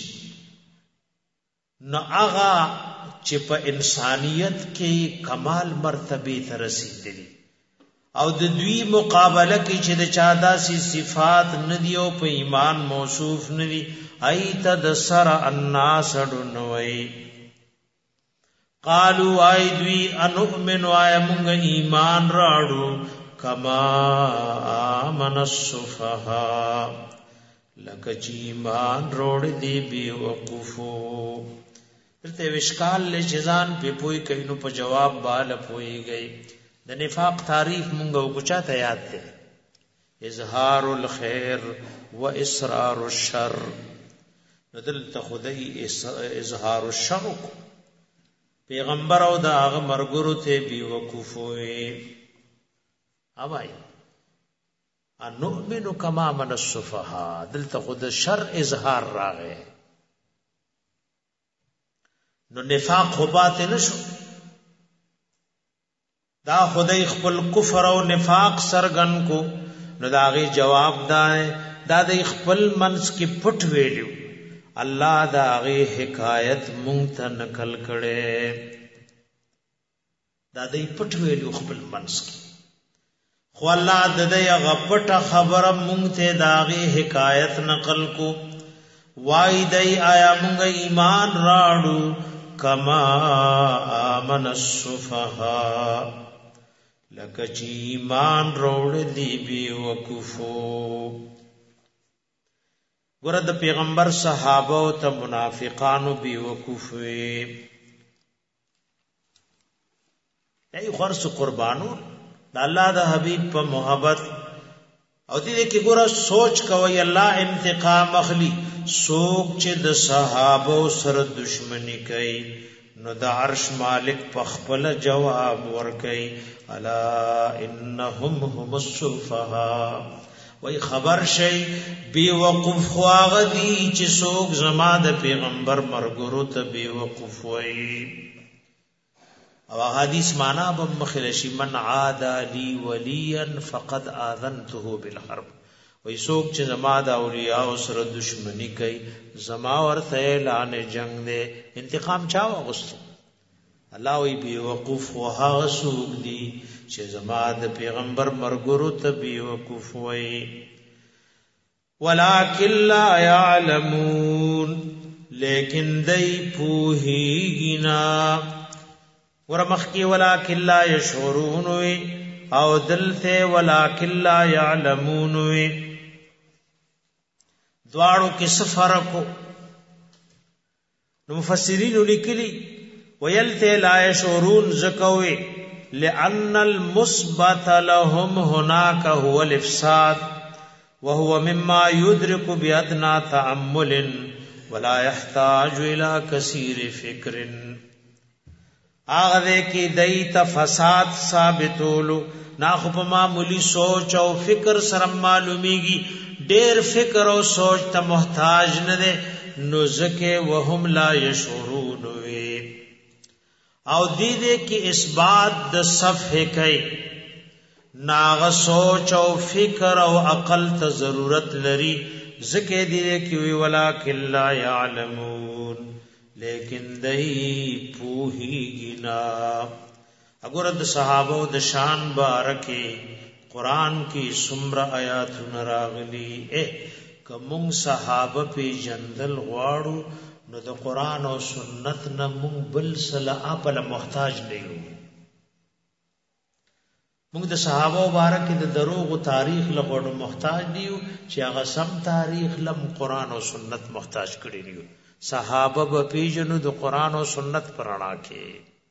نو آغا چې په انسانیت کې کمال مرتبه ته رسیدلی او د دوی مقابله کې چې د چا داسې صفات ندی او په ایمان موصوف ندی ایت د سر الناس دنوي قالوا ای دوی انؤمن ای موږ ایمان راړو کما امن السفهاء لکه چې ایمان روړ دی بي وقفو ته وشکال له جزان په پوي کینو په جواب بال پوي گئی د نفاق تعریف مونږ وګچا ته یاد ده اظهار الخير و اسرار الشر ندل ته خدای اظهار الشر پیغمبر او دا هغه مرګرو ته بي وقفوي اوای انؤمن کما من السفهاء دل ته خدای شر اظهار راغی نو نفاق خو باطل نشو دا خدای خپل کفر او نفاق سرګن کو نو داغي جواب دا د خپل منس کې پټ ویلو الله داغي حکایت مونږ ته نقل کړي دا د پټ ویلو خپل منس کې خو الله د دې غپټ خبره مونږ ته داغي حکایت نقل کو وای دای آیا مونږ ایمان راړو کما آمن السفهاء لکه چې ایمان روړ دی بي وقفو ګور د پیغمبر صحابه او ته منافقانو بي وقفوي ای خرص قربانو د الله د حبيب په محبت او دې کې ګور سوچ کوي الله انتقام اخلي سوک چې د صحابه سره دشمنی کوي نو د عرش مالک په خپل جواب ورکړي الا انهم هم السفهاء وای خبر شي بي وقف واغدي چې سوک زما د پیغمبر مرګرو ته بي وقف وای او حدیث معنا به مخلشی من عاد لي وليا فقد اذنته بالحرب وای څوک چې زما د اولیاء سره دشمنی کوي زما ورته اعلان جنگ دے انتقام چا واغستو الله وی بي وقوف وها څوک دي چې زما د پیغمبر مرګرو ته بي وقوف وای ولکن لا يعلمون لیکن دای پوهیږي ورمخکی ولکن لا يشعرون او دلته ولکن لا يعلمون دواړو کې فرق نو مفسرین لیکلي ويلته لا يشعرون زکوي لأن المثبت لهم هناك هو الافساد وهو مما يدرك بأدنى تأمل ولا يحتاج الى كثير فکر اغه کی دیت فساد ثابتولو نا خو په معمولی سوچ او فکر سره معلومیږي ډیر فکر او سوچ ته محتاج نه ده نو زکه وهم لا يشعرون وي او دې کې اثبات د صفه کوي ناغه سوچ او فکر او عقل ته ضرورت لري زکه دې کې وی ولکن لا يعلمون لیکن دای پوهیږي نا اگر د صحابه د شان بارکه قران کې سمرا آیات نراغلی کوم صحابه په جندل غواړو نو د قران او سنت نه مونږ بل سلا اپل محتاج نه یو مونږ د صحابه مبارک د دروغ او تاریخ لغړو محتاج دیو چې هغه سم تاریخ لم قران او سنت محتاج کړی دیو صحابه په پیژنو د قران او سنت پرانا کې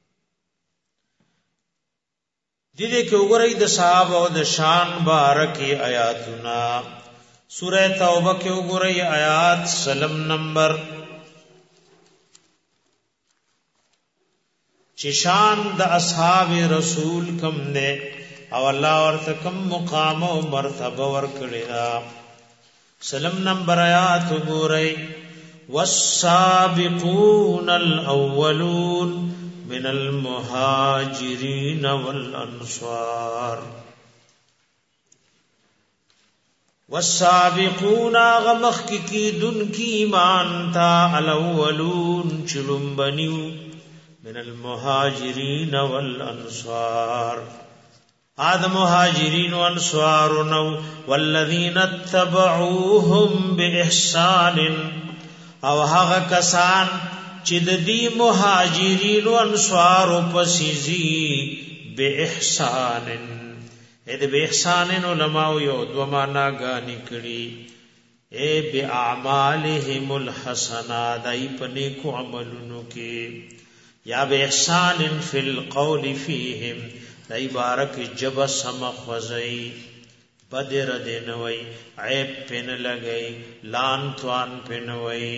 دې کې وګورئ د صحابه او د شان بارکه آیاتنا سورہ توبه کې وګورئ آیات سلم نمبر چې شان د اصحاب رسول کم نه او الله ورته کم مقام او مرتبه ورکړي دا سلم نمبر آیات وګورئ والسابقون الاولون من المهاجرين والانصار والسابقون غمخ کی دن کی ایمان تا الاولون چلم بنیو من المهاجرين والانصار آدم مهاجرین و انصار والذین اتبعوهم باحسان او هغه کسان چې د دې مهاجرین او انصار په سيزي به احسان دې به احسان علماء یو دو معنا غاني کړي به اعمالهم الحسنه دای په نیکو عملونو کې یا به احسان فی القول فیهم دای بارک جب سم خوزئی بدر دینوي عیب پن لګئی لان توان پنوي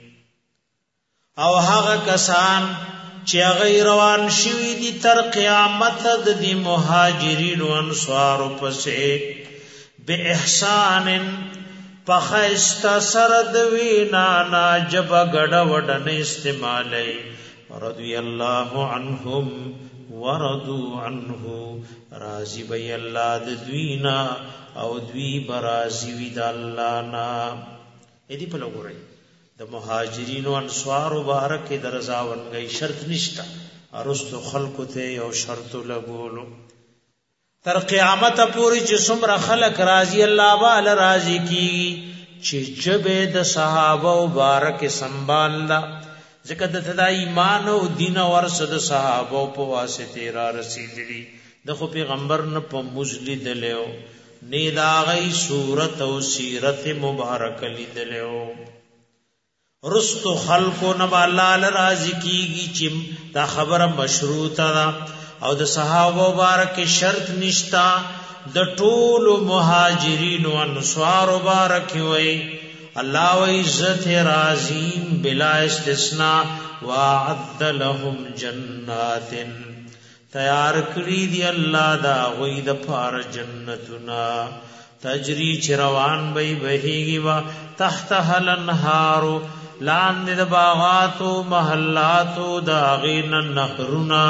او هغه کسان چې غیر روان شوی دي تر قیامت د دې مهاجرین او انصار پسې به احسان پخست سرد وینا ناجب غډ وډن استعمالي رضی الله عنهم ورضوا عنه راضی بی الله د دوینا او دوی برازی وی د الله نا اې دی په لګورای د مهاجرین او انصار مبارک درزاونګي شرط نشتا ارستو خلق ته یو شرط لګولو تر قیامت پوری چې څومره خلق راضی الله والا راضی کی چې جبه د صحابه مبارک سنباللا ځکه د ایمان او دین ورسره د صحابه په واسطه را رسیدلی د خو پیغمبر نه په مزلید له نه دا غي صورت او سیرت مبارک لیدلو رستو خلقو نب الله راضی کیږي چې دا خبره مشروطه ده او د صحابه مبارک شرط نشتا د ټول مهاجرین او انصار مبارک وي الله و عزت رازین بلا استثناء وعد لهم جنات تیار کړی دی الله دا غوی د پار جنتنا تجری چروان بی بهیږي وا تحت الانهار لاندې د باغاتو محلاتو دا غین نهرنا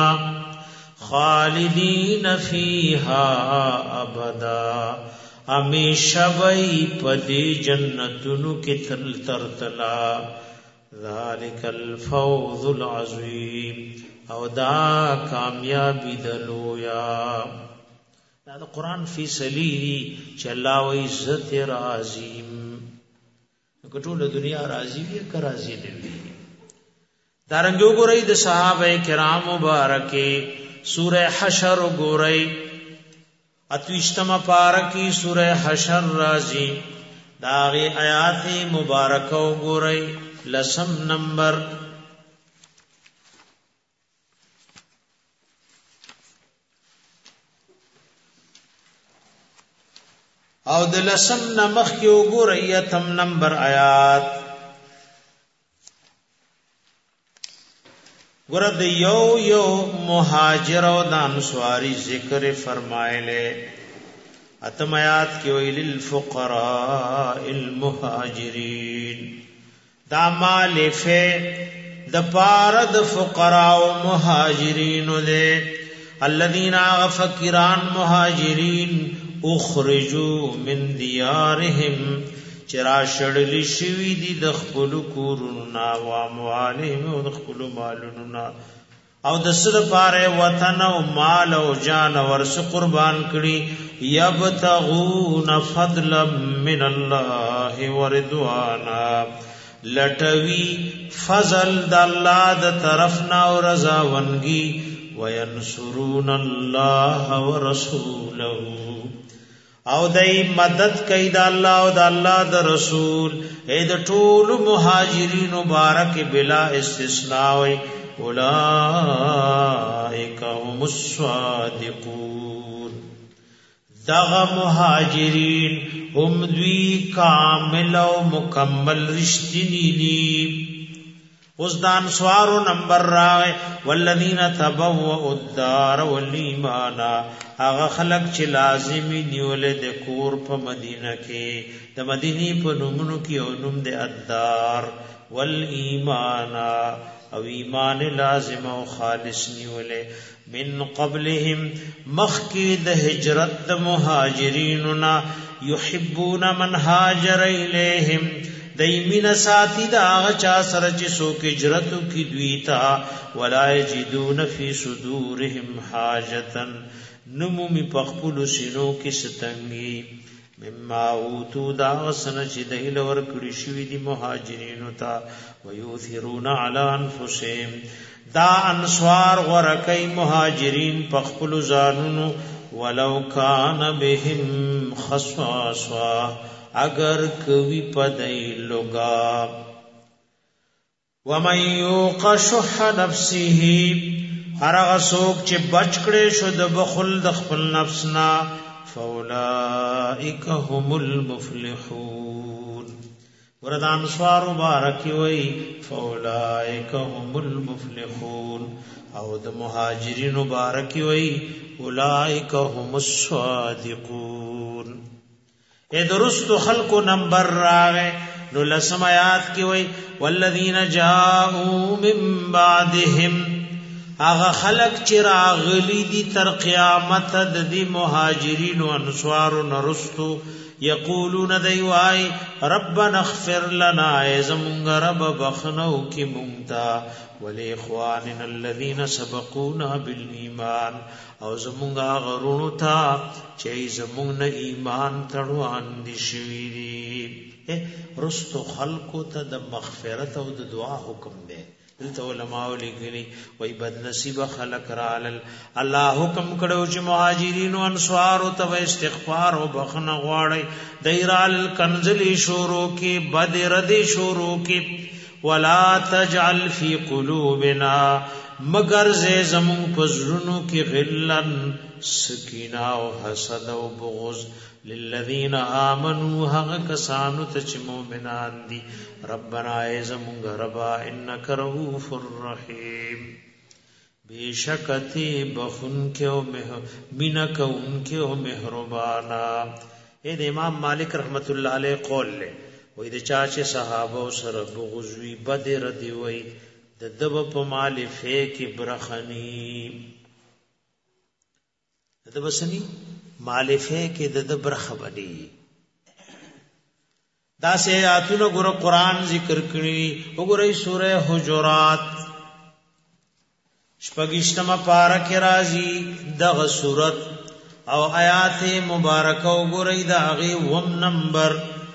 خالدین فیها ابدا همیشه وی پدی جنتونو کې تل ترتلا ذالک الفوز العظیم او دا کامیابی دلویا دا قرآن فی سلیری چې الله و عزت رازیم کټوله دنیا راضی وي که راضی نه وي دارنګ وګورئ د صحابه کرام مبارکه سوره حشر وګورئ اتوشتمه پارکی سوره حشر راضی داغه آیات مبارکه وګورئ لسم نمبر او د لسم نمخ کې وګورئ اتم نمبر آیات ګورئ یو مهاجر او د انصاری ذکر فرمایله اتم آیات کې ویل للفقراء المهاجرین دا مالفه د پاره د فقراء او مهاجرین له الذين فقيران مهاجرین اخرجوا من دیارهم چرا شړل شوی دي د خپل کورونو او اموالهم او د خپل مالونو او د سره پاره وطن او مال او جان ورس قربان کړي یبتغون فضلا من الله ورضوانا لټوي فضل د الله د طرفنا او رضا ونګي وینصرون الله ورسوله او دای مدد کوي د الله او د الله د رسول اې د ټول مهاجرین مبارک بلا استثناء اولئک هم الصادقون دغه مهاجرین هم دوی کامل او مکمل رښتینی دي اوس د انصارو نمبر راغی والذین تبوؤوا الدار والایمان هغه خلق چې لازمی نیولې د کور په مدینه کې د مدینی په نومونو کې او نوم د الدار والایمان او ایمان لازم او خالص نیولې من قبلهم مخکی د هجرت د مهاجریننا یحبون من هاجر الیہم دایمین ساتي دا هغه چا سره چې څوک هجرت کی دوی تا ولا یجدون فی صدورهم حاجتا نمومی پخپل سینو کې ستنګي مما اوتو دا سن چې دایل ور کړی شوی دی مهاجرینو تا ویوثرون علی انفسهم دا انصار ورکای مهاجرین پخپل ځانونو ولو کان بهم خصاصا اگر کوي پدای لوگا ومن یوق شح نفسه هرغه څوک چې بچ کړي شو د بخل د خپل نفسنا فاولائک هم المفلحون وردان سوار مبارک وی فاولائک هم المفلحون او د مهاجرین مبارک وی اولائک هم الصادقون اے درست خلق نمبر راغے نو لسم آیات کی وی والذین جاءوا من بعدهم آغا خلق چراغلی دی تر قیامت دی مہاجرین و انصار نرستو یقولون دیوائی ربنا اغفر لنا ایزمونگ رب بخنو کی مونگتا ولیخواننا الذین سبقونا بالایمان او زمونگا غرونو تا چی زمونگ ایمان تڑوان دی شویدی رستو خلقو تا دا مغفرت او دا دعا حکم دے دلتا علماء لگلی وی بد نصیب خلق رالل اللہ حکم کڑو چی مہاجرین و انصارو تا و استغفار و بخن غواڑی دیرال کنزلی شورو کی بد ردی شورو کی ولا تجعل فی قلوبنا مگر زی زمون پزرنو کی غلن سکینہ و حسد و بغض للذین آمنوا حق کسانو تچ مومنان دی ربنا ایزمونگ ربا انک رؤوف الرحیم بیشکتی بخن کے و منک ان کے و مہربانا اے امام مالک رحمت اللہ علیہ قول لے وی د چاچه صحابه سره بغزوی بد ردی وی د دب په مال فیک برخنی د بسنی مال فیک د برخه بنی دا سه آیاتونه ګور قران ذکر کړي وګورئ سوره حجرات شپږشتمه پارا کې راځي دغه سورت او آیات مبارکه وګورئ دا غي وم نمبر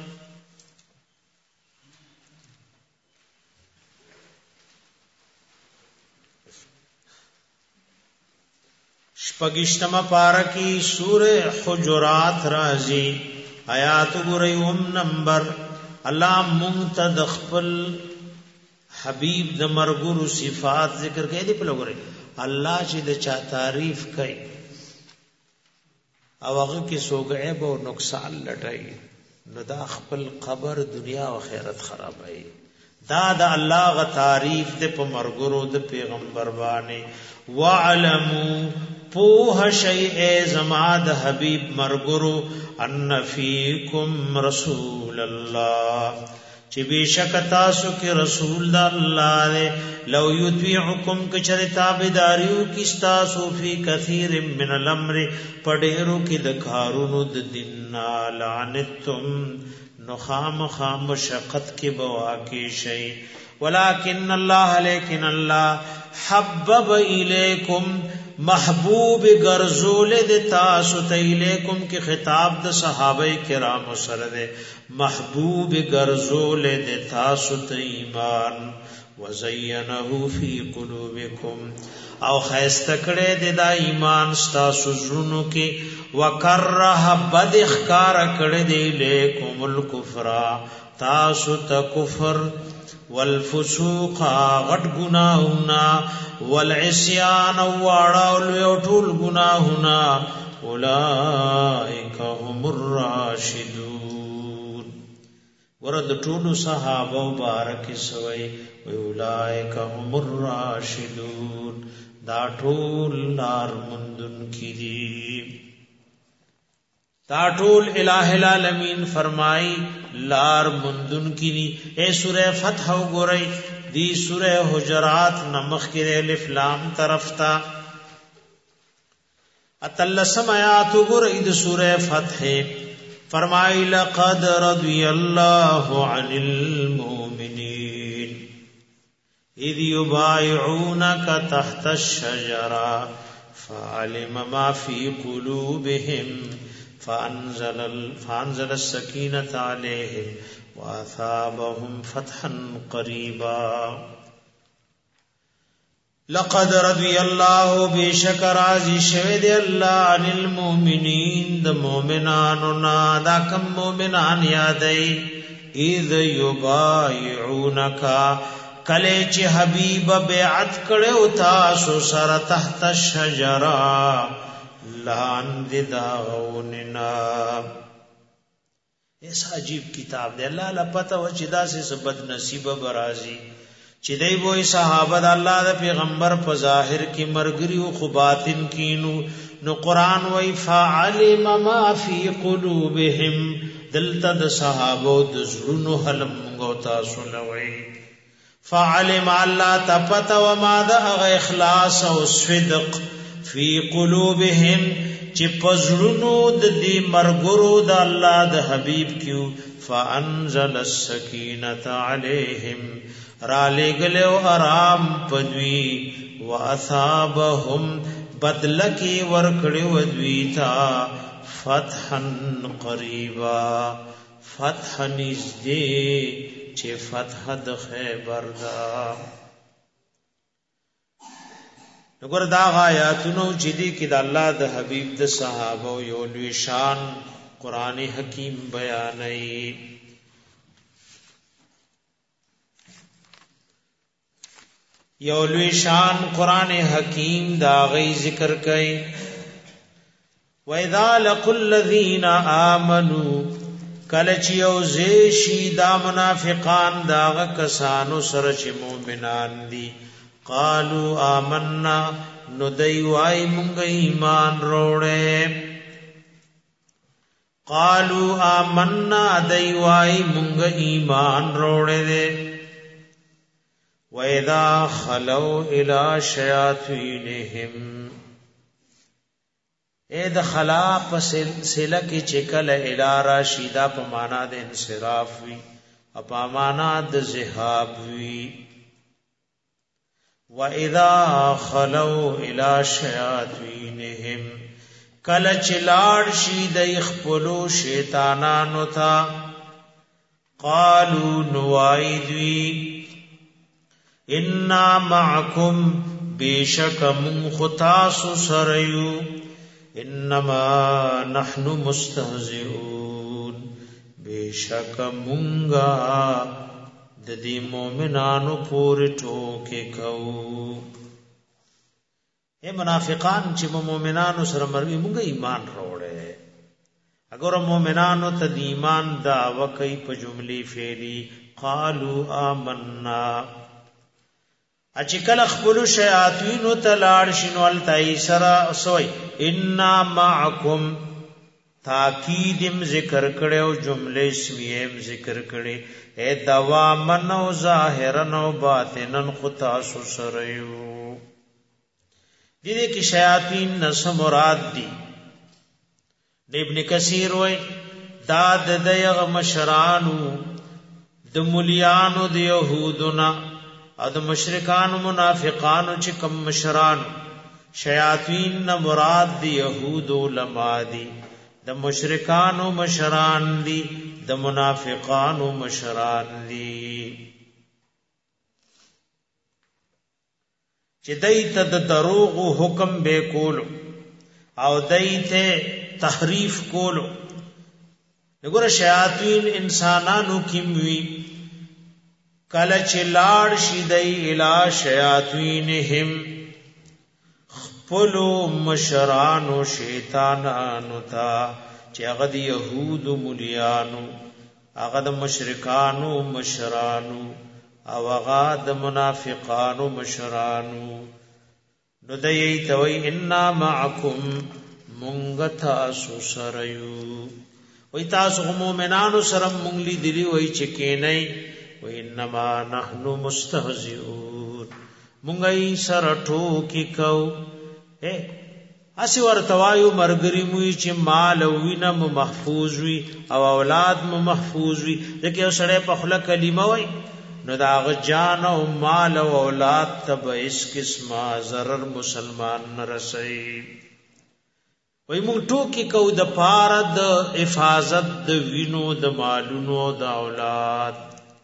شپږشتمه پارا کې سوره حجرات راځي آیات ګورئ نمبر الله منتد خپل حبیب د مرګورو صفات ذکر کړي دی په لګوري الله چې د چا تعریف کوي او هغه کې سوګ عیب او نقصان لټای نو دا خپل قبر دنیا او آخرت خرابای دا د الله غ تعریف د په مرګرو د پیغمبر باندې وعلموا پوه شیء زما د حبیب مرګرو ان فیکم رسول الله چې بشک تاسو کې رسول د الله دی لو یطیعکم کچر تابعداریو کی تاسو فی کثیر من الامر پډېرو کې د کارونو د دین لعنتم نخام مشقت کې بوا کې شي ولکن الله لیکن الله حبب الیکم محبوب گرزول د تاسو ته الیکم کې خطاب د صحابه کرام سره ده محبوب گرزول د تاسو ته ایمان وزینه فی قلوبکم او خیسته کړه د ایمان تاسو زړونو کې وکره بد اخکار کړه د الیکم الکفر تاسو ته کفر والفسوق غټ گناهونه والعصيان واړه ټول گناهونه اولئک هم الراشدون ورته ټول صحابه مبارک سوي اولئک هم الراشدون دا ټول لار مندون کړي دا ټول الہ العالمین فرمائی لار مندن کی اے سورہ فتح وګورئ دی سورہ حجرات نمخ کې الف لام طرف تا اتلسم آیات وګورئ دی سورہ فتح فرمائی لقد رضی اللہ عن المؤمنین اذ یبایعونک تحت الشجرہ فعلم ما فی قلوبهم فانزل السکینة علیہم واثابهم فتحا قریبا لقد رضی اللہ بیشک راضی شوید اللہ عن المؤمنین د مومناننا دا کم مومنان یادئی اذ یبایعونکا کله چې حبیب بیعت کړو تاسو سره تحت الشجرہ لاند داغوننا ایسا عجیب کتاب دی اللہ لا پتا و چې داسې بد نصیب برازي چې دی وې صحابه د الله د پیغمبر په ظاهر کې مرګري او خو باطن کینو نو قران وای فعلم ما فی قلوبهم دلته د صحابه د زړونو حلم غو تاسو لوي فعلم الله تپتا و ما د اخلاص او صدق فی قلوبهم چې پزړونو د دې مرګرو د الله د حبیب کیو فانزل السکینة علیہم را لګلو آرام پدوی واثابهم بدلکی ورکړو دوی تا فتحا قریبا فتح نږدې چې فتح د خیبر دا وګور دا آیاتونو چې دي کې د الله د حبیب د صحابه یو لوی شان قران حکیم بیانوي یو لوی شان قران حکیم دا غي ذکر کوي وَإِذَا لَقُوا الَّذِينَ آمَنُوا کله چې یو زیشي دا منافقان دا کسانو سره چې مؤمنان دي قالوا آمنا نو دی وای مونږ ایمان وروړې قالوا آمنا دی وای مونږ ایمان وروړې وَإِذَا خَلَوْا إِلَى شَيَاطِينِهِمْ اے د خلا په سله کې چې کله الی راشدا په معنا د انصراف وی او په معنا د ذهاب وی وَإِذَا خَلَوْا إِلَى شَيَاطِينِهِمْ کله چې لاړ شي د خپلو شیطانانو ته قالوا نوایدوی انا معکم بیشک من خطاس سریو انما نحن مستهزئون بیشک منگا د دې مؤمنانو پورې ټوکې کوو اے منافقان چې مؤمنانو سره مرګي موږ ایمان وروړې اگر مومنانو ته د ایمان دعوه کوي په جملې فعلی قالوا آمنا اچکل خپل شیاطین تلاړ شنو التای سرا سوی انا معکم تاکیدم ذکر کړو جمله اسمیم ذکر کړي اے دوامن او ظاهرن او باطنن خطاسو سريو دې کې شیاطین نس مراد دي ابن کثیر وای داد دغه مشرانو د مليانو د يهودنا او د مشرکانو منافقانو چې کم مشران شیاطین نه مراد دی يهود علماء دي د مشرکانو مشران دي د منافقانو مشران دي چې دایته د دروغ حکم به کول او دایته تحریف کول وګوره شیاطین انسانانو کیموي کله چې لاړ شي دای الی شیاطینهم خپلو مشرانو شیطانانو تا چې هغه د يهود مليانو هغه د مشرکانو مشرانو او هغه د منافقانو مشرانو نو دای ته وای ان معکم مونږ تاسو سره یو وای تاسو مومنانو سره مونږ لیدلی وای چې کینای وانما نحن مستهزئون مونږی سره ټوکی کو اسی ورتوایو مرګری موي چې مال او وینم محفوظ وي او اولاد مو محفوظ وي ځکه یو سړی په خله کلمه وای نو دا جان او مال او اولاد ته به اس قسمه ضرر مسلمان نه رسي وای مونږ ټوکی کو د پاره د حفاظت د وینو د مالونو د اولاد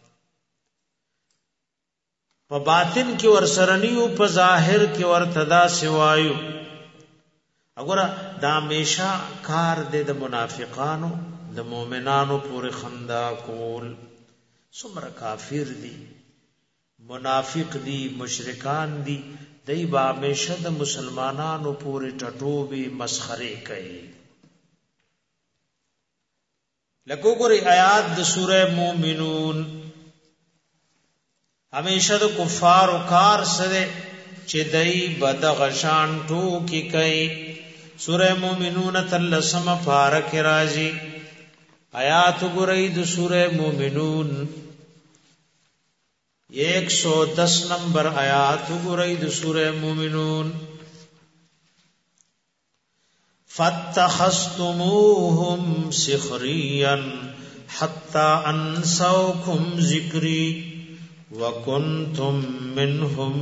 په باطن کې ورسرنیو په ظاهر کې ورتدا سوایو وګوره دا همیشه کار د منافقانو د مؤمنانو پورې خندا کول څومره کافر دي منافق دي مشرکان دي دای با همیشه د مسلمانانو پورې ټټوبي مسخره کوي لکه وګورئ آیات د سوره مومنون همیشه د کفار او کار سره چې دای بد غشان ټوکی کوي سورہ مومنون تلسم پارک راضی آیات گرئی د سورہ مومنون 110 نمبر آیات گرئی د سورہ مومنون فاتخذتموهم سخريا حتى انسوكم ذکری وکنتم منهم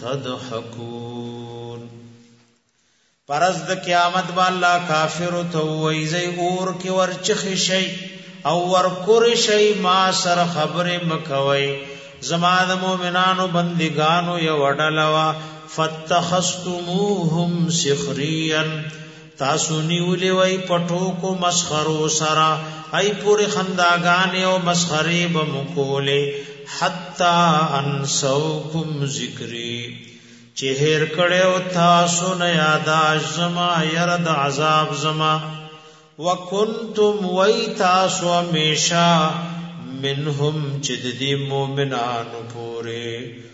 تضحكون پرز د قیامت با الله کافر تو وایزي اور کې ورچخ شي او ور کور شي ما سره خبره مکوي زما د مؤمنانو بندګانو یو وډلوا فتخستموهم سخريا تاسو نیولې وای پټو کو مسخرو سرا ای پوره خنداګان او مسخري بمکولې حتا انسوکم ذکری چهر کړو تاسو نه یاداش زما يرد عذاب زما وکنتم وای تاسو همیشا منهم جددی مومنانو پوره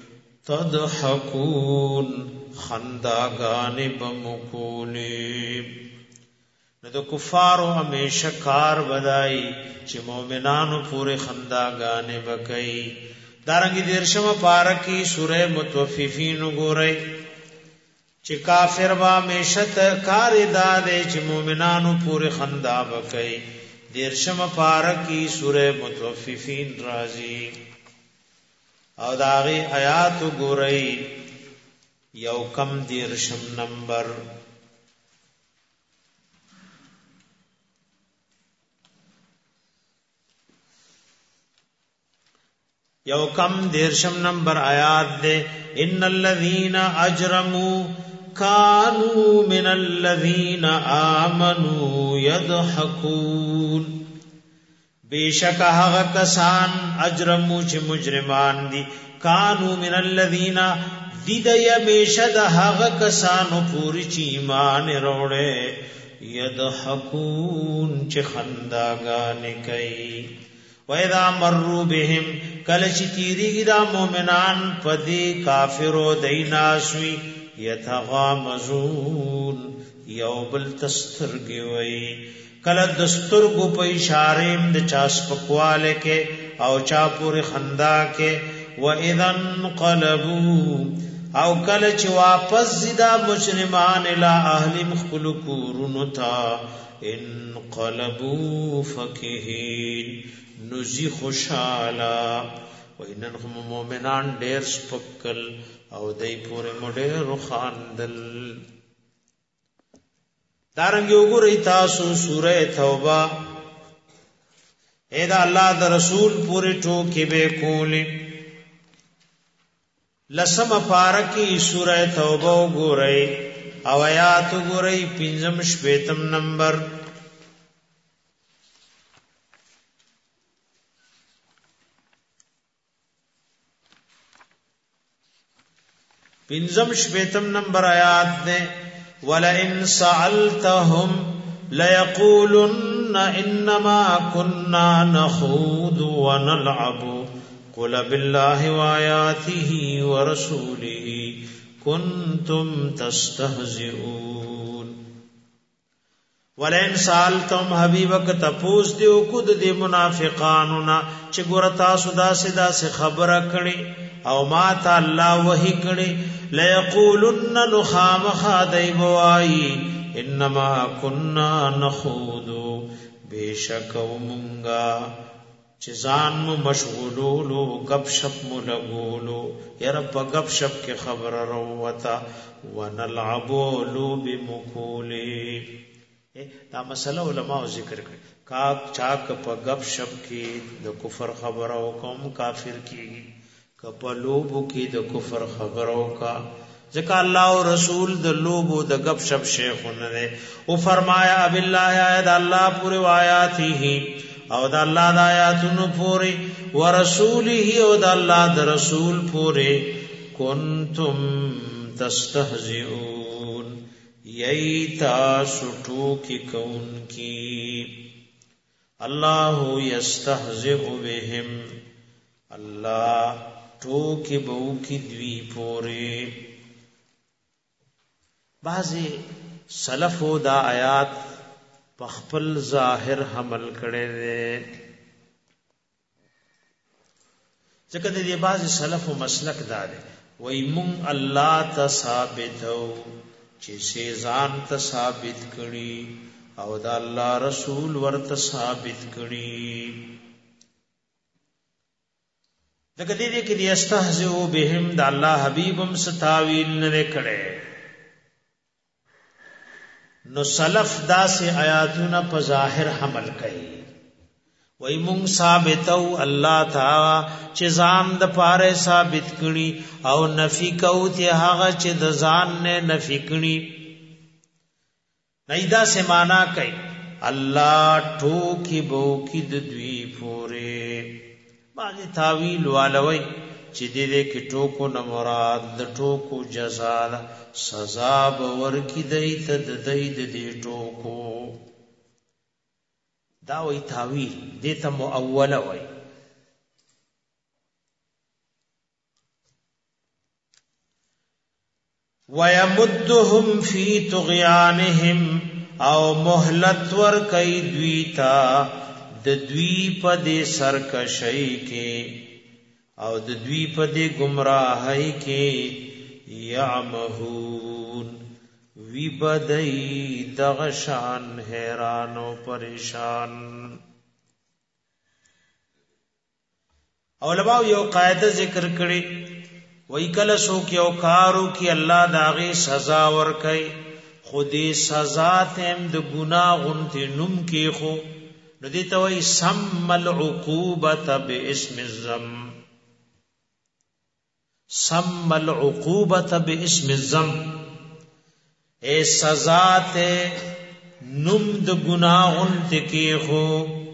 تضحكون خنداگان بمکولی نو د کفارو همیشه کار بدای چې مؤمنانو پوره خنداگان بکئی دارنګي دیرشمه پارکی سوره متوففین وګورئ چې کافر با میشت کار دادې چې مؤمنانو پورې خندا وکړي دیرشمه پارکی سوره متوففین راځي او داغي آیات وګورئ یو کم دیرشم نمبر یو کم دیرشم نمبر آیات دے ان الذین اجرموا کانوا من الذین آمنوا یضحکون بیشک هغه کسان اجرمو چې مجرمان دي کانوا من الذین دید یمیشد هغه کسانو پوری چې ایمان وروړي یضحکون چې خنداګانې کوي. وَإِذَا مَرُّوا بِهِمْ کله چې تیریږي دا مؤمنان پدې کافرو دیناسوي یتغامزون یو بل تسترګي وي. کله دسترګو په اشاره د چاس پکواله کې او چا پورې خندا کې. وَإِذَا انقلبوا او کله چې واپس زیدا مجرمان الی اهل مخلو کورونو تا انقلبوا فکهین نزی خوشالا. وینن مومنان ډیر سپکل او دای پورې مډه روخاندل. دارنګ وګورئ تاسو سوره توبه اې دا الله د رسول پورې ټوکې به کولې. لسم پارکی سوره توبه وګورئ او آیات وګورئ 5 نمبر. پنځم شپیتم نمبر آیات دے. وَلَئِن سَأَلْتَهُمْ لَيَقُولُنَّ إِنَّمَا كُنَّا نَخُوضُ وَنَلْعَبُ قُلْ بِاللَّهِ وَآيَاتِهِ وَرَسُولِهِ كُنْتُمْ تَسْتَهْزِئُونَ. وَلَئِن سَأَلْتَهُمْ حبیبک تپوس دیو کود دی منافقانو نا چې ګور تاسو داسې خبره کړي او ما تا الله وحی کړي. لَيَقُولُنَّ نُخَامَخَ دَيْبُوَائِ إِنَّمَا كُنَّا نَخُوضُ بِشَكَ وَمُنْغَا چیزان مو مشغولولو گپ شپ مو لگولو یا رب گپ شپ کے خبر روتا ونلعبو لوب مکولی. دا مسئلہ علماء ذکر کړي کاک چاک په گپ شپ کې د کفر خبرو کوم کافر کی کپ لوبو کې د کفر خبرو کا ځکه الله او رسول د لوبو د غب شپ شیخونه ده. او فرمایا بالله آیات الله پورې آیاته او د الله د آیاتونو پورې ورسوله او د الله د رسول پورې کنتم تستهزئون ییتا سټو کی کون کی. الله یستهزئ بهم الله ټوکی بو کی دوی پوری. بعضی سلفو دا آیات پخپل ظاهر حمل کړي دي ځکه د دې بعضی سلفو مسلک دا دی وای مون الله ته ثابتو چې سیزان ته ثابت کړي او دا الله رسول ورته ثابت کړي. دغه دې کې دې استهزئ بهم د الله حبيبم ستاویل نه کړي. نو سلف دا سے آیاتونه په ظاهر حمل کړي وای مون ثابتو الله تعالی چې ځان د پاره ثابت کړي او نفي کو ته هغه چې د ځان نه نفي کړي. نایدا سے معنا کوي الله ټوکی بو کی د دوی پوره. باندې تاویل والوي چې دې کې ټوکو نه مراد د ټوکو جزاء سزا به ورکی دی ته د دې ټوکو دا وی تاویل دې ته مؤوله وای. ويمدهم في طغيانهم او مهلت ور کوي دوی تا د دوی په دې سرکشی کې او د دوی په دې گمراهی کې یعمهون وی بدای دغشان حیران او پریشان. علماء یو قاعده ذکر کړي وای کله سو کې او کارو کې الله داغه سزا ور کوي خودي سزا تم د ګناه غنته نوم کې خو نو دي ته وای سم العقوبه باسم الذم. سم العقوبه باسم الذم اے سزا ته نوم د ګناه غنته کې خو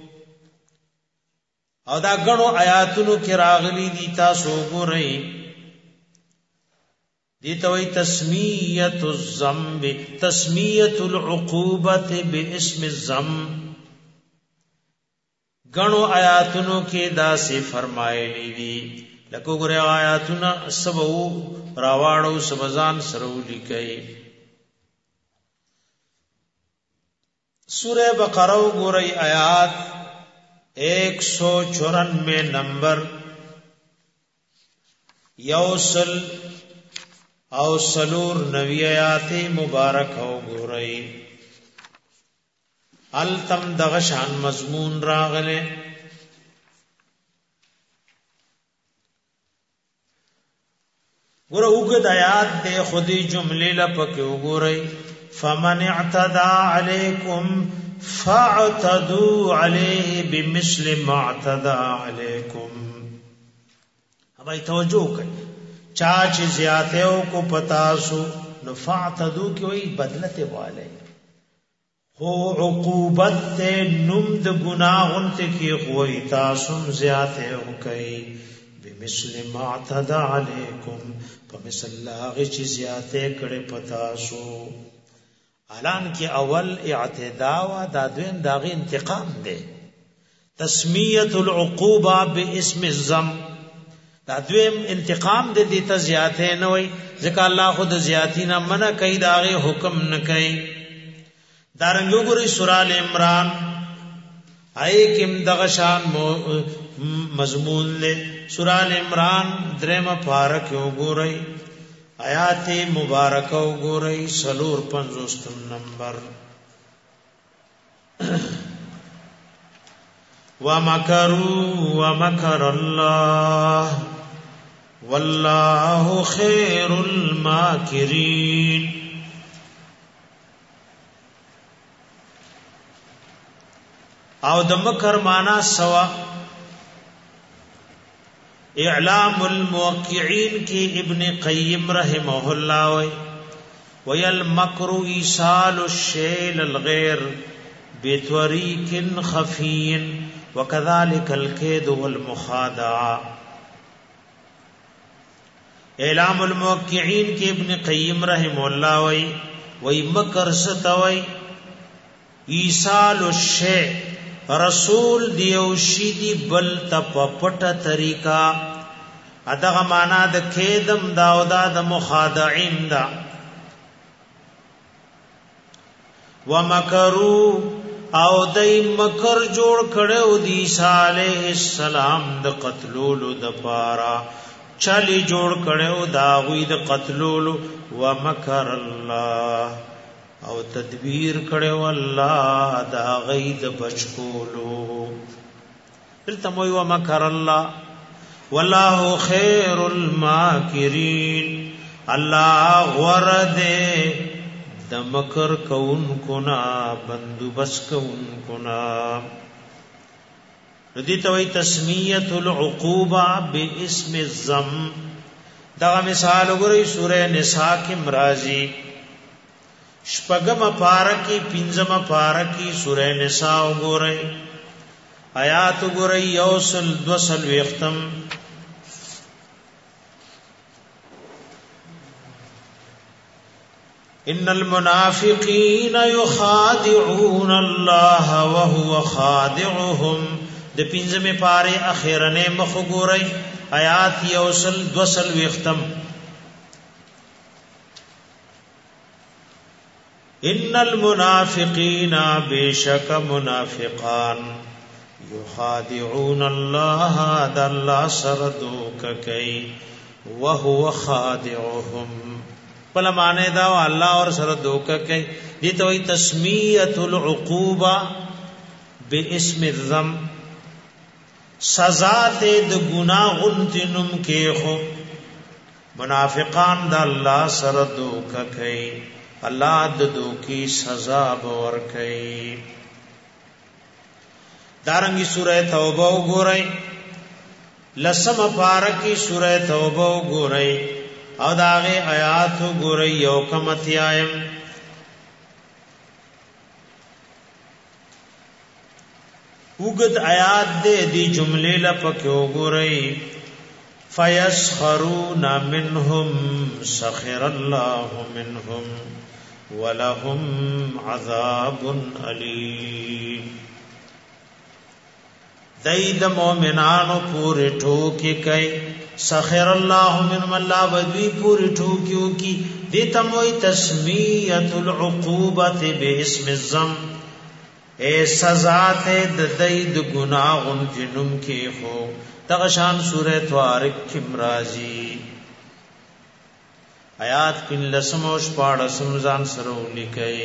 او دا غنو آیاتونو کې راغلي دي تاسو ګورئ. دیتوی تسمیت الذنب تسمیت العقوبت باسم الذنب گنو آیاتونو کې داسې فرمایلی دي لکه ګره آیاتونه سبو راواړو سبزان سرولي کوي سورہ بقرہ ګورئ آیات 194 نمبر یوصل او سلور نوی آیات مبارک او ګورئ التم دغشان مضمون راغله ګور وګد آیات دے خودی جملې لپاره وګورئ فمن اعتدى عليكم فاعتدوا عليه بمثل ما اعتدى عليكم ابای توجه کړئ چا چې زیاته او کو پتا سو نو فاعتدوا کی وای بدلته والے هو عقوبت ته نوم د گناہوں ته کی خوئی تاسو زیاته او کوي بمثل ما اعتدى عليكم فمثل الله چې زیاته کړه پتا سو اعلان کی اول اعتداء و دادوین داغی انتقام دے تسمیت العقوبہ باسم الذنب دادوین انتقام دے دیتا زیادہ نوئی ذکر اللہ خود زیادی نہ منع کئی داغی حکم نہ کئی دارنگو گری سورہ عمران ایکم دغشان مضمون لے سورہ عمران درم پارکیو گوری آیات مبارکہ وګورئ سلور 50 نمبر ومکروا ومکر الله والله خیر الماکرین او د مکر معنا سوا اعلام الموقعین کی ابن قیم رحمہ اللہ وی المکر ایصال الشیء للغیر بطریق خفی وکذالک الکید والمخادعہ اعلام الموقعین کی ابن قیم رحمہ اللہ وی مکر ستوی ایصال الشیء رسول دیوشی دی بل تپ پټ طریقہ ادغه معنا د کېدم دا او دا د مخادعين دا ومکروا او دای مکر جوړ کړو دی صالح السلام د قتلولو د پارا چلی جوړ کړو دا غوی د قتلولو ومکر الله او تدبیر کړو الله دا غید بچکولو تلتموی ومکر الله والله خیر الماکرین الله غرد د مکر کون کنا بندوبس کون کنا ردیتوی تسمیت العقوبہ باسم الذنب دا مثال وګورئ سورہ نساء کې مرাজি شپږم پارکی پنځم پارکی سورہ نساء وګورئ آیات وګورئ یوصل دوصل وختم ان المنافقین یخادعون الله وهو خادعهم د پنځمه پاره اخیرنه مخ وګورئ آیات یوصل دوصل وختم ان المنافقین بیشک منافقان یخادعون الله د الله سره دوک کوي وهو خادعهم بل معنی دا الله اور سره دوک کوي دي ته وي تسمیت العقوبہ باسم الذنب سزا ته د ګناه غنتنم کې خو منافقان د الله سره دوک کوي الله د دوکي سزا باور کوي دارنګي سورہ توبه وګورئ لسم پارکی سورہ توبه وګورئ او داغه آیات وګورئ یو کمتیایم وګد آیات دې دی جملې لپاره وګورئ فَيَسْخَرُونَ مِنْهُمْ سَخِرَ اللَّهُ مِنْهُمْ وَلَهُمْ عَذَابٌ أَلِيمٌ دید مومنانو پوری ٹھوکی کئی سخر اللہ منهم اللہ بدوی پوری ٹھوکیو کی دیتا موئی تسمیت العقوبت باسم الزم اے سزات دید گناہن جنم کی ہو تغشان سورہ توارق کمرازی آیات پن لسم و شپاڑ سمزان سرولی کئی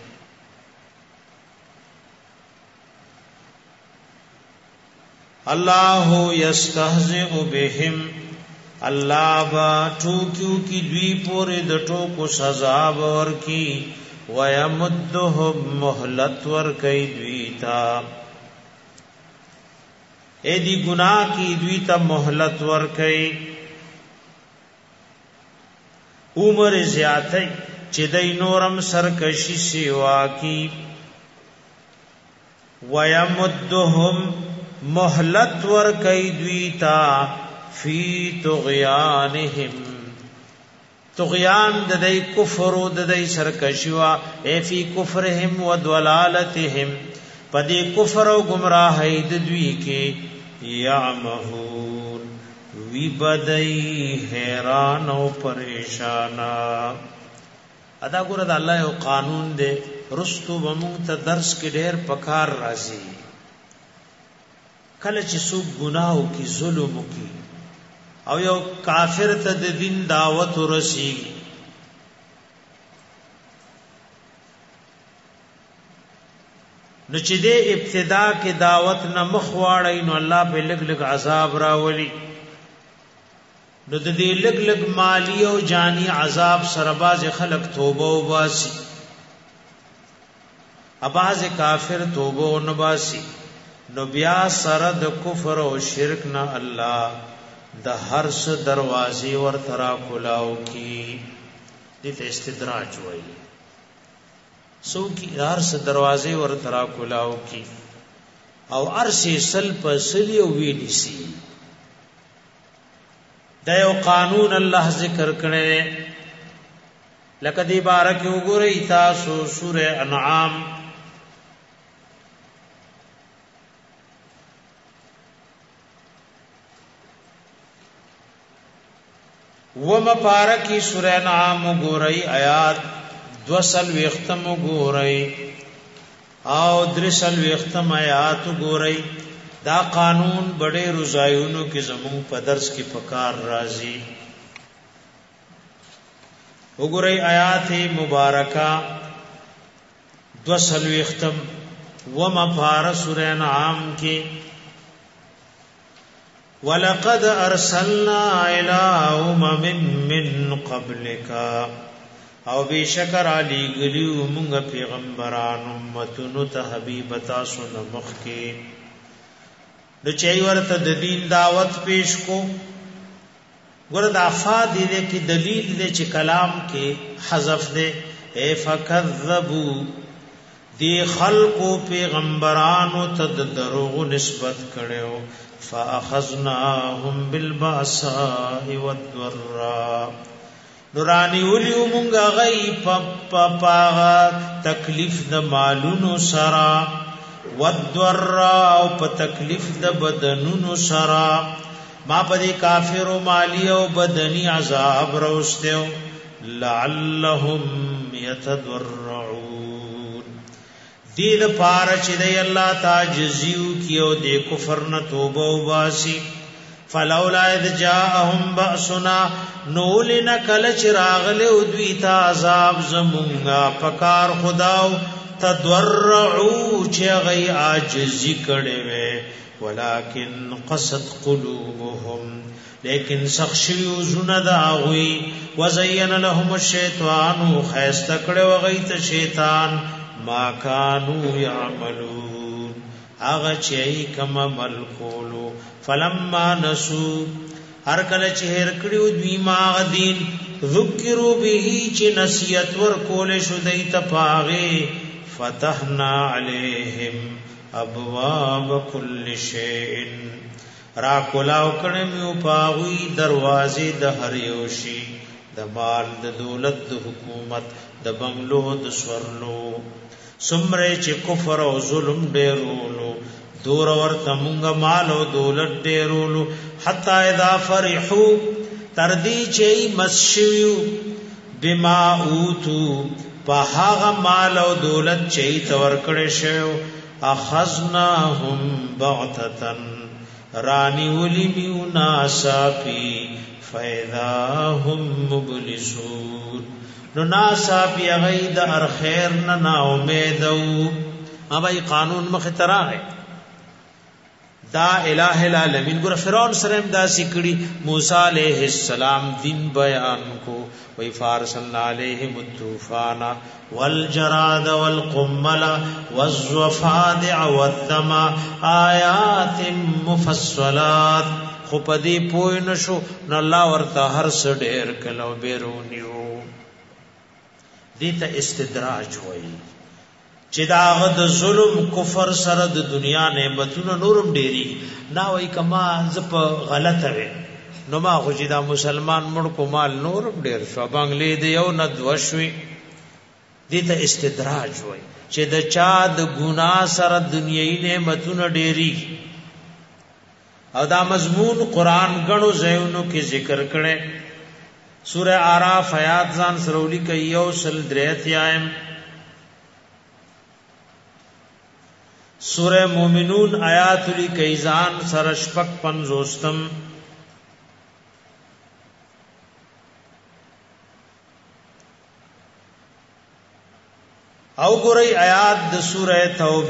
اللہ یستہزئ بہم اللہ با ٹوکیو کی دوی پوری دٹو کو سزا ور کی ویمدہم مہلت ور کئی دوی تا اے دی گناہ کی دوی تا مہلت ور کئی عمر زیادتی چدئی نورم سرکشی سیوا کی ویمدہم مہلت ور کئی دویتا فی طغیانہم طغیان ددئی کفر و ددئی سرکشوا اے فی کفرہم و دلالتہم پدی کفر و گمراہی ددوی کے یعمہون وی بدئی حیران و پریشانا ادا گرد اللہ و قانون دے رستو بمونتا درس کے ڈیر پکار رازی کله چې څوک ګناو کی ظلم کی او یو کافر ته د دین دعوت ورسی نو چې د ابتدا کې دعوت نه مخ واړی نو الله په لګ لګ عذاب راولي نو د دې لګ لګ مالی او جانی عذاب سرباز خلق توبه وباسي اباز کافر توبه ونباسي نو بیا سره د کفر او شرک نه الله د هر څه دروازې ور ترا کولاو کی دته استدراج وای سو کی هر څه دروازې ور ترا کولاو کی او ارسی سل پسلی او وی دسی د یو قانون الله ذکر کړي لکه دی بارک وګورئ تاسو سوره انعام وما پارکی سورہ انعام گورئی آیات 200 گورئی او 300 آیات گورئی دا قانون بڑے رضایونو کی زمون په درس کی پکار رازی وګورئی آیات مبارکہ 200 وما پار سورہ انعام کی وَلَقَدْ أَرْسَلْنَا إِلَىٰ أُمَمٍ مِّن قَبْلِكَ او بیشکر علی گلیو مونږ پیغمبران امتونو ته حبیب تاسو نه مخ کې د چي ورته د دین دعوت پیش کو ګور د افاد دې کې دلیل دې چې کلام کې حذف دې اے فکذبوا دی خلقو پیغمبرانو ته دروغ نسبت کړو فاخذناهم بالباساء والضراء نورانی ولیو مونږه غي پاغا تکلیف د مالونو سرا والضراء او په تکلیف د بدنونو سرا ما په کافر او مالی او بدنی عذاب روستو لعلهم يتضرعون دین پار چې دی الله تعجزیو کیو د کفر نه توبه واسي فلولا اذ جاءهم باسنا نولنا کل چراغله او دوی تا عذاب زمونږه پکار خداو تضرعوا چې غي عاجزی کړي وي ولکن قصد قلوبهم لیکن سخشی زونه دا غوي وزين لهم الشیطان خيستکړه وغیت شیطان ما كانوا يعملون اغه چې کما عمل کولو فلما نسو هر کله چې هر کړیو دوی ما دین ذکروا به چې نصیحت ور کول شو دای ته پاغه فتحنا عليهم ابواب كل شيء را کولاو کړه میو پاوی دروازې د هر یو شي د مال د دولت د حکومت د بنگلو د سورلو سمره چې کفر او ظلم ډیرولو دور ورته مونږ مال او دولت ډیرولو حتا اذا فرحو تردی چې مسشیو بما اوتو په هغه مال او دولت چې تور کړي شو اخذناهم بغتتن رانی ولی میو ناساپی فیدا هم مبلسون نو ناساپی غید ار خیر نا امیدو ابای قانون مخترا ہے دا الہ العالمین ګور فرعون سره دا سکړي موسی علیہ السلام دین بیان کو وی فارسلنا علیہم الطوفان والجراد والقمل والضفادع والدم آیات مفصلات خو پدی پوی نشو نو الله ورته هر څه ډیر کلو بیرونیو دیتا استدراج وای چې داغه د ظلم کفر سره د دنیا نعمتونو نورم ډيري نا وای کما زپ غلطه وي نو ما خو چې دا مسلمان مړ کو مال نورم ډیر شو بنگلې دی یو نه دوشوي دته استدراج وای چې د چا د ګنا سره دنیوي نعمتونو ډيري او دا مضمون قران غنو زینو کې ذکر کړي سوره اعراف آیات ځان سرولی کوي یو سل دريت یایم سورہ مومنون آیات لی کیزان سرشپک پنزوستم او گرئی آیات د سورہ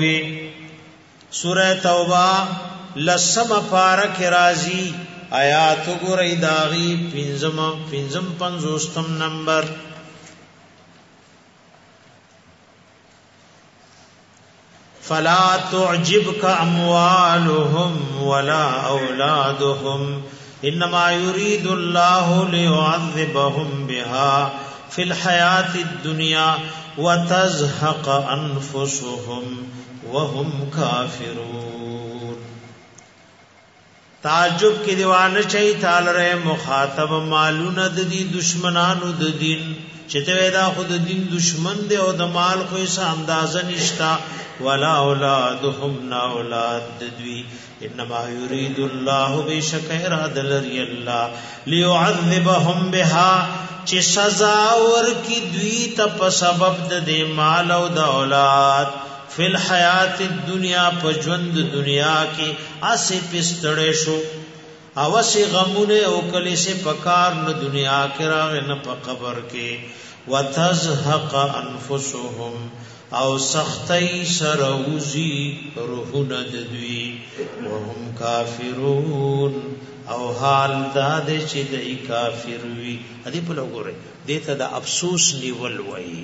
توبہ لسم پارک رازی آیات گرئی داغی پنزم پنزوستم نمبر فلا تعجبك اموالهم ولا اولادهم انما يريد الله ليعذبهم بها في الحياه الدنيا وتزهق انفسهم وهم كافرون تعجب کی دیوانه چي تعالی مخاطب مالون د دي دشمنانو د دین چته دا خود دین دشمن دی او د مال خو یې اندازه نشتا ولا اولادهم نا اولاد دوی انما يريد الله بشک اراده لري الله ليعذبهم بها چې سزا ورکی دوی ته په سبب د مال او د اولاد فل حیات الدنیا په ژوند دنیا کې اسې پستړې شو او سي غمونه او کله سي پکار نو دنیا کې راغ نه په قبر کې وتزهق انفسهم او سختي سروزي روحونه دوی وهم کافرون او حال دا دې چې دای کافر وي ادي په لګوره دته د افسوس نیول وای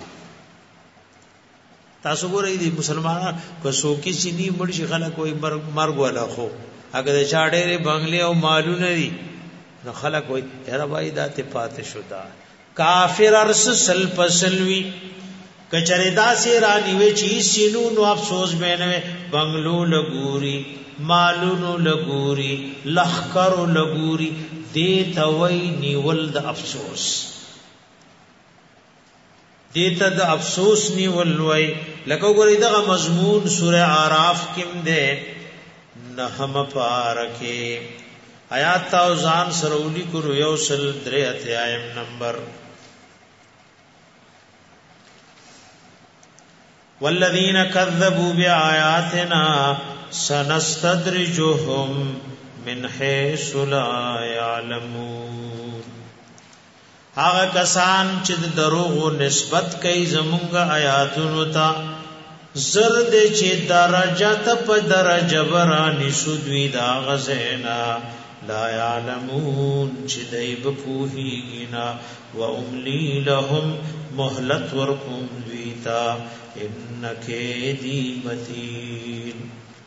تاسو ګورئ دي مسلمانان کو سوکی سینی مرشي خلک وای مرګ ولا خو اگر چاډېره بنگلې او مالونه دي نو خلک وای یاره بھائی دا ته پاتې شو دا کافر ارس سل پسلوي کچره دا سي رانی وی چی سینو نو افسوس بینوي بنگلو لګوري مالونو لګوري لخکرو لګوري دیتا وای نیول د افسوس دیتا د افسوس نیول وای لکه ګورې دغه مضمون سوره اعراف کې ده نحم پارکه آیات توزان سرولی کو یوسل دریت آیم نمبر والذین کذبوا بآیاتنا سنستدرجهم من حیث لا يعلمون هغه کسان چې دروغ نسبت کوي زمونږ آیاتونو ته زرد چې درجه ته په درجه برانی سودوی دا غزینا لا يعلمون چې دای په پوهیږي و املی لهم مهلت ورکوم دویتا انک دی متین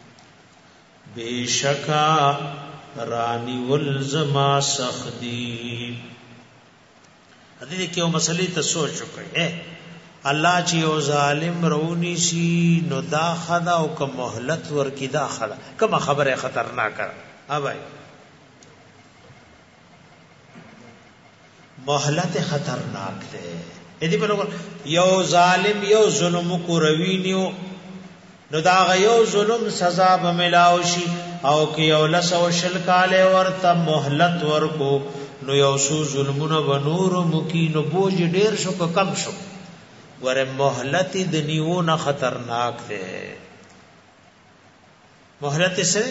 بیشکا رانی والزما سخدی دې کې یو مسلې ته سوچ وکړئ الله چې یو ظالم رونی شي نو دا خدا او که مهلت ورکی دا خدا کوم خبره خطرناک اوای مهلت خطرناک ده دې په لور یو ظالم یو ظلم کو روینیو نو دا یو ظلم سزا به ملاو شي او که یو لسو شل کاله ورته مهلت ورکو نو یو سو ظلمونه ونور مکینو بوج ډیر شو که کم شو ور مهلت د نیو نه خطرناک ده مهلت سره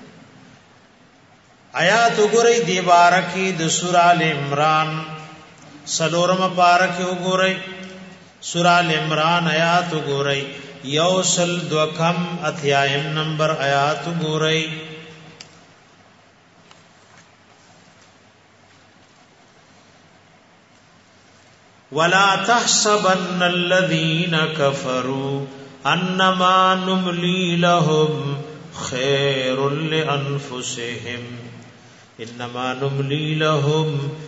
آیات وګورئ دی بارکی د سورہ ال عمران سلورم پارکی وګورئ سورہ ال عمران آیات وګورئ یوسل دوکم اتیایم نمبر آیات وګورئ ولا تحسبن الذين كفروا انما نملي لهم خير لانفسهم انما نملي لهم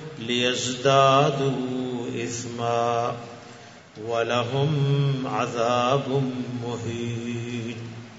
ليزدادوا اثما ولهم عذاب مهين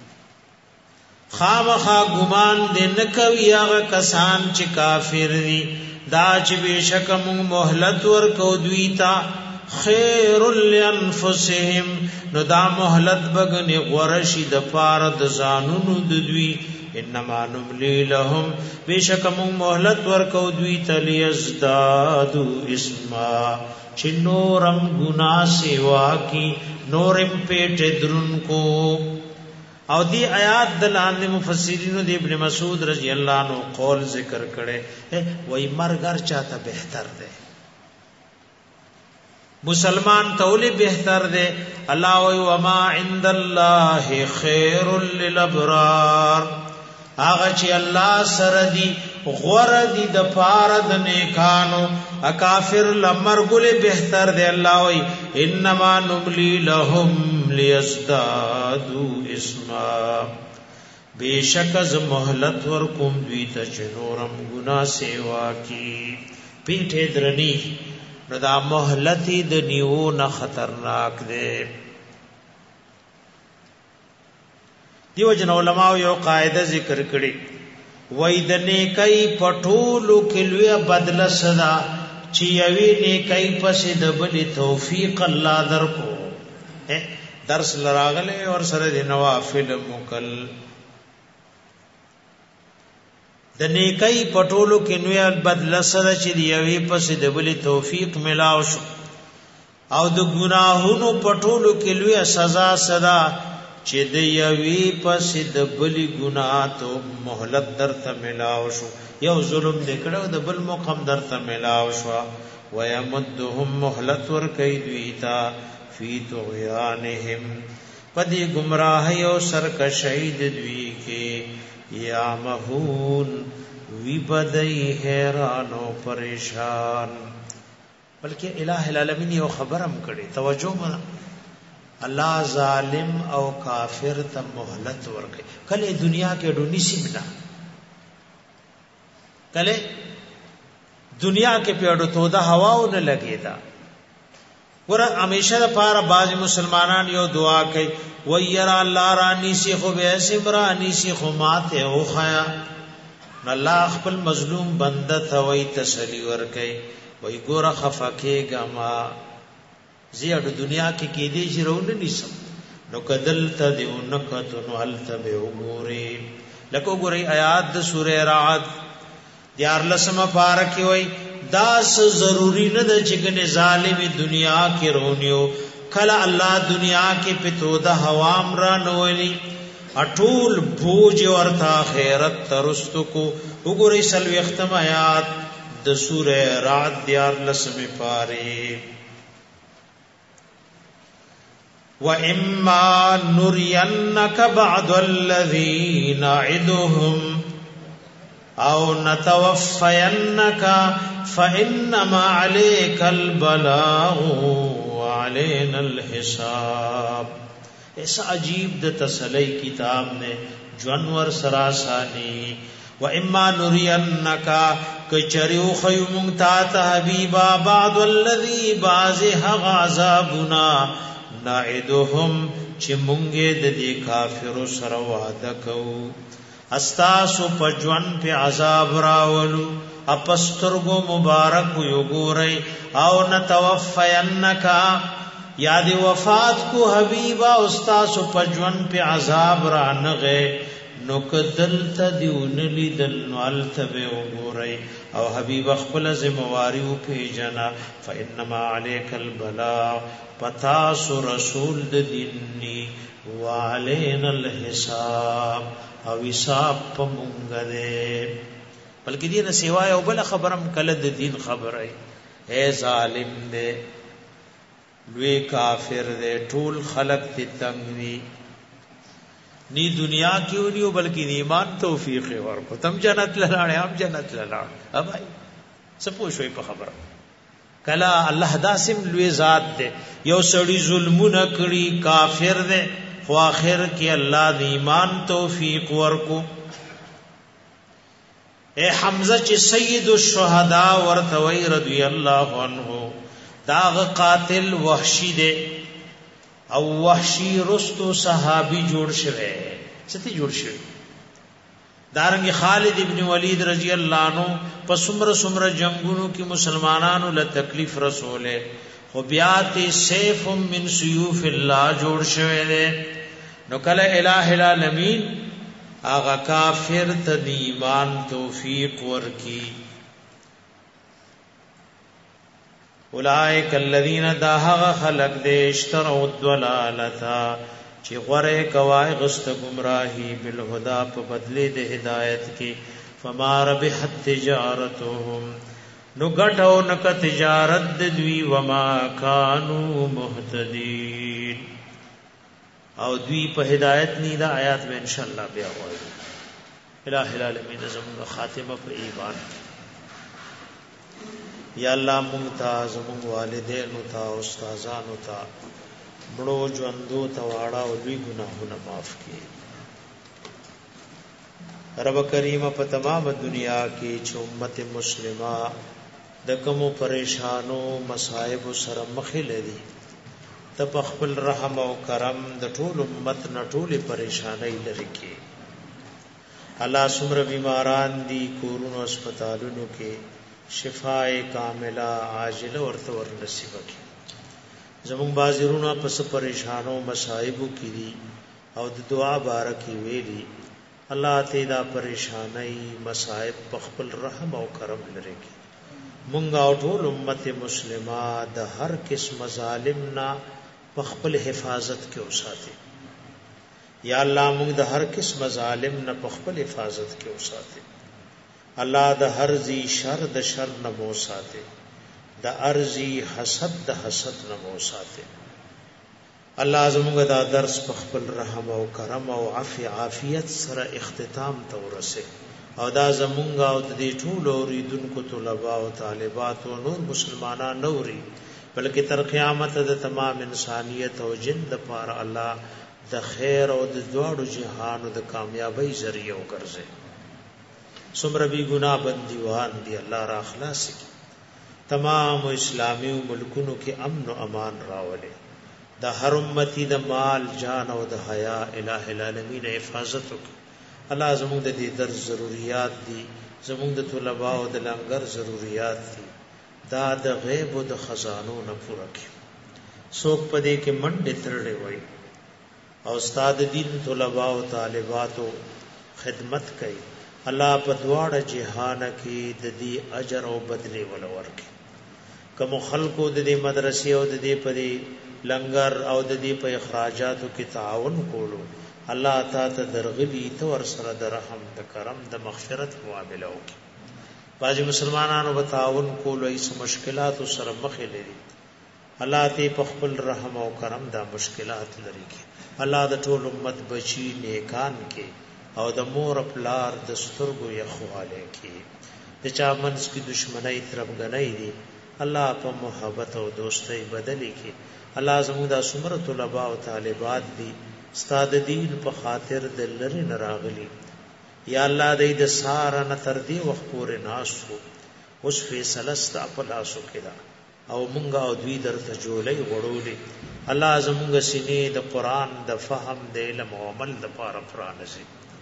خامخا ګمان دې نکوي هغه کسان چې کافر دي دا چې بشک موږ مهلت ورکو دوی ته خیر لانفسهم نو دا مهلت بغنی غورشی د پاره د زانونو د دوی انما نملی لهم بشک موږ مهلت ورکو دوی ته لیزدادو اسما چې نورم ګنا سیوا کی نورم پیټ درن کو او دی آیات دلان مفسرین د ابن مسعود رضی اللہ عنہ قول ذکر کړي وای مرګر چاته بهتر ده مسلمان تولی بهتر ده الله وای وما عند الله خیر للابرار هغه چې الله سره دی غور دی د پاره د نیکانو اکافر لمرګل بهتر دی الله وی انما نملی لهم لیزدادوا اسما بیشک از مهلت ورکم دوی ته چنورم گنا سیوا کی پیټه درنی ردا مهلتی د نیو نه خطرناک دی دیو جن علماء یو قاعده ذکر کړي وای د نیکای پټولو کلوې بدل صدا چې یوی نیکای پسې د بل توفیق الله درکو درس لراغله اور سره د نوافل مکل د نیکای پټولو کلوې بدل صدا چې یوی پسې د بل توفیق ملاو شو او د ګناهونو پټولو کلوې سزا صدا چې د یوی پس د بلی ګناه ته مهلت درته ملاو شو یو ظلم دکړو د بل مقام درته ملاو شو ويمدهم مهلت ور کوي دویتا فی طغیانهم پدی گمراهی او سرکشی د دوی کې یا مهون وی بدای حیران او پریشان بلکې الہ العالمین یو خبرم کړي توجه مله الله ظالم او کافر ته مهلت ورکړي کله دنیا کې ډونی سیمنا کله دنیا کې پیړو ته د هواو نه لګیدا ور همیشه لپاره باز مسلمانان یو دعا کوي وير الله رانی سی خو به سمرانی سی خو ماته او خیا الله خپل مظلوم بنده ته وای تسلی ورکړي وای ګور خفکه گما زیاده دنیا کې کې دې شرونه نسم نو کدل ته دیو نکته نو الته به وګوري لکه وګوري آیات د سوره رعد دیار لسمه پارکی وای داس ضروری نه د چګنه ظالم دنیا کې رونیو کله الله دنیا کې پتو د حوام را نولی اټول بوج ورتا خیرت ترستو کو وګوري سلوي ختم آیات د سوره رعد دیار لسمه پاره وَإِمَّا نُرِيَنَّكَ بَعْضَ الَّذِي نَعِدُهُمْ أَوْ نَتَوَفَّيَنَّكَ فَإِنَّمَا عَلَيْكَ الْبَلَاغُ وَعَلَيْنَا الْحِسَابُ ایسا عجیب د تسلی کتاب نے جوانور سراسانی وَإِمَّا نُرِيَنَّكَ کچریو خیمونتا تحبیبا بعض الَّذِي بَعْضِهَا غَعْزَابُنَا نعدهم چې مونږه د دې کافرو سره وعده کوو استاسو پجوان په عذاب راولو اپسترګو مبارک یو ګورئ او نتوفینک یاد وفات کو حبیبا استاسو پجوان په عذاب را نغه نو کدل تدیون لیدل نو التبه وګورئ او حبیب خپل ذمہواری او پیجنا فانما عليك البلاغ پتاس رسول د دینی وعلينا الحساب او حساب پمونګ دے بلکې دې نه سیوای او بل خبرم کله د دین خبره اے ظالم دے لوی کافر دے ټول خلق ته تنگوی نی دنیا کیوں نہیں بلکہ ایمان توفیق ورکو تم جنت لاړې هم جنت لاړ ابای سپو شوي په خبره کلا الله داسم لوی ذات دے یو سړی ظلمونه کړی کافر دے خو اخر کې الله د ایمان توفیق ورکو اے حمزه چې سید الشهدا ورته وی رضی الله عنه داغ قاتل وحشی دے او وحشی رستو صحابی جوړ شوه ستې جوړ شوه دارنګ خالد ابن ولید رضی الله عنه په سمره جنگونو کې مسلمانانو له تکلیف رسوله خو بیا ته سیف من سیوف الله جوړ شوه دے نو کله الہ العالمین آغا کافر ته ایمان توفیق ورکی اولائک الذین داهغ خلق دے اشتروا الضلالتا چی غره کوای غست گمراهی بالهدى په بدله د هدایت کې فما ربحت تجارتهم نو غټو نک تجارت د دوی وما کانوا مهتدین او دوی په هدایت نه دا آیات به ان شاء الله بیا وایو الہ العالمین زموږ خاتمه په ایمان یا الله ممتاز زموږ والدین او تا استادانو تا بڑو ژوندو تا واړه او دوی ګناهونه معاف کړي رب کریم په تمام دنیا کې چې امت مسلمه د کوم پریشانو مصائب سره مخ لري ته په خپل رحم او کرم د ټول امت نه ټولې پریشانای لري کې الله سمره بیماران دي کورونو هسپتالونو کې شفاء کامله عاجله ورته ور نصیب کړي زمون بازرونه پس پریشانو مصائب کې دي او د دعا بارکی ویلي الله ته دا پریشانای مصائب په خپل رحم او کرم لري کې مونږ او ټول امت مسلمه د هر قسم ظالم نه په خپل حفاظت کې اوساته یا الله مونږ د هر قسم ظالم نه په خپل حفاظت کې اوساته الله د هر ذی شر د شر نه مو ساته د ارزی حسد د حسد نه مو ساته الله زموږ دا درس په خپل رحم او کرم او عافیت سره اختتام ته ورسه او دا زموږ او د دې ټول اوریدونکو طلباء او طالبات او نور مسلمانان نوري بلکې تر قیامت د تمام انسانیت او جن د پاره الله د خیر او د دواړو جهانو د کامیابی ذریعہ وګرځي سمره بی گناہ بندیوان دی الله را اخلاص کی تمام اسلامی ملکونو کې امن او امان راولي د هر امتی د مال جان او د حیا الہ العالمین حفاظت وکړي الله زموږ د دې در ضرورت دي زموږ د طلباء او د لنګر ضرورت دي دا د غیب او د خزانو نه پوره کړي څوک پدې کې منډه ترړې وای او استاد دین طلباء او طالباتو خدمت کوي الله په دواړه جهان کې د دې اجر او بدله ولور کوي کوم خلکو د دې مدرسې او د دې پرې لنګر او د دې په اخراجاتو کې تعاون کولو الله تعالی درغلی تو ور سره د رحم د کرم د مغفرت معاملې وکړي باج مسلمانانو په تعاون کولو ایس مشکلات سره مخ لري الله ته په خپل رحم او کرم دا مشکلات لري کې الله د ټول امت بچی نیکان کې او د مور پلار د سترګو یخواله کې د چا منځ کې دشمنی تربګنۍ دي الله په محبت او دوستۍ بدلی کې الله زموږ د سمره طلباء او طالبات دي استاد دین په خاطر د لری نراغلی یا الله د سار نه تر دی وخت پورې ناسو اوس فیصله ست په لاسو کې دا او مونږه او دوی درته جوړې وړولې الله زموږ سینې د قران د فهم د علم او عمل د پاره پرانځي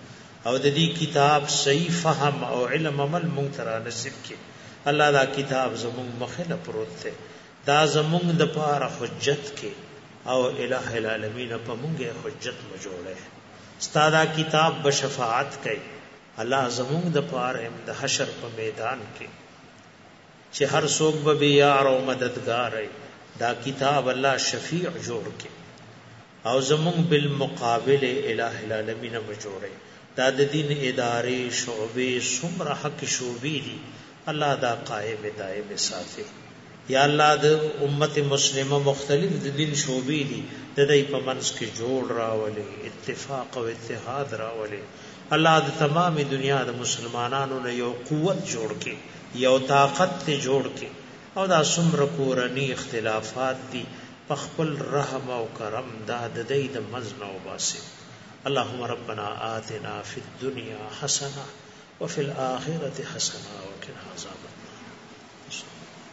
او د دې کتاب صحیح فهم او علم عمل مونږ ته نصیب کړي الله دا کتاب زمونږ مخه نه پروت دی دا زمونږ د پاره حجت کې او الٰه العالمین په مونږه حجت مجوړه ستادا کتاب بشفاعت کوي الله زمونږ د پاره د حشر په میدان کې چې هر څوک به یار او مددگار وي دا کتاب الله شفیع جوړ کې او زمونږ بالمقابل الٰه العالمین مجوړه دا د دین ادارې شعبې څومره حق شعبې دي الله دا قائم دائم ساتي یا الله د امت مسلمه مختلف د دین شعبې دي د دې په منځ کې جوړ راولي اتفاق او اتحاد راولي الله د تمام دنیا د مسلمانانو له یو قوت جوړ کې یو طاقت ته جوړ کې او دا څومره کورنی اختلافات دي په خپل رحم او کرم دا د دې د مزن او باسي اللهم ربنا آتنا فی الدنيا حسنه وفي الآخرة حسنه وقنا عذاب النار